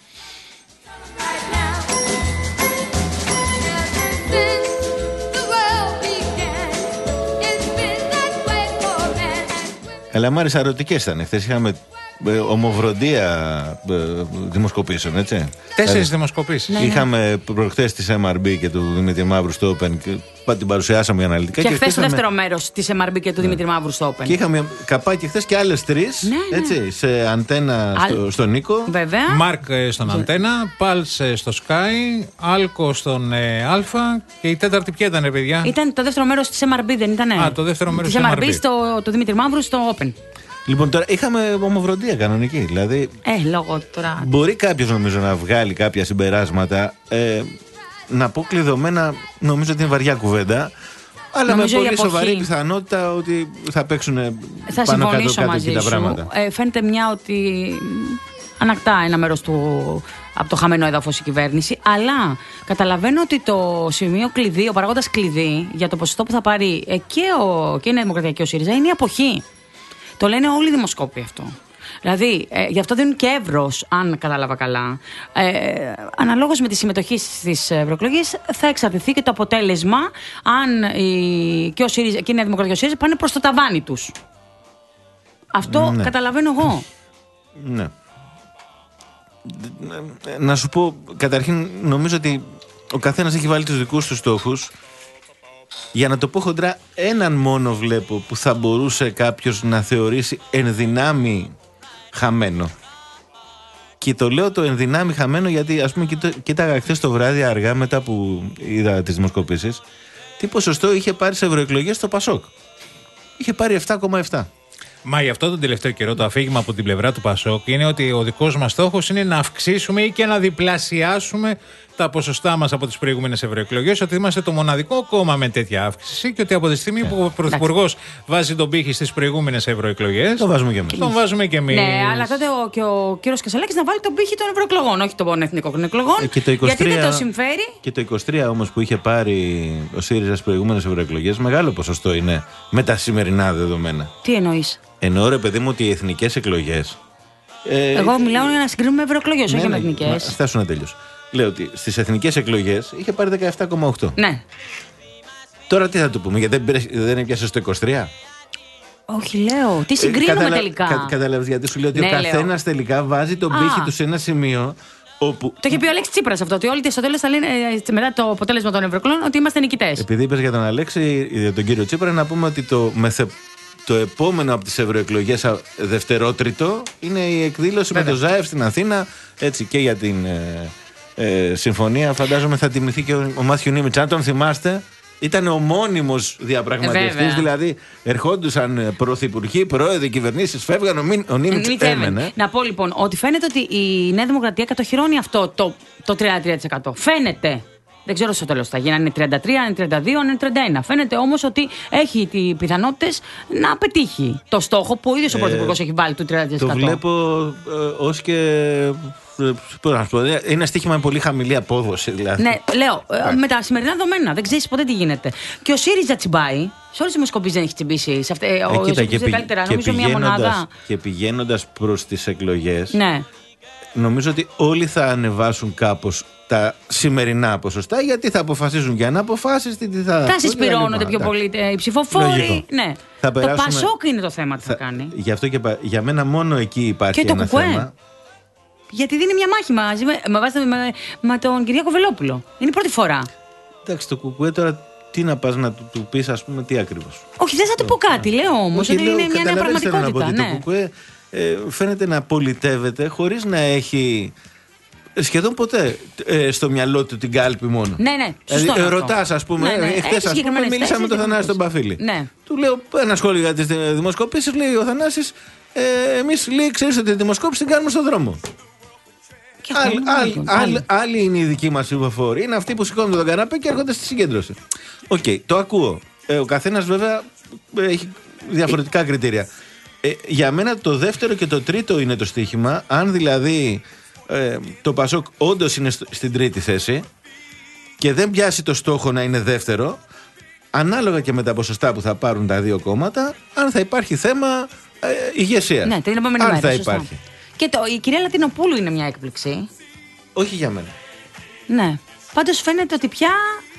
Speaker 3: Αλλά μ' άρεσε, αρωτικές ήταν. Χθες είχαμε ε, ομοβροντία ε, δημοσκοπήσεων, έτσι.
Speaker 4: Τέσσερις δημοσκοπήσεις.
Speaker 3: Ναι, είχαμε ναι. προχθές της εμ αρ μπι και του Δημήτρη Μαύρου στο Open και την παρουσιάσαμε για αναλυτικά.
Speaker 5: Και, και χθες το δεύτερο μέρος της εμ αρ μπι και του ναι. Δημήτρη Μαύρου στο Open.
Speaker 3: Και είχαμε καπάκι χθες και άλλες τρεις, ναι, ναι. έτσι, σε αντένα Αλ... στο, στο Νίκο.
Speaker 5: Βέβαια.
Speaker 4: Μάρκ στον και... αντένα, Πάλς στο Sky, Άλκο στον ε, Αλφα και η τέταρτη ποια ήταν, παιδιά?
Speaker 5: Ήταν το δεύτερο μέρος της εμ αρ μπι, δεν ήταν?
Speaker 4: Α, το δεύτερο μέρος της
Speaker 5: εμ αρ μπι στο το Δημήτρη Μαύρου στο Open.
Speaker 3: Λοιπόν, τώρα είχαμε ομοβροντία κανονική. Δηλαδή,
Speaker 5: ε, λόγω τώρα.
Speaker 3: Μπορεί κάποιος, νομίζω, να βγάλει κάποια συμπεράσματα. Ε, να πω κλειδωμένα, νομίζω ότι είναι βαριά κουβέντα. Αλλά νομίζω με πολύ σοβαρή πιθανότητα ότι θα παίξουν
Speaker 5: θα
Speaker 3: πάνω κάτω κάτω εκεί τα πράγματα.
Speaker 5: Ε, φαίνεται μια ότι ανακτά ένα μέρος του από το χαμένο έδαφος η κυβέρνηση. Αλλά καταλαβαίνω ότι το σημείο κλειδί, ο παράγοντας κλειδί για το ποσοστό που θα πάρει ε, και, ο, και η Νέα Δημοκρατία και ο ΣΥΡΙΖΑ είναι η αποχή. Το λένε όλοι οι δημοσκόποι αυτό. Δηλαδή, ε, γι' αυτό δίνουν και εύρος, αν κατάλαβα καλά. Ε, αναλόγως με τη συμμετοχή στις ευρωεκλογές θα εξαρτηθεί και το αποτέλεσμα, αν η, και, ο ΣΥΡΙΖΑ, και η Νέα Δημοκρατία και ο ΣΥΡΙΖΑ πάνε προς το ταβάνι τους. Αυτό ναι. καταλαβαίνω εγώ.
Speaker 3: Ναι. Να σου πω, καταρχήν, νομίζω ότι ο καθένας έχει βάλει τους δικούς του στόχους Για να το πω χοντρά, έναν μόνο βλέπω που θα μπορούσε κάποιος να θεωρήσει ενδυνάμει χαμένο. Και το λέω το ενδυνάμει χαμένο γιατί, ας πούμε, κοίταγα χθες το βράδυ αργά μετά που είδα τις δημοσκοπήσεις, τι ποσοστό είχε πάρει σε ευρωεκλογές το Πασόκ. Είχε πάρει επτά κόμμα επτά.
Speaker 4: Μα γι' αυτό τον τελευταίο καιρό το αφήγημα από την πλευρά του Πασόκ είναι ότι ο δικός μας στόχος είναι να αυξήσουμε ή και να διπλασιάσουμε τα ποσοστά μας από τις προηγούμενες ευρωεκλογές, ότι είμαστε το μοναδικό κόμμα με τέτοια αύξηση και ότι από τη στιγμή που ο Πρωθυπουργός βάζει τον πύχη στις προηγούμενες ευρωεκλογές.
Speaker 3: Τον βάζουμε και εμείς.
Speaker 4: Τον βάζουμε και εμείς.
Speaker 5: Ναι, αλλά τότε ο, και ο κύριος Κασελάκης να βάλει τον πύχη των ευρωεκλογών, όχι των εθνικών εκλογών.
Speaker 3: Ε, και το είκοσι τρία,
Speaker 5: γιατί δεν το συμφέρει.
Speaker 3: Και το είκοσι τρία όμως που είχε πάρει ο ΣΥΡΙΖΑ στις προηγούμενες ευρωεκλογές, μεγάλο ποσοστό είναι με τα σημερινά δεδομένα.
Speaker 5: Τι εννοείς?
Speaker 3: Εννοώ, ρε παιδί μου, ότι οι εθνικές εκλογές. Ε,
Speaker 5: Εγώ μιλάω για να συγκρίνουμε ευρωεκλογές,
Speaker 3: ναι,
Speaker 5: όχι με
Speaker 3: ναι,
Speaker 5: εθνικές.
Speaker 3: Φτάσου να τελειώσω. Λέω ότι στις εθνικές εκλογές είχε πάρει δεκαεπτά κόμμα οκτώ.
Speaker 5: Ναι.
Speaker 3: Τώρα τι θα του πούμε, γιατί δεν, δεν έπιασε στο είκοσι τρία.
Speaker 5: Όχι, λέω. Τι συγκρίνουμε
Speaker 3: ε, καταλα...
Speaker 5: τελικά.
Speaker 3: Κα, Καταλαβαίνεις γιατί σου λέω ότι
Speaker 5: ναι,
Speaker 3: ο καθένας τελικά βάζει τον πύχη του σε ένα σημείο. Όπου...
Speaker 5: Το είχε πει ο Αλέξης Τσίπρας αυτό, ότι όλοι στο τέλος θα λένε μετά το αποτέλεσμα των ευρωεκλογών ότι είμαστε νικητές.
Speaker 3: Επειδή είπες για τον Αλέξη, για τον κύριο Τσίπρα, να πούμε ότι το, μεθε... το επόμενο από τις ευρωεκλογές δευτερότριτο είναι η εκδήλωση Βέβαια. με το ΖΑΕΦ στην Αθήνα. Έτσι και για την ε, ε, συμφωνία. Φαντάζομαι θα τιμηθεί και ο, ο Μάθιου Νίμιτς. Αν τον θυμάστε, ήταν ο μόνιμος διαπραγματευτής. Δηλαδή, ερχόντουσαν πρωθυπουργοί, πρόεδροι, κυβερνήσεις, φεύγαν. Ο, ο Νίμιτς έμενε.
Speaker 5: Να πω λοιπόν ότι φαίνεται ότι η Νέα Δημοκρατία κατοχυρώνει αυτό το, το τριάντα τρία τοις εκατό. Φαίνεται. Δεν ξέρω στο τέλος θα γίνει, αν είναι τριάντα τρία, αν είναι τριάντα δύο, αν είναι τριάντα ένα. Φαίνεται όμως ότι έχει τις πιθανότητες να πετύχει το στόχο που ο ίδιος ο Πρωθυπουργός ε, έχει βάλει του τριάντα τοις εκατό.
Speaker 3: Το βλέπω ε, ως και. Είναι ένα στοίχημα με πολύ χαμηλή απόδοση, δηλαδή.
Speaker 5: Ναι, λέω, ε, με τα σημερινά δεδομένα. Δεν ξέρεις ποτέ τι γίνεται. Και ο ΣΥΡΙΖΑ τσιμπάει. Σε όλες τις δημοσκοπήσεις δεν έχει τσιμπήσει. Σε αυτέ, ε, ο
Speaker 3: κοίτα, και,
Speaker 5: καλύτερα,
Speaker 3: και,
Speaker 5: νομίζω μία μονάδα.
Speaker 3: Και πηγαίνοντας προς τις εκλογές.
Speaker 5: Ναι.
Speaker 3: Νομίζω ότι όλοι θα ανεβάσουν κάπως τα σημερινά ποσοστά, γιατί θα αποφασίζουν για να αποφάσεις τι θα.
Speaker 5: Θα συσπυρώνονται πιο πολύ οι ψηφοφόροι. Ναι.
Speaker 3: Θα
Speaker 5: το Πασόκ είναι το θέμα τι θα, θα κάνει.
Speaker 3: Γι' αυτό και για μένα μόνο εκεί υπάρχει
Speaker 5: και
Speaker 3: ένα
Speaker 5: το
Speaker 3: θέμα.
Speaker 5: Γιατί δίνει μια μάχη μαζί με, με, με, με τον Κυριάκο Βελόπουλο. Είναι η πρώτη φορά.
Speaker 3: Εντάξει, το Κουκουέ τώρα τι να πας να του, του πεις, ας πούμε, τι ακριβώς.
Speaker 5: Όχι, δεν θα του πω κάτι, λέω όμως. Ότι είναι μια νέα πραγματικότητα.
Speaker 3: Ναι. Το Κουκουέ ε, φαίνεται να πολιτεύεται χωρίς να έχει. Σχεδόν ποτέ ε, στο μυαλό του την κάλπη μόνο.
Speaker 5: Ναι, ναι.
Speaker 3: Δηλαδή, ε, ρωτάς, ας πούμε, ναι, ναι. Εχθές, ας πούμε, μίλησα με τον Θανάση τον Παφίλη.
Speaker 5: Ναι.
Speaker 3: Του λέω ένα σχόλιο για τις δημοσκοπήσεις, λέει ο Θανάσης, ε, εμείς, λέει, ξέρεις ότι τη δημοσκόπηση την κάνουμε στον δρόμο. Άλλοι άλλ, άλλ, άλλ, είναι οι δικοί μας ψηφοφόροι. Είναι αυτοί που σηκώνουν τον καναπέ και έρχονται στη συγκέντρωση. Οκ, okay, το ακούω. Ε, ο καθένας βέβαια έχει διαφορετικά κριτήρια. Ε, για μένα το δεύτερο και το τρίτο είναι το στοίχημα. Αν δηλαδή ε, το Πασόκ όντως είναι στην τρίτη θέση και δεν πιάσει το στόχο να είναι δεύτερο, ανάλογα και με τα ποσοστά που θα πάρουν τα δύο κόμματα, αν θα υπάρχει θέμα ε, ηγεσίας.
Speaker 5: Ναι, την επόμενη
Speaker 3: αν
Speaker 5: μέρα,
Speaker 3: θα
Speaker 5: σωστά.
Speaker 3: υπάρχει.
Speaker 5: Και το, η κυρία Λατινοπούλου είναι μια έκπληξη.
Speaker 3: Όχι για μένα.
Speaker 5: Ναι. Πάντως φαίνεται ότι πια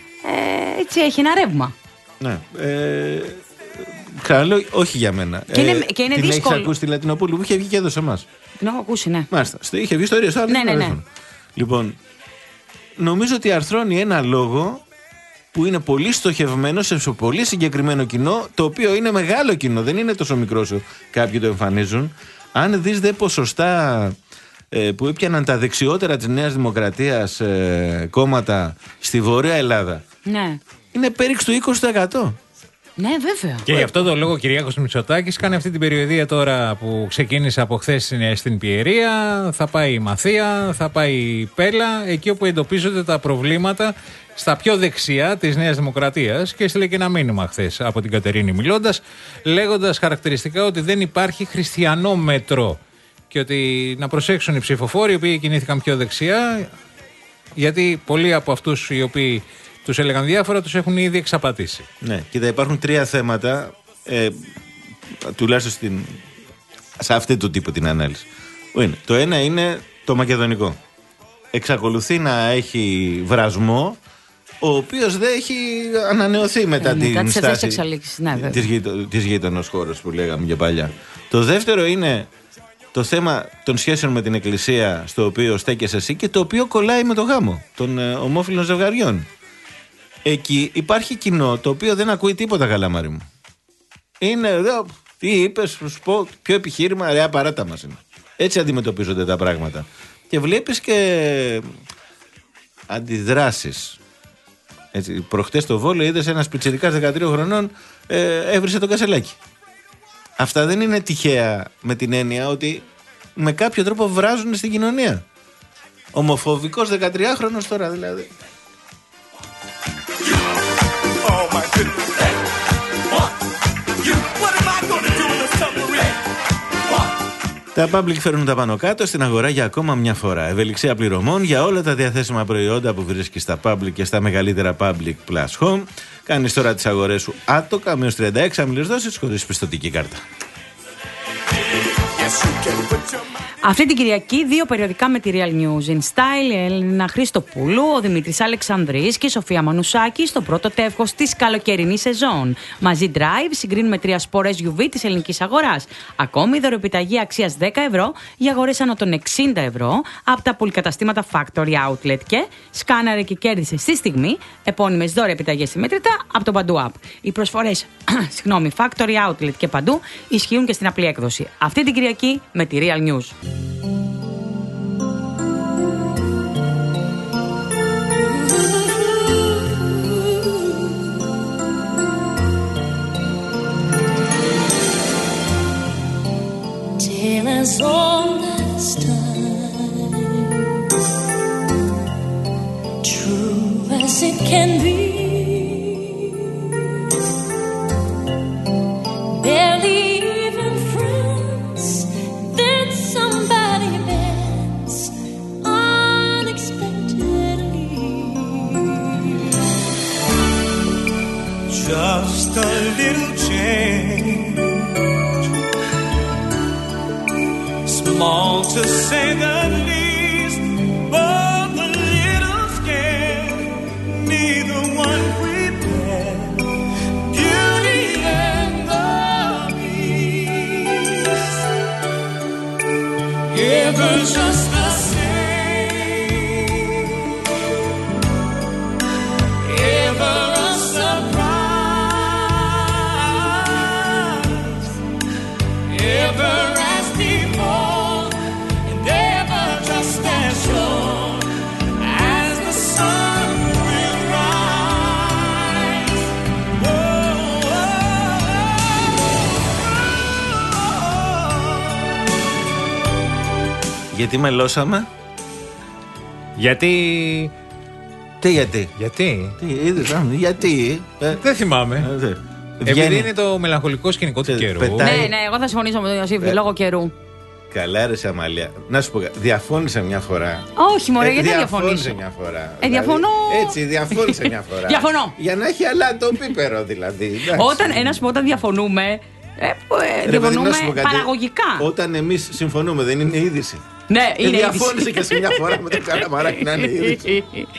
Speaker 5: ε, έτσι έχει ένα ρεύμα.
Speaker 3: Ναι. Ε, Ξαναλέω, όχι για μένα.
Speaker 5: Και είναι, ε, και είναι
Speaker 3: την
Speaker 5: δύσκολο.
Speaker 3: Έχεις ακούσει τη Λατινοπούλου που είχε βγει και εδώ σε εμάς.
Speaker 5: Την έχω ακούσει, ναι.
Speaker 3: Μάλιστα. Είχε βγει ιστορία στο άλλο.
Speaker 5: Ναι, ναι, ναι.
Speaker 3: Λοιπόν, νομίζω ότι αρθρώνει ένα λόγο που είναι πολύ στοχευμένο σε πολύ συγκεκριμένο κοινό, το οποίο είναι μεγάλο κοινό, δεν είναι τόσο μικρό όσο κάποιοι το εμφανίζουν. Αν δεις δε ποσοστά ε, που έπιαναν τα δεξιότερα της Νέας Δημοκρατίας ε, κόμματα στη Βόρεια Ελλάδα,
Speaker 5: ναι,
Speaker 3: είναι πέριξ του είκοσι τοις εκατό.
Speaker 5: Ναι, βέβαια.
Speaker 4: Και γι' αυτό το λόγο ο Κυριάκος Μητσοτάκης κάνει αυτή την περιοδία τώρα που ξεκίνησε από χθες στην Πιερία. Θα πάει η Μαθία, θα πάει η Πέλα, εκεί όπου εντοπίζονται τα προβλήματα στα πιο δεξιά της Νέας Δημοκρατίας. Και έστειλε και ένα μήνυμα χθες από την Κατερίνη μιλώντας, λέγοντας χαρακτηριστικά ότι δεν υπάρχει χριστιανό μέτρο και ότι να προσέξουν οι ψηφοφόροι οι οποίοι κινήθηκαν πιο δεξιά, γιατί πολλοί από αυτούς οι οποίοι τους έλεγαν διάφορα, τους έχουν ήδη εξαπατήσει.
Speaker 3: Ναι, κοίτα, υπάρχουν τρία θέματα, ε, τουλάχιστον στην, σε αυτή του τύπου την ανάλυση. Είναι. Το ένα είναι το μακεδονικό. Εξακολουθεί να έχει βρασμό, ο οποίος δεν έχει ανανεωθεί μετά ε, την μετά στάση
Speaker 5: ναι,
Speaker 3: της, γείτο, της γείτονος χώρας που λέγαμε και παλιά. Το δεύτερο είναι το θέμα των σχέσεων με την Εκκλησία, στο οποίο στέκεσαι εσύ και το οποίο κολλάει με το γάμο των ε, ομόφυλων ζευγαριών. Εκεί υπάρχει κοινό το οποίο δεν ακούει τίποτα καλά, Μάρη μου. Είναι εδώ, τι είπες, σου πω, ποιο επιχείρημα, ρε, παράτα μας είναι. Έτσι αντιμετωπίζονται τα πράγματα. Και βλέπεις και αντιδράσεις. Έτσι, προχτές στο Βόλο είδες ένας πιτσιρικάς δεκατρία χρονών ε, έβρισε το κασελάκι. Αυτά δεν είναι τυχαία, με την έννοια ότι με κάποιο τρόπο βράζουν στην κοινωνία. Ομοφοβικός δεκατριάχρονος τώρα δηλαδή. Τα public φέρνουν τα πάνω κάτω στην αγορά για ακόμα μια φορά. Ευελιξία πληρωμών για όλα τα διαθέσιμα προϊόντα που βρίσκεις στα public και στα μεγαλύτερα public plus home. Κάνεις τώρα τις αγορές σου άτοκα με ως τριάντα έξι άμυλες δόσεις χωρίς πιστωτική κάρτα.
Speaker 5: Αυτή την Κυριακή, δύο περιοδικά με τη Real News in Style, η Έλληνα Χριστοπούλου, ο Δημήτρης Αλεξανδρής και η Σοφία Μανουσάκη στο πρώτο τεύχος της καλοκαιρινής σεζόν. Μαζί Drive συγκρίνουμε τρία σπορές γιου βι της ελληνικής αγοράς. Ακόμη δωρεοπιταγή αξίας δέκα ευρώ για αγορές άνω των εξήντα ευρώ από τα πολυκαταστήματα Factory Outlet και σκάναρε και κέρδισε στη στιγμή επώνυμες δωρεοπιταγές συμμετρητά από το Παντού App. Οι προσφορές συγγνώμη, Factory Outlet και Παντού ισχύουν και στην απλή έκδοση. Αυτή την Κυριακή με τη Real News.
Speaker 8: Till as old as time, true as it can be, barely even friends, then somebody bends unexpectedly. Just a little change, small to say the least, but a little scared, neither one prepared. Beauty and the Beast, ever just the same, ever a surprise, ever as before.
Speaker 3: Γιατί μελώσαμε?
Speaker 4: Γιατί...
Speaker 3: Τι γιατί?
Speaker 4: Γιατί?
Speaker 3: Τι είδες, α, γιατί?
Speaker 4: Ε, δεν θυμάμαι.
Speaker 3: Ε, δε.
Speaker 4: Επειδή
Speaker 3: Βγαίνει.
Speaker 4: είναι το μελαγχολικό σκηνικό του καιρού.
Speaker 3: πετάει.
Speaker 5: Ναι, ναι, εγώ θα συμφωνήσω με τον Ιωσήφ, λόγω καιρού.
Speaker 3: Καλά ρε Σαμαλία. Να σου πω κάτι. Διαφώνησε μια φορά.
Speaker 5: Όχι, μωρέ,
Speaker 3: Ε,
Speaker 5: γιατί να
Speaker 3: διαφώνησε
Speaker 5: διαφωνήσω.
Speaker 3: μια φορά.
Speaker 5: Ε, διαφωνώ.
Speaker 3: Δηλαδή, έτσι, διαφώνησε μια φορά.
Speaker 5: Διαφωνώ.
Speaker 3: Για να έχει αλάτο-πίπερο δηλαδή. εντάξει.
Speaker 5: Όταν, ένας που όταν διαφωνούμε, ε, που, ε,
Speaker 3: Ρε,
Speaker 5: διαφωνούμε
Speaker 3: παιδί, να σου πω κάτι.
Speaker 5: παραγωγικά.
Speaker 3: Όταν εμείς συμφωνούμε, δεν είναι είδηση.
Speaker 5: Ναι,
Speaker 3: Ε,
Speaker 5: είναι
Speaker 3: διαφώνησε
Speaker 5: είδηση.
Speaker 3: και σε μια φορά με το καλαμαράκι να είναι είδηση.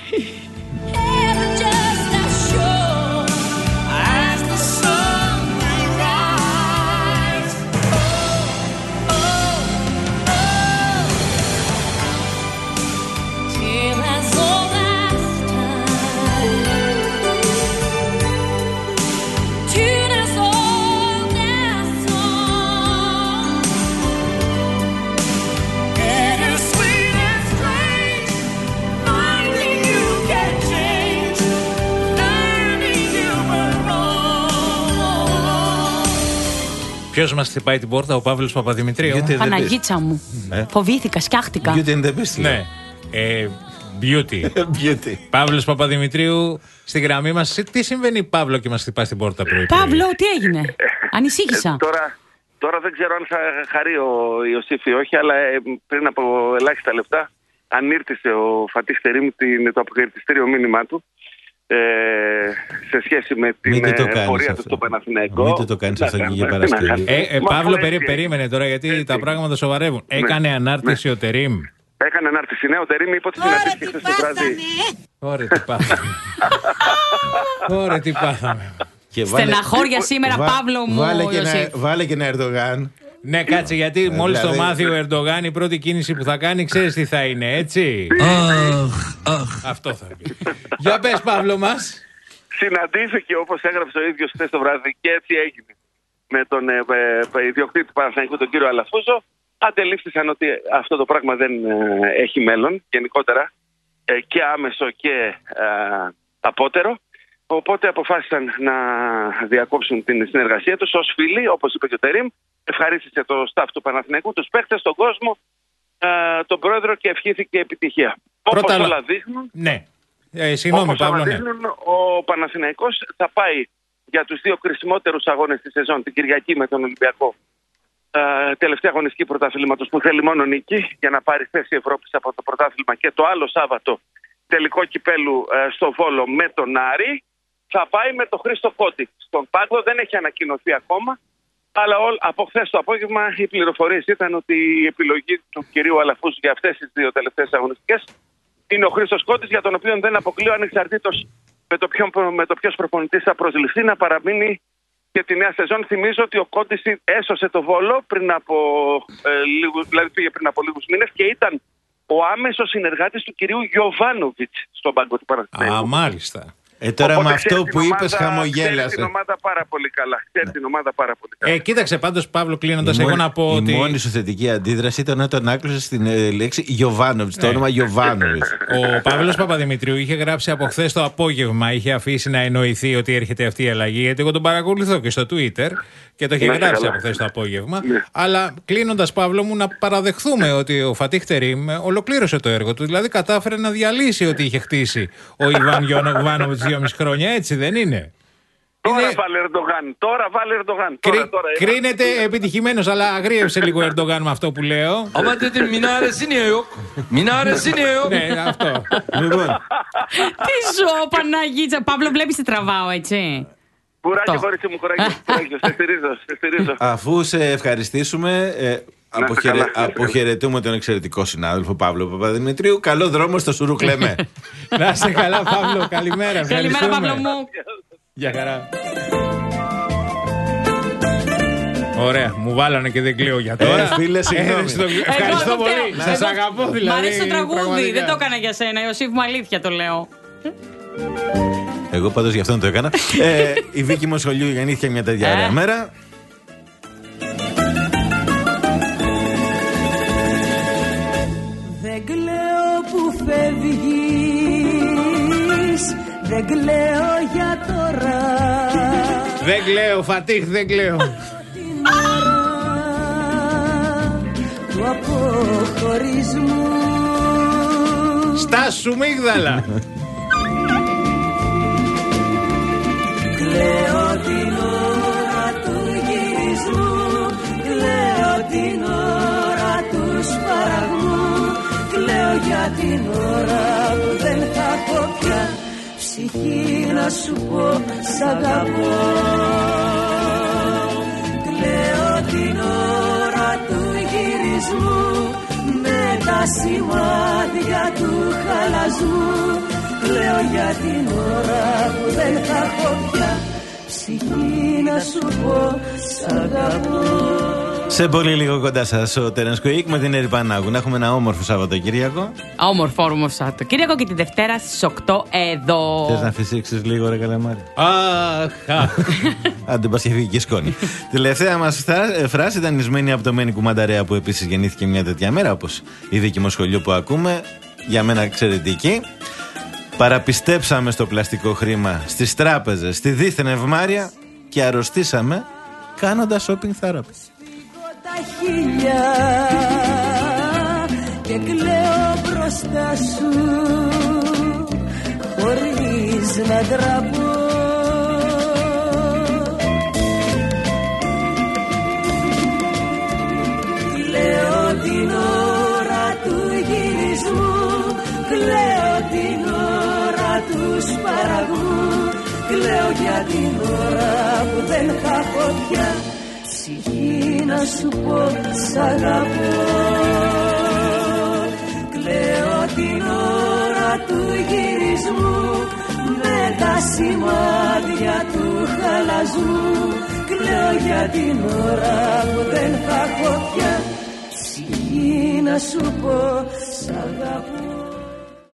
Speaker 4: Ποιος μας χτυπάει την πόρτα, ο Παύλος Παπαδημητρίου?
Speaker 5: Παναγίτσα μου.
Speaker 3: Ε.
Speaker 5: Φοβήθηκα, σκιάχτηκα.
Speaker 3: Beauty and the Beast.
Speaker 4: Ναι. Ε, beauty.
Speaker 3: Beauty.
Speaker 4: Παύλος Παπαδημητρίου στη γραμμή μας. Τι συμβαίνει, Παύλο, και μας χτυπάει την πόρτα πρωί?
Speaker 5: Παύλο, τι έγινε? Ανησύχησα.
Speaker 13: Ε, τώρα, τώρα δεν ξέρω αν θα χαρεί ο Ιωσήφ ή όχι, αλλά ε, πριν από ελάχιστα λεπτά ανήρτησε ο Φατίχ Τερίμ το αποχαιρετιστήριο μήνυμά του ε, σε σχέση με την ε, πορεία του στο Παναθηναϊκό.
Speaker 3: Μην το κάνεις αυτό και για Παρασκευή.
Speaker 4: Ε, ε, Παύλο, περί, περίμενε τώρα, γιατί έτσι τα πράγματα σοβαρεύουν. Έκανε ανάρτηση
Speaker 13: ναι.
Speaker 4: ο Τερίμ.
Speaker 13: Έκανε ανάρτηση, ναι, ο Τερίμ είπε ότι συναντήθηκε χθες το βράδυ.
Speaker 4: Ωραία, τι πάθαμε. Ωραία, τι πάθαμε.
Speaker 5: Στεναχώρια σήμερα, Παύλο μου.
Speaker 3: Βάλε και, ένα, βάλε και ένα Ερντογάν.
Speaker 4: Ναι, κάτσε, γιατί
Speaker 3: ε,
Speaker 4: μόλις
Speaker 3: δηλαδή...
Speaker 4: το μάθει ο Ερντογάν, η πρώτη κίνηση που θα κάνει, ξέρεις τι θα είναι, έτσι. Αυτό θα πει. Για πες, Παύλο μας.
Speaker 13: συναντήθηκε, όπως έγραψε ο ίδιος χθες το βράδυ, και έτσι έγινε, με τον ε, ε, ιδιοκτήτη του Παναθηναϊκού, τον κύριο Αλαφούζο. Αντελήφθησαν ότι αυτό το πράγμα δεν ε, έχει μέλλον γενικότερα, ε, και άμεσο και ε, απότερο. Οπότε αποφάσισαν να διακόψουν την συνεργασία τους ως φίλοι, όπως είπε και ο Τερίμ. Ευχαρίστησε το staff του Παναθηναϊκού, τους παίχτες, τον κόσμο, ε, τον πρόεδρο, και ευχήθηκε επιτυχία. Πρώτα όπως όλα δείχνουν,
Speaker 4: ναι. ε, συγγνώμη,
Speaker 13: όπως
Speaker 4: Παύλο,
Speaker 13: όλα δείχνουν, ναι. Ο Παναθηναϊκός θα πάει για τους δύο κρισιμότερους αγώνες της σεζόν, την Κυριακή με τον Ολυμπιακό, ε, τελευταία αγωνιστική πρωταθλήματος, που θέλει μόνο νίκη για να πάρει θέση Ευρώπης από το πρωτάθλημα, και το άλλο Σάββατο τελικό κυπέλου ε, στο Βόλο με τον Άρη. Θα πάει με τον Χρήστο Κώτη στον πάγκο, δεν έχει ανακοινωθεί ακόμα, αλλά ό, από χθες το απόγευμα οι πληροφορίες ήταν ότι η επιλογή του κυρίου Αλαφούζου για αυτές τις δύο τελευταίες αγωνιστικές είναι ο Χρήστος Κώτης, για τον οποίο δεν αποκλείω, ανεξαρτήτως με το, ποιο, με το ποιος προπονητής θα προσληφθεί, να παραμείνει και τη νέα σεζόν. Θυμίζω ότι ο Κώτης έσωσε το Βόλο πριν από, ε, λίγους, δηλαδή πήγε πριν από λίγους μήνες και ήταν ο άμεσος συνεργάτης του κυρίου Γιοβάνοβιτς στον πάγκο του Παναθηναϊκού.
Speaker 4: Α, μάλιστα.
Speaker 3: Ε, τώρα
Speaker 13: Οπότε
Speaker 3: με αυτό που
Speaker 13: ομάδα,
Speaker 3: είπες χαμογέλασε.
Speaker 13: Ξέρει την ομάδα πάρα πολύ καλά. Ξέρει την ομάδα πάρα πολύ καλά.
Speaker 4: Ε, κοίταξε πάντως, Παύλο, κλείνοντας, εγώ να πω
Speaker 3: η
Speaker 4: ότι.
Speaker 3: Η μόνη σου θετική αντίδραση ήταν όταν άκουσες στην ε, λέξη Γιοβάνοβιτς, το όνομα Γιοβάνοβιτς.
Speaker 4: Ο Παύλος Παπαδημητρίου είχε γράψει από χθες το απόγευμα, είχε αφήσει να εννοηθεί ότι έρχεται αυτή η αλλαγή, γιατί εγώ τον παρακολουθώ και στο Twitter και το είχε
Speaker 13: Ναι,
Speaker 4: γράψει
Speaker 13: καλά.
Speaker 4: από χθες το απόγευμα.
Speaker 13: Ναι.
Speaker 4: Αλλά κλείνοντας, Παύλο μου, να παραδεχθούμε ότι ο Φατίχ Τερίμ ολοκλήρωσε το έργο του. Δηλαδή κατάφερε να διαλύσει ότι είχε χτίσει ο Ιβάν Γιοβάνοβιτς δυόμιση χρόνια, έτσι δεν είναι?
Speaker 13: Τώρα
Speaker 4: είναι...
Speaker 13: βάλε Ερντογάν. Τώρα βάλε Ερντογάν.
Speaker 4: Κρι...
Speaker 13: Τώρα, τώρα,
Speaker 4: Κρίνεται επιτυχημένος, αλλά αγρίευσε λίγο Ερντογάν με αυτό που λέω.
Speaker 12: Ama dedim minaresi niye yok? Minaresi niye yok?
Speaker 4: Ναι, αυτό.
Speaker 3: Λοιπόν,
Speaker 5: Τι ζω, Παναγίτσα. Παύλο, βλέπεις τι τραβάω, έτσι.
Speaker 13: Κουράγιο, κορίτσι μου, κουράγιο. Κουράγιο. Σε στηρίζω, σε στηρίζω.
Speaker 3: αφού σε ευχαριστήσουμε, ε, αποχαιρε...
Speaker 13: καλά.
Speaker 3: αποχαιρετούμε τον εξαιρετικό συνάδελφο Παύλο Παπαδημητρίου. Καλό δρόμο στο Σουρουκλεμέ.
Speaker 4: Να είσαι καλά, Παύλο. Καλημέρα.
Speaker 5: Καλημέρα, Παύλο μου.
Speaker 4: Γεια χαρά. Ωραία, μου βάλανε και δεν κλαίω για τώρα.
Speaker 3: Ε, φίλε, συγγνώμη.
Speaker 4: στο... Ευχαριστώ
Speaker 5: Εγώ,
Speaker 4: πολύ.
Speaker 5: εγώ,
Speaker 4: Σας
Speaker 5: εγώ,
Speaker 4: αγαπώ δηλαδή.
Speaker 5: Μ' αρέσει το τραγούδι,
Speaker 4: πραγματικά.
Speaker 5: δεν το έκανα για σένα. Ιωσήφ μου, αλήθεια το λέω.
Speaker 3: Εγώ πάντως γι' αυτόν το έκανα. ε, η Βίκη Μοσχολιού γεννήθηκε μια τέτοια ωραία μέρα.
Speaker 8: Δεν κλαίω που φεύγεις, δεν κλαίω για τώρα.
Speaker 4: Δεν κλαίω, Φατίχ, δεν κλαίω.
Speaker 8: Την ώρα του αποχωρισμού.
Speaker 4: Στάσου μίγδαλα.
Speaker 8: Κλαίω την ώρα του γυρισμού, κλαίω την ώρα του σπαραγμού, κλαίω για την ώρα που δεν θα έχω πια ψυχή να σου πω σ' αγαπώ. Κλαίω την ώρα του γυρισμού με τα σημάδια του χαλασμού, κλαίω για την ώρα που δεν θα έχω πια ψυχή να σου πω σ' αγαπώ.
Speaker 3: Σε πολύ λίγο κοντά σας ο Terence Quick με την Ερη Πανάγου. Να έχουμε ένα όμορφο Σαββατοκύριακο.
Speaker 5: Όμορφο, όμορφο Σαββατοκύριακο και τη Δευτέρα στις οκτώ εδώ.
Speaker 3: Θες να φυσήξεις λίγο, ρε καλαμάρι?
Speaker 4: Αχ.
Speaker 3: Άντε, πας και φύγει και σκόνη. Τελευταία μας φράση ήταν ισμένη από το Μένι Κουμανταρέα, που επίσης γεννήθηκε μια τέτοια μέρα, όπως η Βίκη Μοσχολιού που ακούμε. Για μένα εξαιρετική. Παραπιστέψαμε στο πλαστικό χρήμα, στις τράπεζες, στη δίθεν ευμάρεια και αρρωστήσαμε κάνοντας shopping therapy.
Speaker 8: Τα χίλια και κλαίω μπροστά σου χωρίς να ντραπώ. Κλαίω την ώρα του γυρισμού, κλαίω την ώρα του σπαραγμού, κλαίω για την ώρα που δεν θα έχω πια ψυχή να σου πω σ' αγαπώ. Κλαίω την ώρα του γυρισμού με τα σημάδια του χαλασμού, κλαίω για την ώρα που δεν θα έχω πια ψυχή να σου πω σ' αγαπώ.